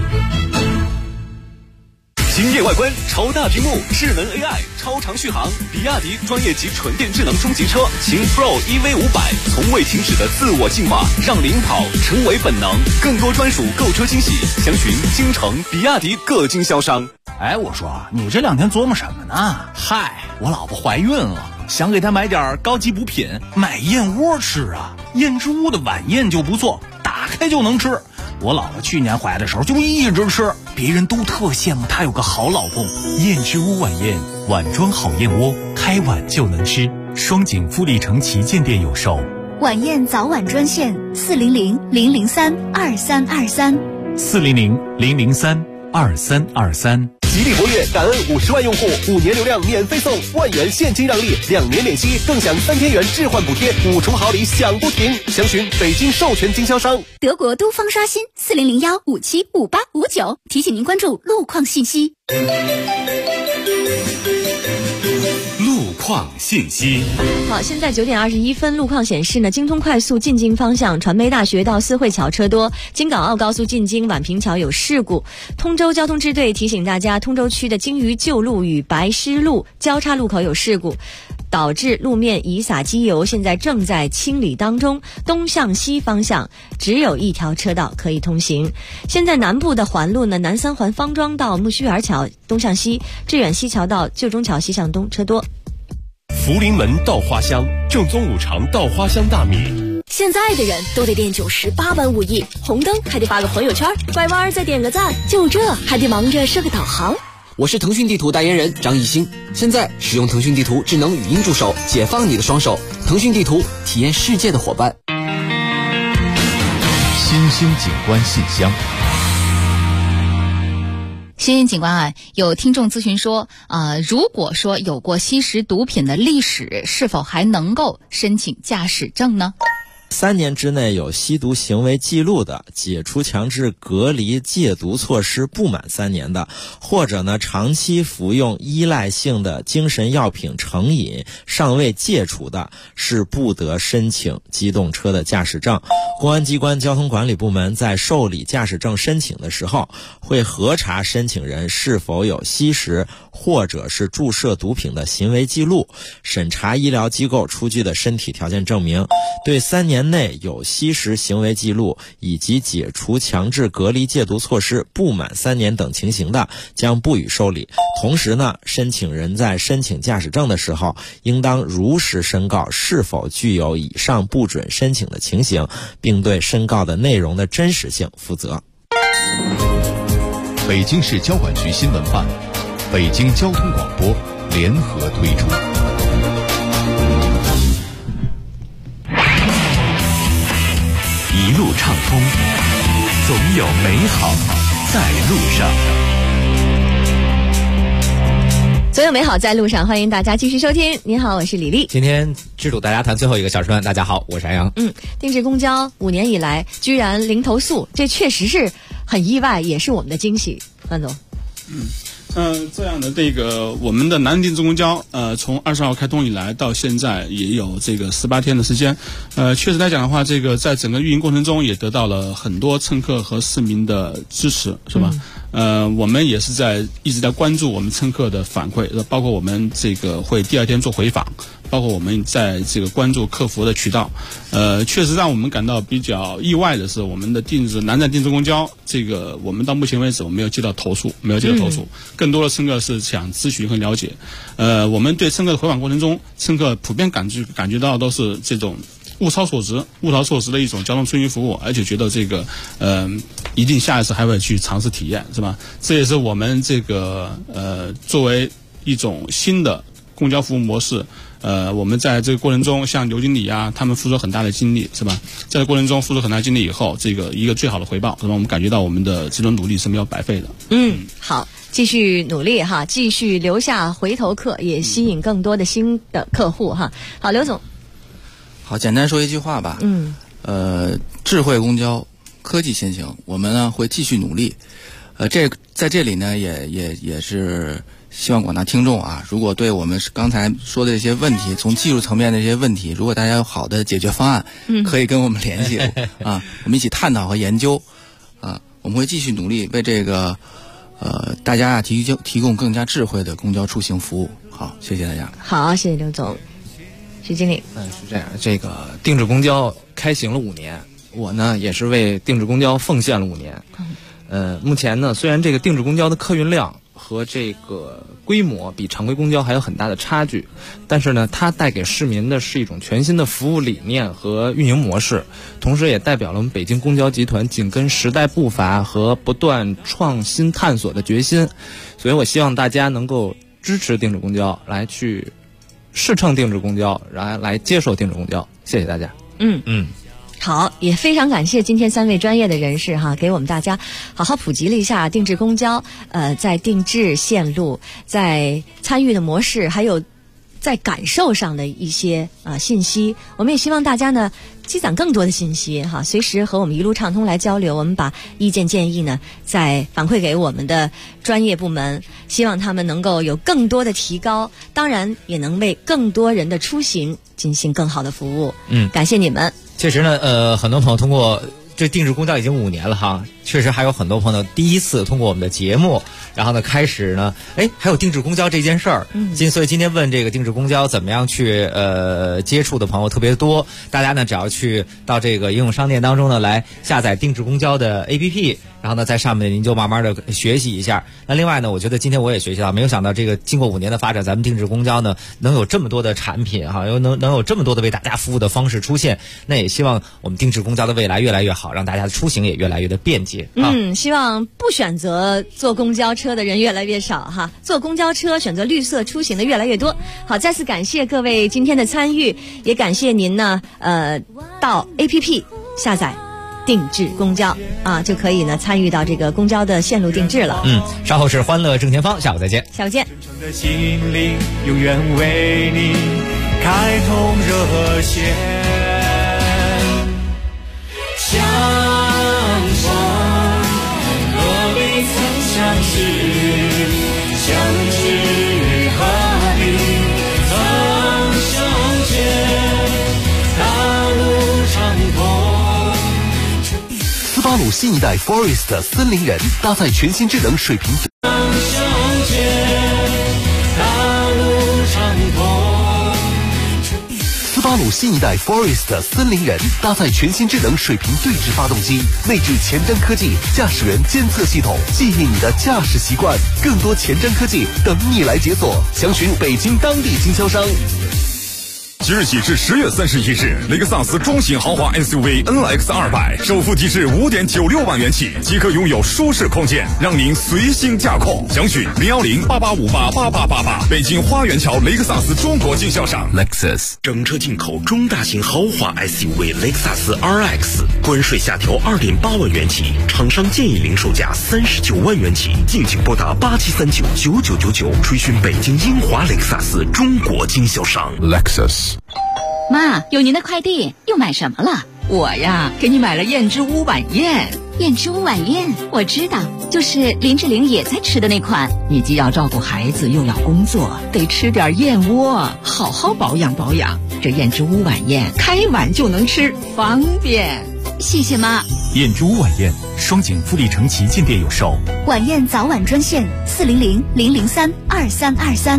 惊艳外观，超大屏幕，智能 AI， 超长续航，比亚迪专业级纯电智能中级车秦 Pro EV500，从未停止的自我进化，让领跑成为本能。更多专属购车惊喜，详询京城比亚迪各经销商。 哎，我说你这2天琢磨什么呢？嗨，我老婆怀孕了，想给她买点高级补品，买燕窝吃啊。燕之屋的晚宴就不错，打开就能吃。我老婆去年怀的时候就一直吃，别人都特羡慕她有个好老公。 燕之屋晚宴，碗装好燕窝，开碗就能吃。双井富力城旗舰店有售。 晚宴早晚专线 400-003-2323，400-003-2323。 吉利博越感恩50万用户，5年流量免费送1万元现金让利，2年免息，更享3千元置换补贴，5重好礼享不停。详询北京授权经销商。 德国都方刷新4001575859，提醒您关注路况信息。 路况信息。 好，现在9点21分，路况显示呢，京通快速进京方向传媒大学到思汇桥车多，京港澳高速进京宛平桥有事故。通州交通支队提醒大家，通州区的京渝旧路与白狮路交叉路口有事故，导致路面遗洒机油，现在正在清理当中。东向西方向只有一条车道可以通行。现在南部的环路呢，南三环方庄到木须园桥东向西，致远西桥到旧中桥西向东车多。 福临门稻花香，正宗五常稻花香大米。 现在的人都得练98般武艺，红灯还得发个朋友圈，拐弯再点个赞，就这还得忙着设个导航。 我是腾讯地图代言人张艺兴，现在使用腾讯地图智能语音助手，解放你的双手。腾讯地图，体验世界的伙伴。 新兴景观信箱。 新兴景观啊，有听众咨询说，如果说有过吸食毒品的历史，是否还能够申请驾驶证呢 ？3年之内有吸毒行为记录的，解除强制隔离戒毒措施不满3年的，或者呢长期服用依赖性的精神药品成瘾尚未戒除的，是不得申请机动车的驾驶证。公安机关交通管理部门在受理驾驶证申请的时候，会核查申请人是否有吸食或者是注射毒品的行为记录，审查医疗机构出具的身体条件证明。对3年内有吸食行为记录以及解除强制隔离戒毒措施不满3年等情形的，将不予受理。同时呢，申请人在申请驾驶证的时候，应当如实申告是否具有以上不准申请的情形，并对申告的内容的真实性负责。 北京市交管局新闻办、北京交通广播联合推出。 路畅通，总有美好在路上。 总有美好在路上，欢迎大家继续收听。您好，我是李丽。 今天知主大家谈最后一个小时段，大家好，我是安阳。 定制公交5年以来居然零投诉，这确实是很意外，也是我们的惊喜。范总。 这样的我们的南定制公交，从20号开通以来到现在也有18天的时间，确实来讲的话，在整个运营过程中也得到了很多乘客和市民的支持，是吧？我们也是一直在关注我们乘客的反馈，包括我们会第2天做回访，包括我们在关注客服的渠道，确实让我们感到比较意外的是，我们的南站定制公交，我们到目前为止我没有接到投诉，更多的乘客是想咨询和了解。我们对乘客的回访过程中，乘客普遍感觉到都是这种物超所值的一种交通出行服务，而且觉得一定下一次还会去尝试体验，是吧？这也是我们作为一种新的公交服务模式，我们在这个过程中，像刘经理啊，他们付出很大的精力，是吧？在这过程中付出很大精力以后，一个最好的回报，是吧？我们感觉到我们的这种努力是没有白费的。 好，继续努力哈，继续留下回头客，也吸引更多的新的客户哈。好，刘总。 好，简单说一句话吧。智慧公交，科技先行，我们呢会继续努力。在这里呢，也是希望广大听众啊，如果对我们刚才说的这些问题，从技术层面的这些问题，如果大家有好的解决方案，可以跟我们联系啊，我们一起探讨和研究啊，我们会继续努力为大家提供更加智慧的公交出行服务。好，谢谢大家。 好，谢谢刘总。徐经理。 是这样，定制公交开行了5年，我呢也是为定制公交奉献了5年。目前呢，虽然定制公交的客运量和规模比常规公交还有很大的差距，但是呢，它带给市民的是一种全新的服务理念和运营模式，同时也代表了我们北京公交集团紧跟时代步伐和不断创新探索的决心。所以我希望大家能够支持定制公交，来去试乘定制公交，来接受定制公交。谢谢大家。 好，也非常感谢今天3位专业的人士哈，给我们大家好好普及了一下定制公交，在定制线路、在参与的模式，还有在感受上的一些信息。我们也希望大家呢积攒更多的信息哈，随时和我们一路畅通来交流。我们把意见建议呢再反馈给我们的专业部门，希望他们能够有更多的提高，当然也能为更多人的出行进行更好的服务。感谢你们。 确实呢，很多朋友通过这定制公交已经5年了哈，确实还有很多朋友第一次通过我们的节目，然后呢开始呢，还有定制公交这件事儿。所以今天问定制公交怎么样去接触的朋友特别多，大家呢只要去到应用商店当中呢来下载定制公交的 APP， 然后呢在上面您就慢慢的学习一下。那另外呢，我觉得今天我也学习到，没有想到经过5年的发展，咱们定制公交呢能有这么多的产品哈，能有这么多的为大家服务的方式出现。那也希望我们定制公交的未来越来越好，让大家的出行也越来越的便捷。 希望不选择坐公交车的人越来越少哈，坐公交车选择绿色出行的越来越多。好，再次感谢各位今天的参与，也感谢您呢到 APP 下载定制公交啊，就可以呢参与到公交的线路定制了。 稍后是欢乐正前方，下午再见。 下午见。 的心灵永远为你开通热线，相逢何必曾相识，相知何必曾相见，大路长空。 斯巴鲁新一代 Forest 森林人搭载全新智能水平斯巴鲁新一代 Forest 森林人搭载全新智能水平对置发动机，内置前瞻科技驾驶员监测系统，记忆你的驾驶习惯，更多前瞻科技等你来解锁。详询北京当地经销商。 即日起至10月31日，雷克萨斯中型豪华 SUV NX 200首付即至5.96万元起，即可拥有舒适空间，让您随心驾控。详询010-8858-8888，北京花园桥雷克萨斯中国经销商。 Lexus 整车进口中大型豪华 SUV 雷克萨斯 RX， 关税下调2.8万元起，厂商建议零售价39万元起，敬请拨打87399999，垂询北京英华雷克萨斯中国经销商。 Lexus。 妈，有您的快递，又买什么了？ 我呀，给你买了燕之屋晚宴。 燕之屋晚宴，我知道，就是林志玲也在吃的那款。 你既要照顾孩子，又要工作，得吃点燕窝，好好保养保养。这燕之屋晚宴，开碗就能吃，方便。 谢谢妈。 燕之屋晚宴，双井富力城旗舰店有售。 晚宴早晚专线400-003-2323。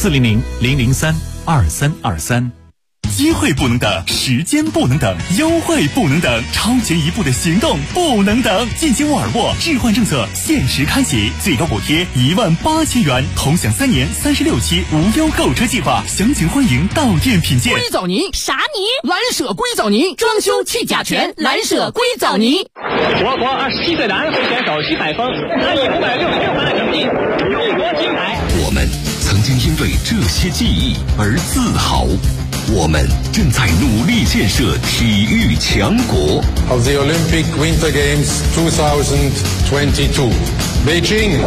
400-003-2323。机会不能等，时间不能等，优惠不能等，超前一步的行动不能等。进京沃尔沃置换政策限时开启，最高补贴18000元，同享3年36期无忧购车计划，详情欢迎到店品鉴。 硅藻泥啥泥？蓝舍硅藻泥，装修去甲醛，蓝舍硅藻泥。 我国27岁男会选手徐海峰拿以566分的成绩勇夺金牌。 我们曾经因为这些记忆而自豪。我们正在努力建设体育强国。 Of the Olympic Winter Games 2022, Beijing.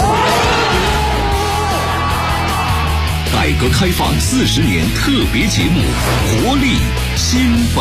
改革开放40年特别节目，活力新北。